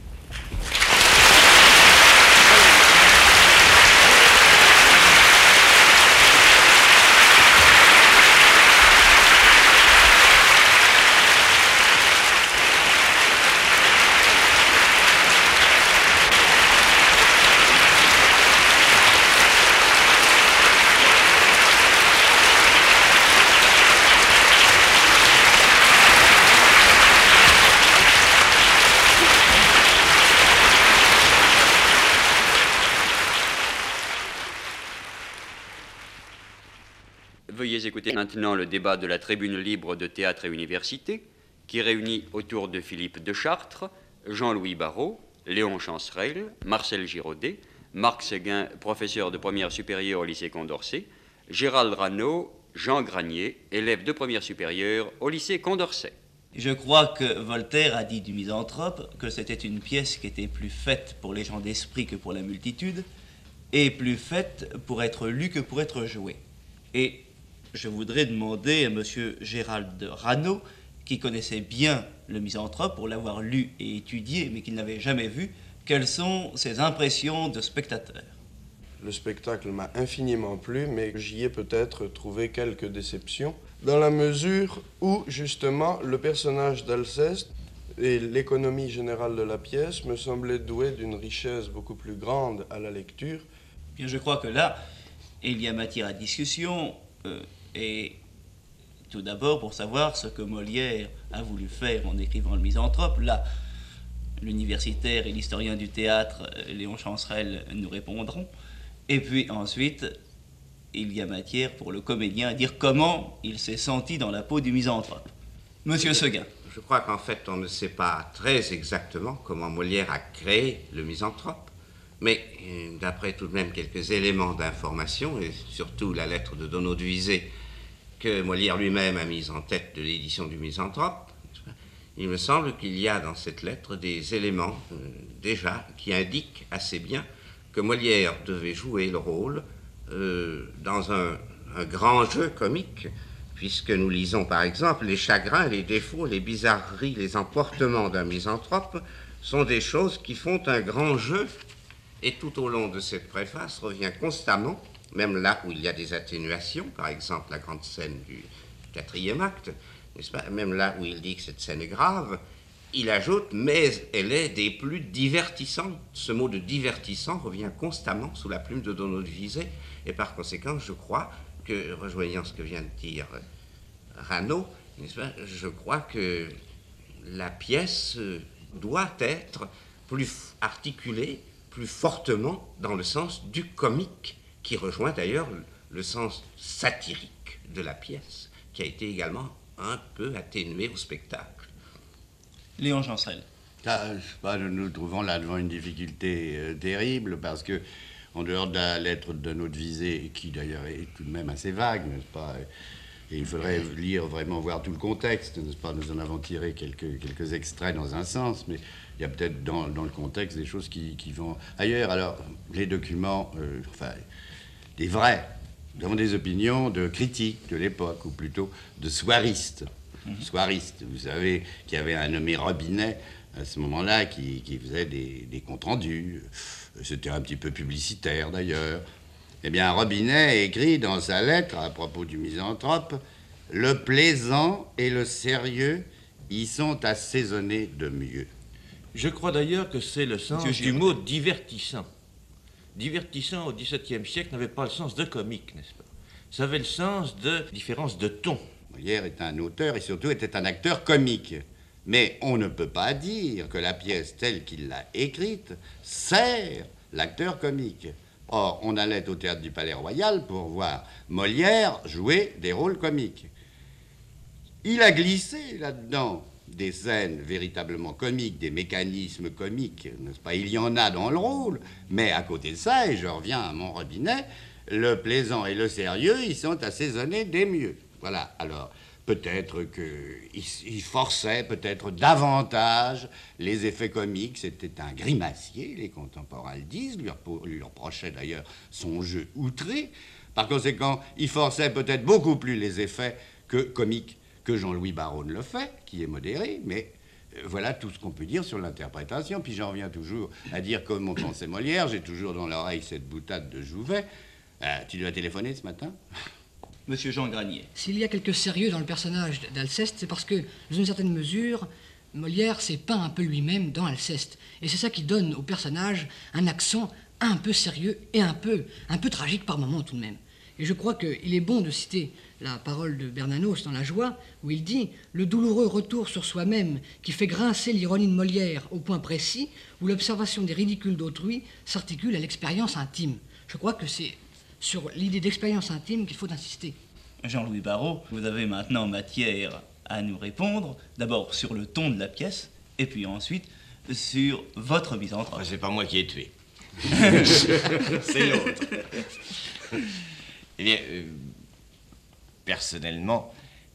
Veuillez écouter maintenant le débat de la tribune libre de Théâtre et Université, qui réunit autour de Philippe de Chartres, Jean-Louis Barrault, Léon Chancerelle, Marcel Giraudet, Marc Séguin, professeur de première supérieure au lycée Condorcet, Gérald Rano, Jean Granier, élève de première supérieure au lycée Condorcet. Je crois que Voltaire a dit du Misanthrope que c'était une pièce qui était plus faite pour les gens d'esprit que pour la multitude, et plus faite pour être lue que pour être jouée. Et je voudrais demander à M. Gérald Rano, qui connaissait bien le Misanthrope pour l'avoir lu et étudié, mais qu'il n'avait jamais vu, quelles sont ses impressions de spectateur. Le spectacle m'a infiniment plu, mais j'y ai peut-être trouvé quelques déceptions, dans la mesure où, justement, le personnage d'Alceste et l'économie générale de la pièce me semblaient doués d'une richesse beaucoup plus grande à la lecture. Bien, je crois que là, il y a matière à discussion, et tout d'abord pour savoir ce que Molière a voulu faire en écrivant le Misanthrope. Là, l'universitaire et l'historien du théâtre, Léon Chancerelle, nous répondront. Et puis ensuite, il y a matière pour le comédien à dire comment il s'est senti dans la peau du Misanthrope. Monsieur Séguin. Je crois qu'en fait, on ne sait pas très exactement comment Molière a créé le Misanthrope, mais d'après tout de même quelques éléments d'information, et surtout la lettre de Donneau de Visé, que Molière lui-même a mise en tête de l'édition du Misanthrope, il me semble qu'il y a dans cette lettre des éléments déjà qui indiquent assez bien que Molière devait jouer le rôle dans un grand jeu comique, puisque nous lisons par exemple les chagrins, les défauts, les bizarreries, les emportements d'un misanthrope sont des choses qui font un grand jeu, et tout au long de cette préface revient constamment, même là où il y a des atténuations, par exemple la grande scène du 4e acte, n'est-ce pas, même là où il dit que cette scène est grave, il ajoute « mais elle est des plus divertissantes ». Ce mot de « divertissant » revient constamment sous la plume de Donneau de Visé, et par conséquent, je crois que, rejoignant ce que vient de dire Rano, n'est-ce pas, je crois que la pièce doit être plus articulée, plus fortement dans le sens du comique, qui rejoint d'ailleurs le sens satirique de la pièce, qui a été également un peu atténué au spectacle. Léon Chancerelle. Nous nous trouvons là devant une difficulté terrible, parce que, en dehors de la lettre de Donneau de Visé, qui d'ailleurs est tout de même assez vague, n'est-ce pas, et il faudrait lire, vraiment voir tout le contexte, n'est-ce pas, nous en avons tiré quelques extraits dans un sens, mais il y a peut-être dans le contexte des choses qui vont ailleurs. Alors, les documents, des vrais, nous avons des opinions de critiques de l'époque, ou plutôt de soiristes. Soiristes, vous savez, qui avait un nommé Robinet, à ce moment-là, qui faisait des comptes rendus. C'était un petit peu publicitaire, d'ailleurs. Eh bien, Robinet écrit dans sa lettre, à propos du Misanthrope, « Le plaisant et le sérieux ils sont assaisonnés de mieux. Je crois d'ailleurs que c'est le sens du mot divertissant. Divertissant au XVIIe siècle n'avait pas le sens de comique, n'est-ce pas? Ça avait le sens de différence de ton. Molière est un auteur et surtout était un acteur comique. Mais on ne peut pas dire que la pièce telle qu'il l'a écrite sert l'acteur comique. Or, on allait au théâtre du Palais Royal pour voir Molière jouer des rôles comiques. Il a glissé là-dedans des scènes véritablement comiques, des mécanismes comiques, n'est-ce pas? Il y en a dans le rôle, mais à côté de ça, et je reviens à mon robinet, le plaisant et le sérieux, ils sont assaisonnés des mieux. Voilà, alors peut-être qu'il forçait peut-être davantage les effets comiques, c'était un grimacier, les contemporains le disent, lui reprochait d'ailleurs son jeu outré. Par conséquent, il forçait peut-être beaucoup plus les effets comiques que Jean-Louis Barrault ne le fait, qui est modéré, mais voilà tout ce qu'on peut dire sur l'interprétation. Puis j'en reviens toujours à dire comme on pensait Molière, j'ai toujours dans l'oreille cette boutade de Jouvet. Tu lui as téléphoné ce matin? Monsieur Jean Granier. S'il y a quelque sérieux dans le personnage d'Alceste, c'est parce que, dans une certaine mesure, Molière s'est peint un peu lui-même dans Alceste. Et c'est ça qui donne au personnage un accent un peu sérieux et un peu tragique par moments tout de même. Et je crois qu'il est bon de citer la parole de Bernanos dans La Joie, où il dit « Le douloureux retour sur soi-même qui fait grincer l'ironie de Molière au point précis où l'observation des ridicules d'autrui s'articule à l'expérience intime. » Je crois que c'est sur l'idée d'expérience intime qu'il faut insister. Jean-Louis Barrault, vous avez maintenant matière à nous répondre, d'abord sur le ton de la pièce, et puis ensuite sur votre misanthrope. C'est pas moi qui ai tué. C'est l'autre. Eh bien, personnellement,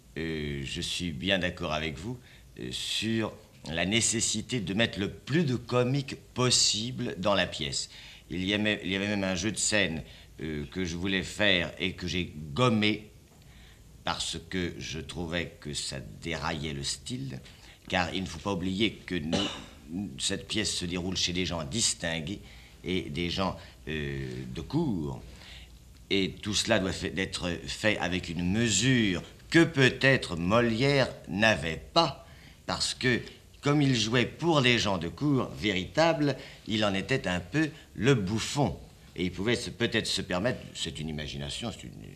je suis bien d'accord avec vous sur la nécessité de mettre le plus de comique possible dans la pièce. Il y avait même un jeu de scène que je voulais faire et que j'ai gommé parce que je trouvais que ça déraillait le style, car il ne faut pas oublier que cette pièce se déroule chez des gens distingués et des gens de cour. Et tout cela doit être fait avec une mesure que peut-être Molière n'avait pas, parce que, comme il jouait pour les gens de cour véritables, il en était un peu le bouffon. Et il pouvait peut-être se permettre, c'est une imagination,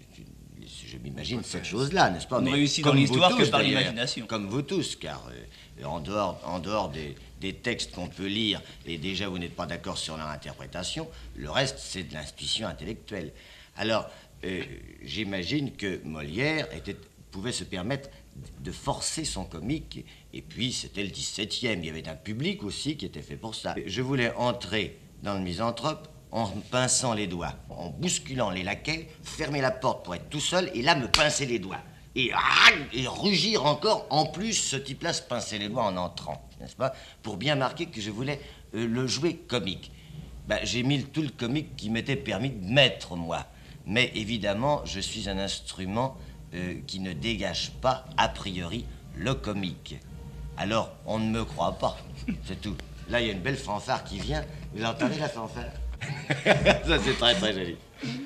je m'imagine cette chose-là, n'est-ce pas? On réussit dans l'histoire que par l'imagination. Comme vous tous, car en dehors des textes qu'on peut lire, et déjà vous n'êtes pas d'accord sur leur interprétation, le reste c'est de l'intuition intellectuelle. Alors, j'imagine que Molière pouvait se permettre de forcer son comique, et puis c'était le 17e, il y avait un public aussi qui était fait pour ça. Je voulais entrer dans le misanthrope en pinçant les doigts, en bousculant les laquais, fermer la porte pour être tout seul, et là me pincer les doigts. Et rugir encore, en plus, ce type-là se pincer les doigts en entrant, n'est-ce pas? Pour bien marquer que je voulais le jouer comique. J'ai mis tout le comique qui m'était permis de mettre, moi. Mais évidemment, je suis un instrument qui ne dégage pas, a priori, le comique. Alors, on ne me croit pas, c'est tout. Là, il y a une belle fanfare qui vient. Vous entendez la fanfare? Ça, c'est très, très joli.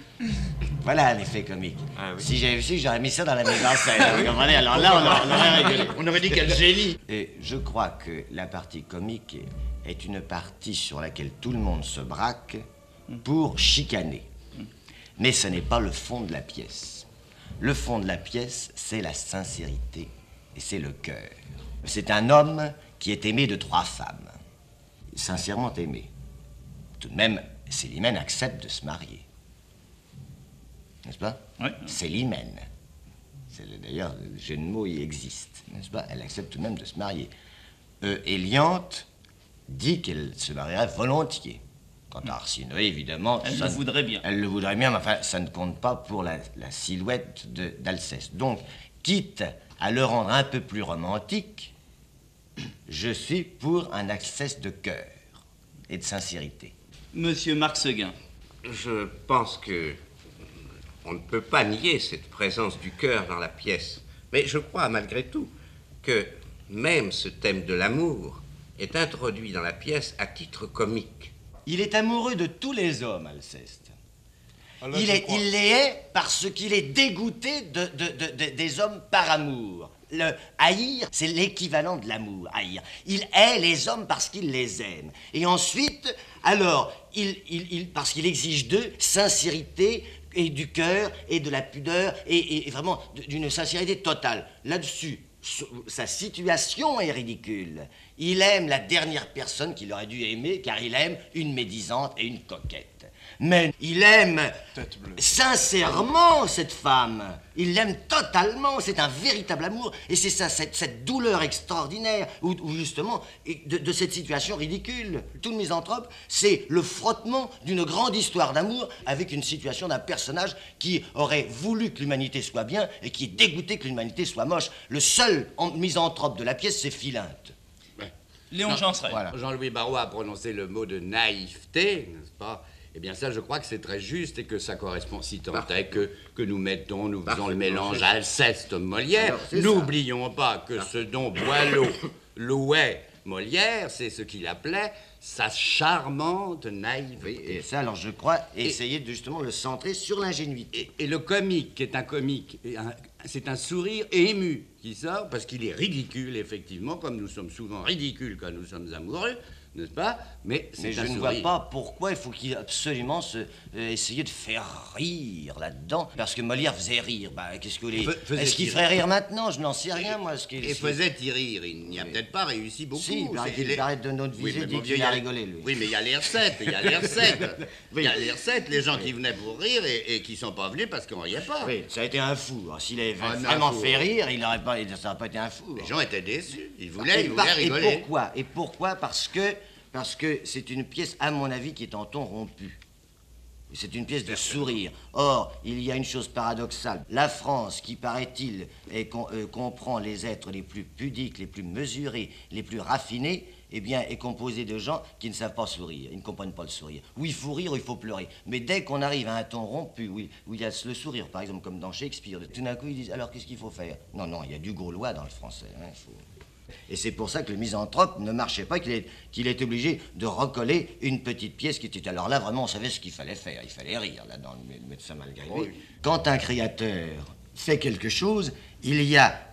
Voilà l'effet comique. Ah, oui. Si j'avais su, j'aurais mis ça dans la mise en scène. Vous comprenez? Alors là, on aurait rigolé. On aurait dit quel génie. Et je crois que la partie comique est une partie sur laquelle tout le monde se braque pour chicaner. Mais ce n'est pas le fond de la pièce. Le fond de la pièce, c'est la sincérité et c'est le cœur. C'est un homme qui est aimé de 3 femmes. Sincèrement aimé. Tout de même, Célimène accepte de se marier. N'est-ce pas? Oui. Célimène. D'ailleurs, le jeu de mots y existe, n'est-ce pas? Elle accepte tout de même de se marier. Éliante dit qu'elle se marierait volontiers. Quant à Arsinoé, évidemment... Elle le voudrait bien. Elle le voudrait bien, mais enfin, ça ne compte pas pour la silhouette d'Alceste. Donc, quitte à le rendre un peu plus romantique, je suis pour un Alceste de cœur et de sincérité. Monsieur Marc Seguin. Je pense que on ne peut pas nier cette présence du cœur dans la pièce. Mais je crois, malgré tout, que même ce thème de l'amour est introduit dans la pièce à titre comique. Il est amoureux de tous les hommes, Alceste. Il les est parce qu'il est dégoûté des hommes par amour. Le haïr, c'est l'équivalent de l'amour, haïr. Il hait les hommes parce qu'il les aime. Et ensuite, alors, parce qu'il exige d'eux sincérité et du cœur et de la pudeur et vraiment d'une sincérité totale. Là-dessus, sa situation est ridicule. Il aime la dernière personne qu'il aurait dû aimer car il aime une médisante et une coquette. Mais il aime sincèrement cette femme. Il l'aime totalement. C'est un véritable amour. Et c'est ça, cette douleur extraordinaire, ou justement, de cette situation ridicule. Tout le misanthrope, c'est le frottement d'une grande histoire d'amour avec une situation d'un personnage qui aurait voulu que l'humanité soit bien et qui est dégoûté que l'humanité soit moche. Le seul misanthrope de la pièce, c'est Philinte. Léon Chancerelle. Voilà. Jean-Louis Barrault a prononcé le mot de naïveté, n'est-ce pas? Eh bien ça, je crois que c'est très juste et que ça correspond si tant est que nous faisons le mélange Alceste-Molière. N'oublions pas que ce dont Boileau louait Molière, c'est ce qu'il appelait sa charmante naïveté. Oui, et ça, alors je crois, essayer de justement le centrer sur l'ingénuité. Et le comique, qui est un comique, c'est un sourire ému qui sort, parce qu'il est ridicule, effectivement, comme nous sommes souvent ridicules quand nous sommes amoureux, n'est-ce pas? Mais je ne vois pas pourquoi il faut qu'il absolument essayer de faire rire là-dedans. Parce que Molière faisait rire. Bah, qu'est-ce que vous voulez? Est-ce qu'il ferait rire maintenant? Je n'en sais rien, moi. Et faisait-y rire. Il n'y a peut-être pas réussi beaucoup. Si, il arrête de notre visée, dit qu'il a rigolé, lui. Oui, mais il y a les recettes, il y a les recettes. Il y a les recettes, les gens qui venaient pour rire et qui ne sont pas venus parce qu'on ne riait pas. Oui, ça a été un fou. S'il avait vraiment fait rire, ça n'aurait pas été un fou. Les gens étaient déçus. Ils voulaient rigoler. Et pourquoi? Parce que c'est une pièce, à mon avis, qui est en ton rompu. C'est une pièce de sourire. Or, il y a une chose paradoxale. La France, qui, paraît-il, comprend les êtres les plus pudiques, les plus mesurés, les plus raffinés, eh bien, est composée de gens qui ne savent pas sourire. Ils ne comprennent pas le sourire. Ou il faut rire ou il faut pleurer. Mais dès qu'on arrive à un ton rompu, où il y a le sourire, par exemple, comme dans Shakespeare, tout d'un coup, ils disent, alors, qu'est-ce qu'il faut faire? Non, il y a du gaulois dans le français. Et c'est pour ça que le misanthrope ne marchait pas, qu'il est obligé de recoller une petite pièce qui était... Alors là, vraiment, on savait ce qu'il fallait faire. Il fallait rire, là, dans le médecin malgré lui. Quand un créateur fait quelque chose, il y a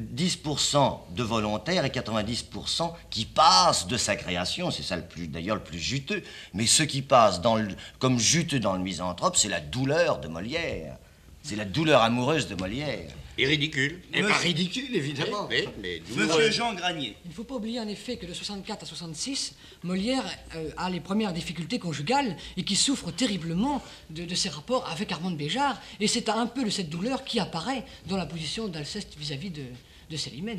10% de volontaires et 90% qui passent de sa création. C'est ça, d'ailleurs, le plus juteux. Mais ce qui passe comme juteux dans le misanthrope, c'est la douleur de Molière. C'est la douleur amoureuse de Molière. Et ridicule. Et pas ridicule, évidemment. Mais Monsieur Jean Granier. Il ne faut pas oublier en effet que de 64 à 66, Molière a les premières difficultés conjugales et qui souffre terriblement de ses rapports avec Armande Béjart. Et c'est un peu de cette douleur qui apparaît dans la position d'Alceste vis-à-vis de Célimène.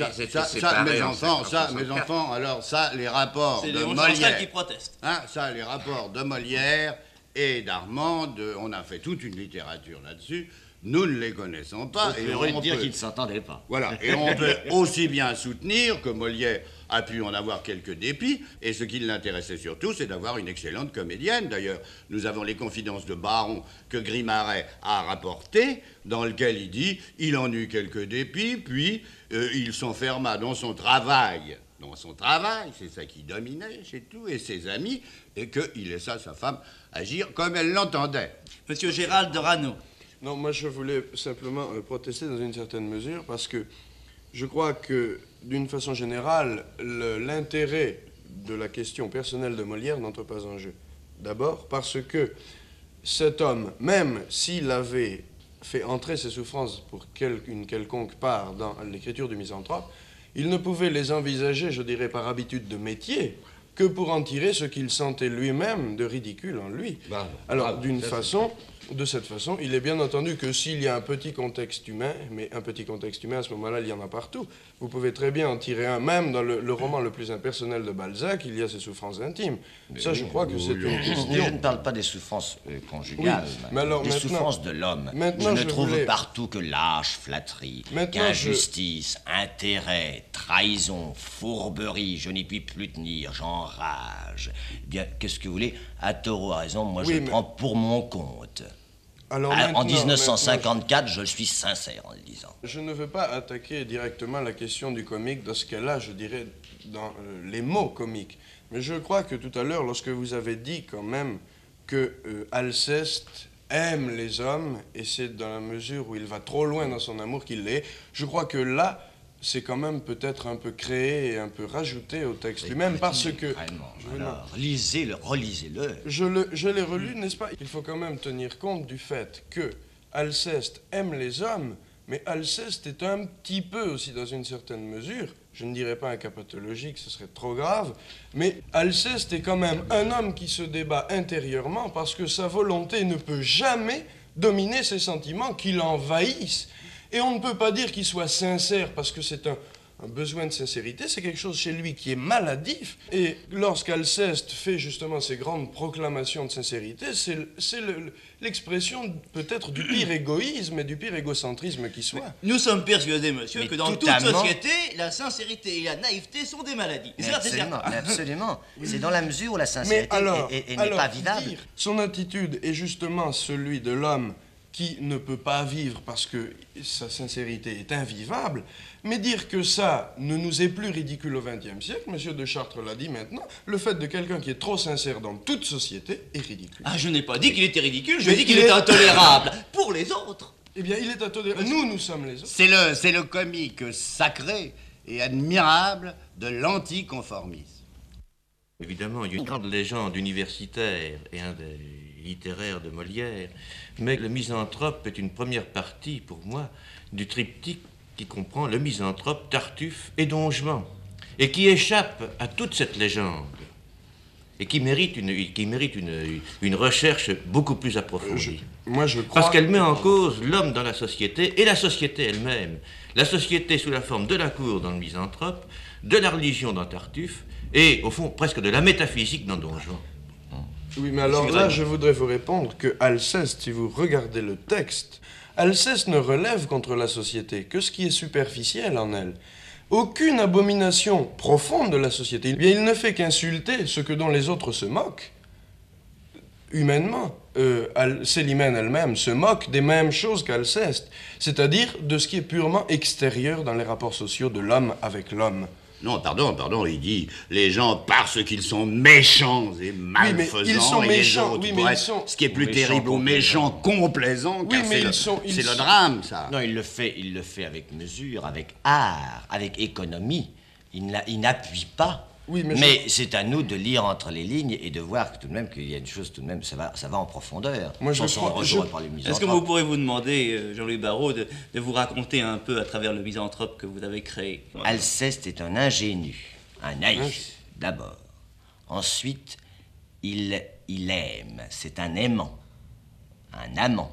Mes enfants, alors ça, les rapports de Molière. Qui proteste. Ça, les rapports de Molière et d'Armande, on a fait toute une littérature là-dessus. Nous ne les connaissons pas. Et on peut dire qu'ils ne s'entendaient pas. Voilà. Et on peut aussi bien soutenir que Molière a pu en avoir quelques dépits. Et ce qui l'intéressait surtout, c'est d'avoir une excellente comédienne. D'ailleurs, nous avons les confidences de Baron que Grimaret a rapportées, dans lequel il dit « Il en eut quelques dépits, puis il s'enferma dans son travail. » Dans son travail, c'est ça qui dominait chez tout, et ses amis, et qu'il laissa sa femme agir comme elle l'entendait. Monsieur Gérald de Rano. Non, moi je voulais simplement protester dans une certaine mesure parce que je crois que d'une façon générale, l'intérêt de la question personnelle de Molière n'entre pas en jeu. D'abord parce que cet homme, même s'il avait fait entrer ses souffrances pour une quelconque part dans l'écriture du Misanthrope, il ne pouvait les envisager, je dirais, par habitude de métier, que pour en tirer ce qu'il sentait lui-même de ridicule en lui. Alors, de cette façon, il est bien entendu que s'il y a un petit contexte humain, mais un petit contexte humain, à ce moment-là, il y en a partout. Vous pouvez très bien en tirer un, même dans le roman le plus impersonnel de Balzac, il y a ses souffrances intimes. Ça, je crois que c'est une question... Mais je ne parle pas des souffrances conjugales, mais alors, des souffrances de l'homme. Je ne trouve partout que lâche, flatterie, qu'injustice, intérêt, trahison, fourberie, je n'y puis plus tenir, j'enrage. Bien, qu'est-ce que vous voulez? Attoro a raison, moi je le prends pour mon compte. Alors en 1954, je suis sincère en le disant. Je ne veux pas attaquer directement la question du comique dans ce cas-là, je dirais, dans les mots comiques. Mais je crois que tout à l'heure, lorsque vous avez dit quand même que Alceste aime les hommes, et c'est dans la mesure où il va trop loin dans son amour qu'il l'est, je crois que là, c'est quand même peut-être un peu créé et un peu rajouté au texte lui-même, parce que... Alors, lisez-le, relisez-le. Je l'ai relu, n'est-ce pas? Il faut quand même tenir compte du fait que Alceste aime les hommes, mais Alceste est un petit peu aussi, dans une certaine mesure, je ne dirais pas un cas pathologique, ce serait trop grave, mais Alceste est quand même un homme qui se débat intérieurement parce que sa volonté ne peut jamais dominer ses sentiments qui l'envahissent. Et on ne peut pas dire qu'il soit sincère parce que c'est un besoin de sincérité, c'est quelque chose chez lui qui est maladif. Et lorsqu'Alceste fait justement ces grandes proclamations de sincérité, c'est l'expression peut-être du pire égoïsme et du pire égocentrisme qui soit. Nous sommes persuadés, monsieur, que dans toute société, la sincérité et la naïveté sont des maladies. Absolument, absolument. C'est dans la mesure où la sincérité n'est pas vivable. Son attitude est justement celui de l'homme qui ne peut pas vivre parce que sa sincérité est invivable, mais dire que ça ne nous est plus ridicule au XXe siècle, M. de Chartres l'a dit maintenant, le fait de quelqu'un qui est trop sincère dans toute société est ridicule. Ah, je n'ai pas dit qu'il était ridicule, je dis qu'il est intolérable pour les autres. Eh bien, il est intolérable. Nous sommes les autres. C'est le comique sacré et admirable de l'anticonformisme. Évidemment, il y a une grande légende universitaire et un des littéraires de Molière, mais le misanthrope est une première partie, pour moi, du triptyque qui comprend le misanthrope, Tartuffe et Don Juan, et qui échappe à toute cette légende, et qui mérite une recherche beaucoup plus approfondie. Moi, je crois... Parce qu'elle met en cause l'homme dans la société, et la société elle-même. La société sous la forme de la cour dans le misanthrope, de la religion dans Tartuffe, et au fond, presque de la métaphysique dans Don Juan. Oui, mais alors là, je voudrais vous répondre que Alceste, si vous regardez le texte, Alceste ne relève contre la société que ce qui est superficiel en elle. Aucune abomination profonde de la société. Eh bien, il ne fait qu'insulter ce que dont les autres se moquent, humainement. Célimène elle-même se moque des mêmes choses qu'Alceste, c'est-à-dire de ce qui est purement extérieur dans les rapports sociaux de l'homme avec l'homme. Non, pardon, il dit les gens parce qu'ils sont méchants et malfaisants, ils sont méchants, et les autres, ce qui est plus terrible aux méchants complaisants, car c'est le drame, ça. Non, il le fait avec mesure, avec art, avec économie. Il n'appuie pas. Oui, mais c'est à nous de lire entre les lignes et de voir tout de même qu'il y a une chose, tout de même, ça va en profondeur. Moi, est-ce que vous pourrez vous demander, Jean-Louis Barrault, de vous raconter un peu à travers le misanthrope que vous avez créé? Alceste est un ingénu, un naïf, d'abord. Ensuite, il aime, c'est un aimant, un amant.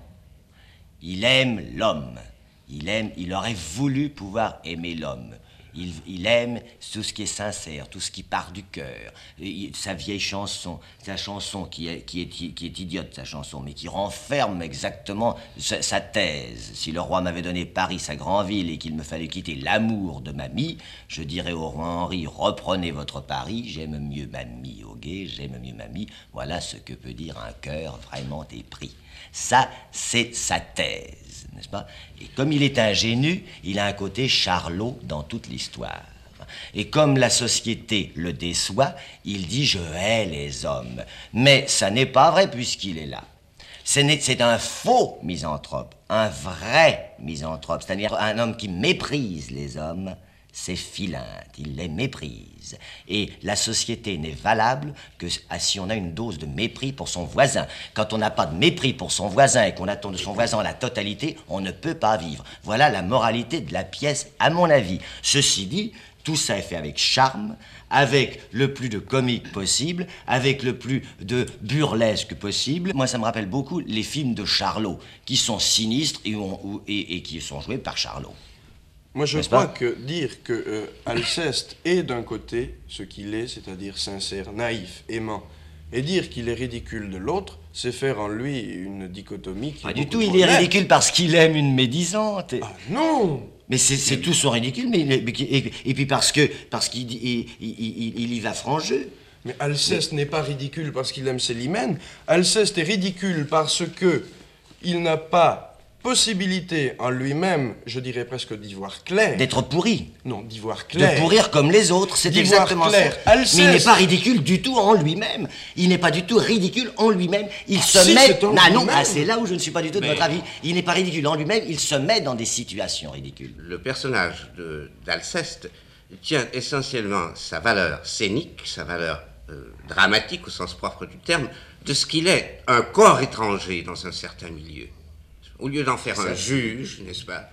Il aime l'homme, il aurait voulu pouvoir aimer l'homme. Il aime tout ce qui est sincère, tout ce qui part du cœur. Sa vieille chanson, sa chanson qui est idiote, sa chanson, mais qui renferme exactement sa thèse. Si le roi m'avait donné Paris, sa grande ville, et qu'il me fallait quitter l'amour de mamie, je dirais au roi Henri, reprenez votre Paris, j'aime mieux mamie au guet, j'aime mieux mamie. Voilà ce que peut dire un cœur vraiment épris. Ça, c'est sa thèse, n'est-ce pas? Et comme il est ingénu, il a un côté Charlot dans toute l'histoire. Et comme la société le déçoit, il dit « je hais les hommes ». Mais ça n'est pas vrai puisqu'il est là. C'est un faux misanthrope, un vrai misanthrope, c'est-à-dire un homme qui méprise les hommes. C'est Philinte, il les méprise. Et la société n'est valable que si on a une dose de mépris pour son voisin. Quand on n'a pas de mépris pour son voisin et qu'on attend de son voisin la totalité, on ne peut pas vivre. Voilà la moralité de la pièce, à mon avis. Ceci dit, tout ça est fait avec charme, avec le plus de comique possible, avec le plus de burlesque possible. Moi, ça me rappelle beaucoup les films de Charlot, qui sont sinistres et qui sont joués par Charlot. Moi, je crois que dire que Alceste est d'un côté ce qu'il est, c'est-à-dire sincère, naïf, aimant, et dire qu'il est ridicule de l'autre, c'est faire en lui une dichotomie qui... Pas du tout, il est ridicule parce qu'il aime une médisante. Ah non! Mais c'est tout son ridicule, et puis parce qu'il y va franc jeu. Mais Alceste n'est pas ridicule parce qu'il aime Célimène. Alceste est ridicule parce que il n'a pas possibilité en lui-même, je dirais presque d'y voir clair. D'être pourri. Non, d'y voir clair. De pourrir comme les autres, c'est D'y voir exactement clair. ça. Alceste. Mais il n'est pas ridicule du tout en lui-même. Il n'est pas du tout ridicule en lui-même. Il se si, met... c'est en Ah non, lui-même. c'est là où je ne suis pas du tout de votre avis. Il n'est pas ridicule en lui-même, il se met dans des situations ridicules. Le personnage d'Alceste tient essentiellement sa valeur scénique, sa valeur dramatique au sens propre du terme, de ce qu'il est, un corps étranger dans un certain milieu. Au lieu d'en faire un juge, n'est-ce pas,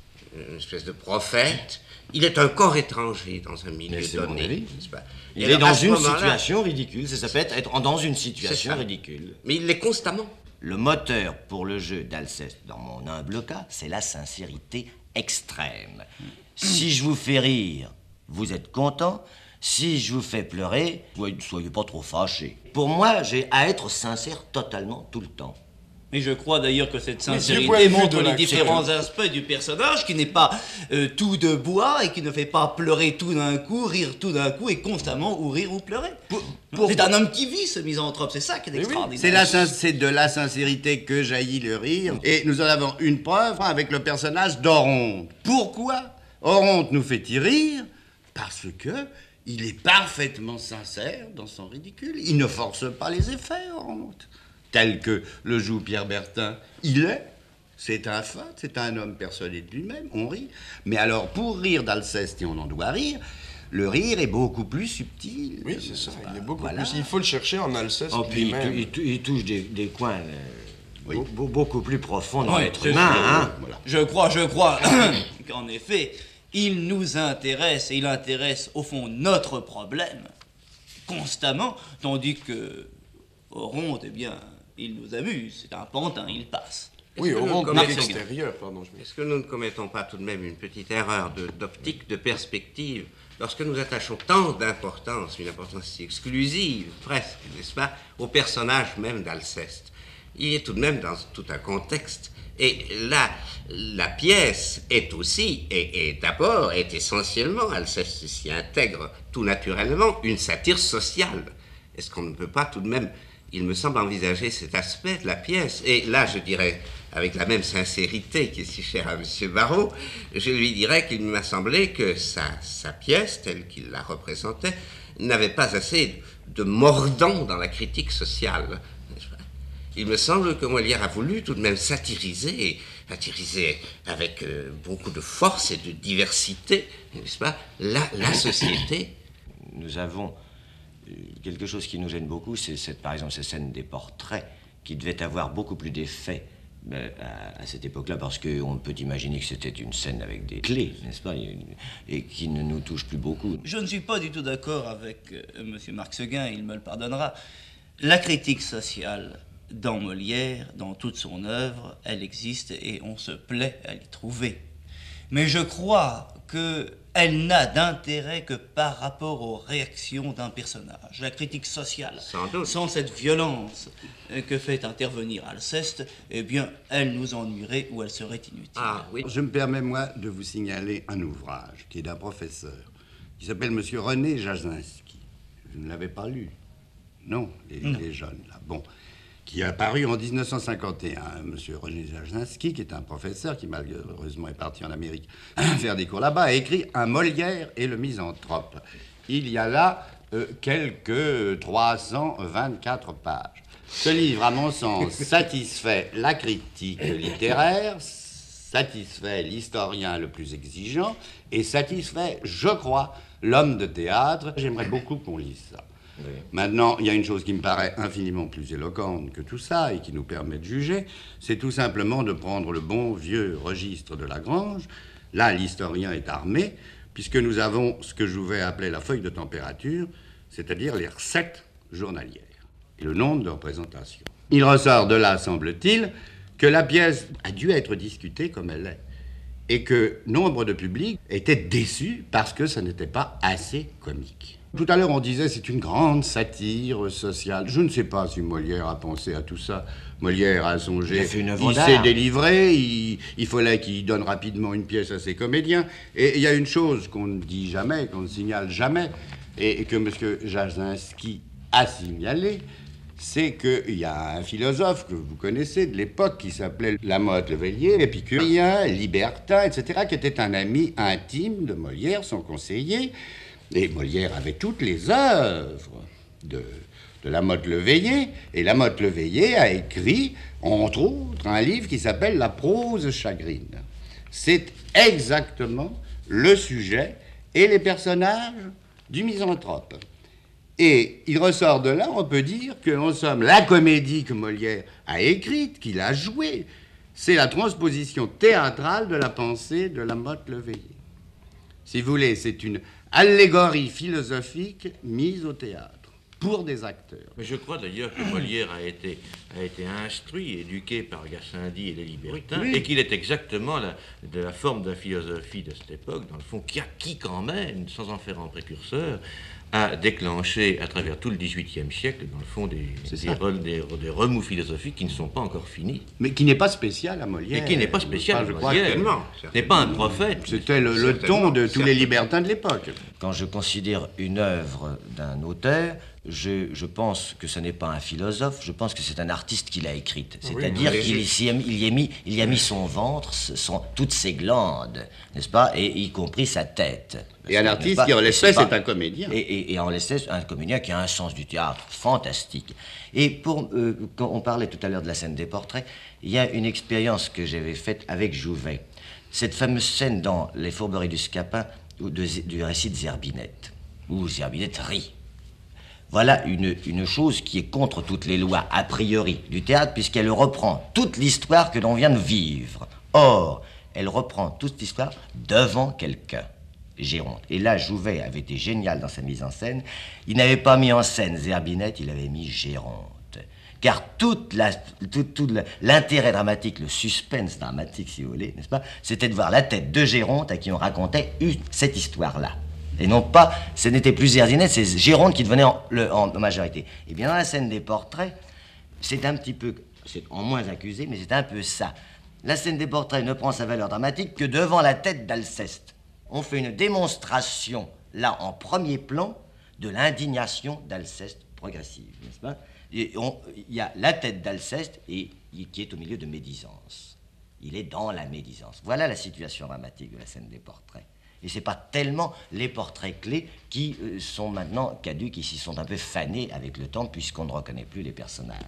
une espèce de prophète, il est un corps étranger dans un milieu donné, n'est-ce pas? Il est dans une situation ridicule, ça s'appelle être dans une situation ridicule. Mais il l'est constamment. Le moteur pour le jeu d'Alceste, dans mon humble cas, c'est la sincérité extrême. Si je vous fais rire, vous êtes content. Si je vous fais pleurer, soyez pas trop fâchés. Pour moi, j'ai à être sincère totalement tout le temps. Mais je crois d'ailleurs que cette Mais sincérité du point de vue montre de les la- différents aspects du personnage, qui n'est pas tout de bois et qui ne fait pas pleurer tout d'un coup, rire tout d'un coup et constamment ou rire ou pleurer. C'est un homme qui vit, ce misanthrope, c'est ça qui est extraordinaire. C'est de la sincérité que jaillit le rire. Et nous en avons une preuve avec le personnage d'Oronte. Pourquoi Oronte nous fait-il rire? Parce que il est parfaitement sincère dans son ridicule. Il ne force pas les effets, Oronte. Tel que le joue Pierre Bertin. Il est. C'est un fait, c'est un homme persuadé de lui-même, on rit. Mais alors, pour rire d'Alceste, et on en doit rire, le rire est beaucoup plus subtil. Oui, c'est ça, il est beaucoup plus... Il faut le chercher en Alceste Puis lui-même. il touche des coins beaucoup plus profonds dans Ouais, l'être c'est humain. sûr. Hein. Je crois qu'en effet, il nous intéresse, et il intéresse au fond notre problème constamment, tandis que Oronte, eh bien, il nous amuse, c'est un pantin, il passe. Oui, Oronte Commettons- extérieur, pardon. Est-ce que nous ne commettons pas tout de même une petite erreur d'optique, de perspective, lorsque nous attachons tant d'importance, une importance si exclusive, presque, n'est-ce pas, au personnage même d'Alceste? Il est tout de même dans tout un contexte. Et là, la pièce est aussi, et d'abord, est essentiellement, Alceste s'y intègre tout naturellement, une satire sociale. Est-ce qu'on ne peut pas tout de même, il me semble, envisager cet aspect de la pièce? Et là, je dirais, avec la même sincérité qui est si chère à M. Barrault, je lui dirais qu'il m'a semblé que sa pièce, telle qu'il la représentait, n'avait pas assez de mordant dans la critique sociale. Il me semble que Molière a voulu tout de même satiriser avec beaucoup de force et de diversité, n'est-ce pas, la société. Nous avons quelque chose qui nous gêne beaucoup, c'est par exemple ces scènes des portraits qui devaient avoir beaucoup plus d'effet à cette époque-là, parce qu'on peut imaginer que c'était une scène avec des clés, n'est-ce pas, et qui ne nous touche plus beaucoup. Je ne suis pas du tout d'accord avec M. Marc Seguin, il me le pardonnera. La critique sociale dans Molière, dans toute son œuvre, elle existe et on se plaît à l'y trouver. Mais je crois qu'elle n'a d'intérêt que par rapport aux réactions d'un personnage. La critique sociale, sans cette violence que fait intervenir Alceste, eh bien, elle nous ennuierait ou elle serait inutile. Ah oui. Je me permets, moi, de vous signaler un ouvrage qui est d'un professeur, qui s'appelle M. René Jasinski. Vous ne l'avez pas lu? Non, les jeunes, là. Bon. Qui a paru en 1951. M. René Jasinski, qui est un professeur qui malheureusement est parti en Amérique faire des cours là-bas, a écrit Un Molière et le misanthrope. Il y a là quelques 324 pages. Ce livre, à mon sens, satisfait la critique littéraire, satisfait l'historien le plus exigeant et satisfait, je crois, l'homme de théâtre. J'aimerais beaucoup qu'on lise ça. Oui. Maintenant, il y a une chose qui me paraît infiniment plus éloquente que tout ça et qui nous permet de juger, c'est tout simplement de prendre le bon vieux registre de Lagrange. Là, l'historien est armé, puisque nous avons ce que je vais appeler la feuille de température, c'est-à-dire les recettes journalières et le nombre de représentations. Il ressort de là, semble-t-il, que la pièce a dû être discutée comme elle est et que nombre de publics étaient déçus parce que ça n'était pas assez comique. Tout à l'heure, on disait c'est une grande satire sociale. Je ne sais pas si Molière a pensé à tout ça. Molière a songé, il s'est délivré, il fallait qu'il donne rapidement une pièce à ses comédiens. Et il y a une chose qu'on ne dit jamais, qu'on ne signale jamais, et que M. Jasinski a signalé, c'est qu'il y a un philosophe que vous connaissez de l'époque qui s'appelait Lamotte le Veillier, épicurien, libertin, etc., qui était un ami intime de Molière, son conseiller. Et Molière avait toutes les œuvres de Lamotte le Veillier. Et Lamotte le Veillier a écrit, entre autres, un livre qui s'appelle La prose chagrine. C'est exactement le sujet et les personnages du misanthrope. Et il ressort de là, on peut dire que, en somme, la comédie que Molière a écrite, qu'il a jouée, c'est la transposition théâtrale de la pensée de Lamotte le Veillier. Si vous voulez, c'est une allégorie philosophique mise au théâtre pour des acteurs. Mais je crois d'ailleurs que Molière a été instruit, éduqué par Gassendi et les libertins, oui. Et qu'il est exactement de la forme de la philosophie de cette époque, dans le fond, qui quand même, sans en faire un précurseur, a déclenché à travers tout le XVIIIe siècle, dans le fond, des remous philosophiques qui ne sont pas encore finis. Mais qui n'est pas spécial à Molière. Et qui n'est pas spécial à Molière. N'est pas un prophète. C'était le ton de tous les libertins de l'époque. Quand je considère une œuvre d'un auteur, je pense que ce n'est pas un philosophe, je pense que c'est un artiste qui l'a écrite. C'est-à-dire qu'il y a mis son ventre, toutes ses glandes, n'est-ce pas, et y compris sa tête. Et un artiste qui, en l'espèce, est un comédien. Et en l'espèce, un comédien qui a un sens du théâtre fantastique. Et quand on parlait tout à l'heure de la scène des portraits, il y a une expérience que j'avais faite avec Jouvet. Cette fameuse scène dans Les Fourberies du Scapin du récit de Zerbinette, où Zerbinette rit. Voilà une chose qui est contre toutes les lois, a priori, du théâtre, puisqu'elle reprend toute l'histoire que l'on vient de vivre. Or, elle reprend toute l'histoire devant quelqu'un, Géronte. Et là, Jouvet avait été génial dans sa mise en scène. Il n'avait pas mis en scène Zerbinette, il avait mis Géronte. Car tout l'intérêt dramatique, le suspense dramatique, si vous voulez, n'est-ce pas, c'était de voir la tête de Géronte à qui on racontait cette histoire-là. Et non pas, ce n'était plus Zerbinette, c'est Géronte qui devenait en majorité. Et bien dans la scène des portraits, c'est un petit peu, c'est en moins accusé, mais c'est un peu ça. La scène des portraits ne prend sa valeur dramatique que devant la tête d'Alceste. On fait une démonstration, là, en premier plan, de l'indignation d'Alceste progressive, n'est-ce pas? Il y a la tête d'Alceste qui est au milieu de médisance. Il est dans la médisance. Voilà la situation dramatique de la scène des portraits. Et c'est pas tellement les portraits clés qui sont maintenant caducs, qui s'y sont un peu fanés avec le temps, puisqu'on ne reconnaît plus les personnages.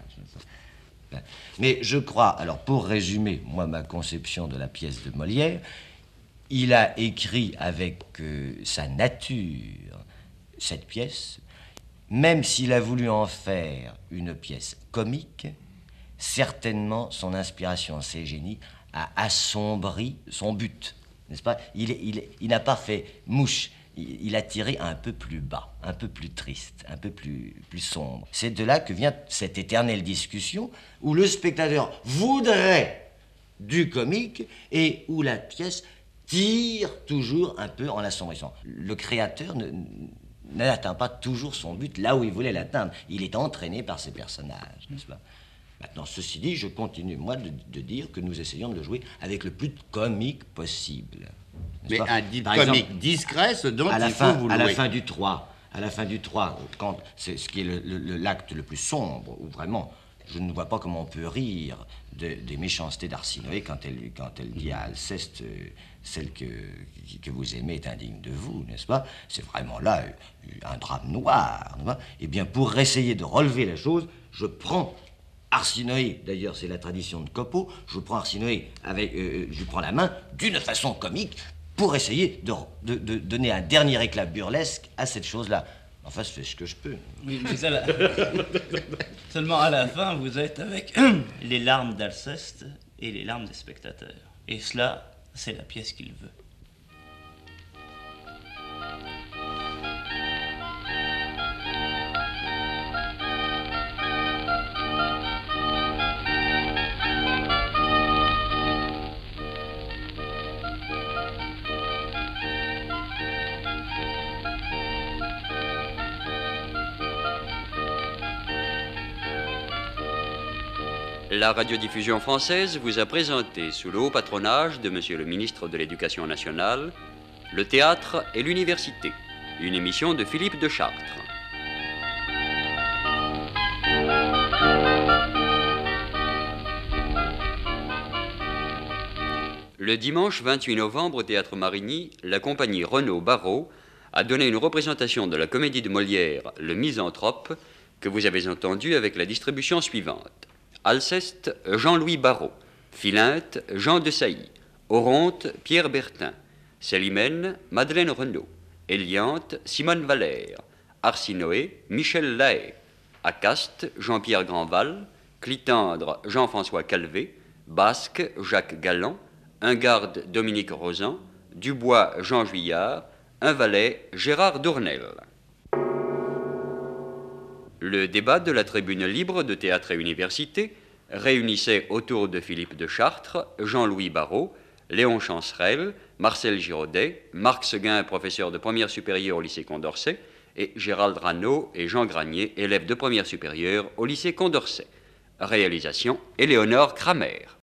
Mais je crois, alors pour résumer, moi, ma conception de la pièce de Molière, il a écrit avec sa nature cette pièce, même s'il a voulu en faire une pièce comique, certainement son inspiration, ses génies, a assombri son but. N'est-ce pas? Il n'a pas fait mouche, il a tiré un peu plus bas, un peu plus triste, un peu plus sombre. C'est de là que vient cette éternelle discussion où le spectateur voudrait du comique et où la pièce tire toujours un peu en l'assombrissant. Le créateur n'atteint pas toujours son but là où il voulait l'atteindre. Il est entraîné par ses personnages, n'est-ce pas? Maintenant, ceci dit, je continue, moi, de dire que nous essayons de le jouer avec le plus de comique possible. Mais un comique discret, ce dont il faut vous louer. À la fin du 3, quand c'est ce qui est l'acte le plus sombre, où vraiment, je ne vois pas comment on peut rire des méchancetés d'Arsinoé quand elle dit à Alceste, celle que vous aimez est indigne de vous, n'est-ce pas? C'est vraiment là un drame noir, n'est-ce pas? Eh bien, pour essayer de relever la chose, je prends Arsinoé, d'ailleurs c'est la tradition de Copeau, je prends Arsinoé je prends la main d'une façon comique pour essayer de donner un dernier éclat burlesque à cette chose-là. Enfin, je fais ce que je peux. Oui, mais seulement à la fin, vous êtes avec les larmes d'Alceste et les larmes des spectateurs. Et cela, c'est la pièce qu'il veut. La radiodiffusion française vous a présenté, sous le haut patronage de Monsieur le ministre de l'Éducation nationale, Le théâtre et l'université, une émission de Philippe de Chartres. Le dimanche 28 novembre au Théâtre Marigny, la compagnie Renaud-Barrault a donné une représentation de la comédie de Molière, Le Misanthrope, que vous avez entendue avec la distribution suivante. Alceste, Jean-Louis Barrault. Philinte, Jean de Sailly. Oronte, Pierre Bertin. Célimène, Madeleine Renaud. Eliante, Simone Valère. Arsinoé, Michel Lahaye. Acaste, Jean-Pierre Grandval. Clitandre, Jean-François Calvé. Basque, Jacques Galland. Un garde, Dominique Rosan. Dubois, Jean Juillard. Un valet, Gérard Dournel. Le débat de la tribune libre de Théâtre et Université réunissait autour de Philippe de Chartres, Jean-Louis Barrault, Léon Chancerelle, Marcel Giraudet, Marc Seguin, professeur de première supérieure au lycée Condorcet, et Gérald Ranaud et Jean Granier, élèves de première supérieure au lycée Condorcet. Réalisation, Éléonore Kramer.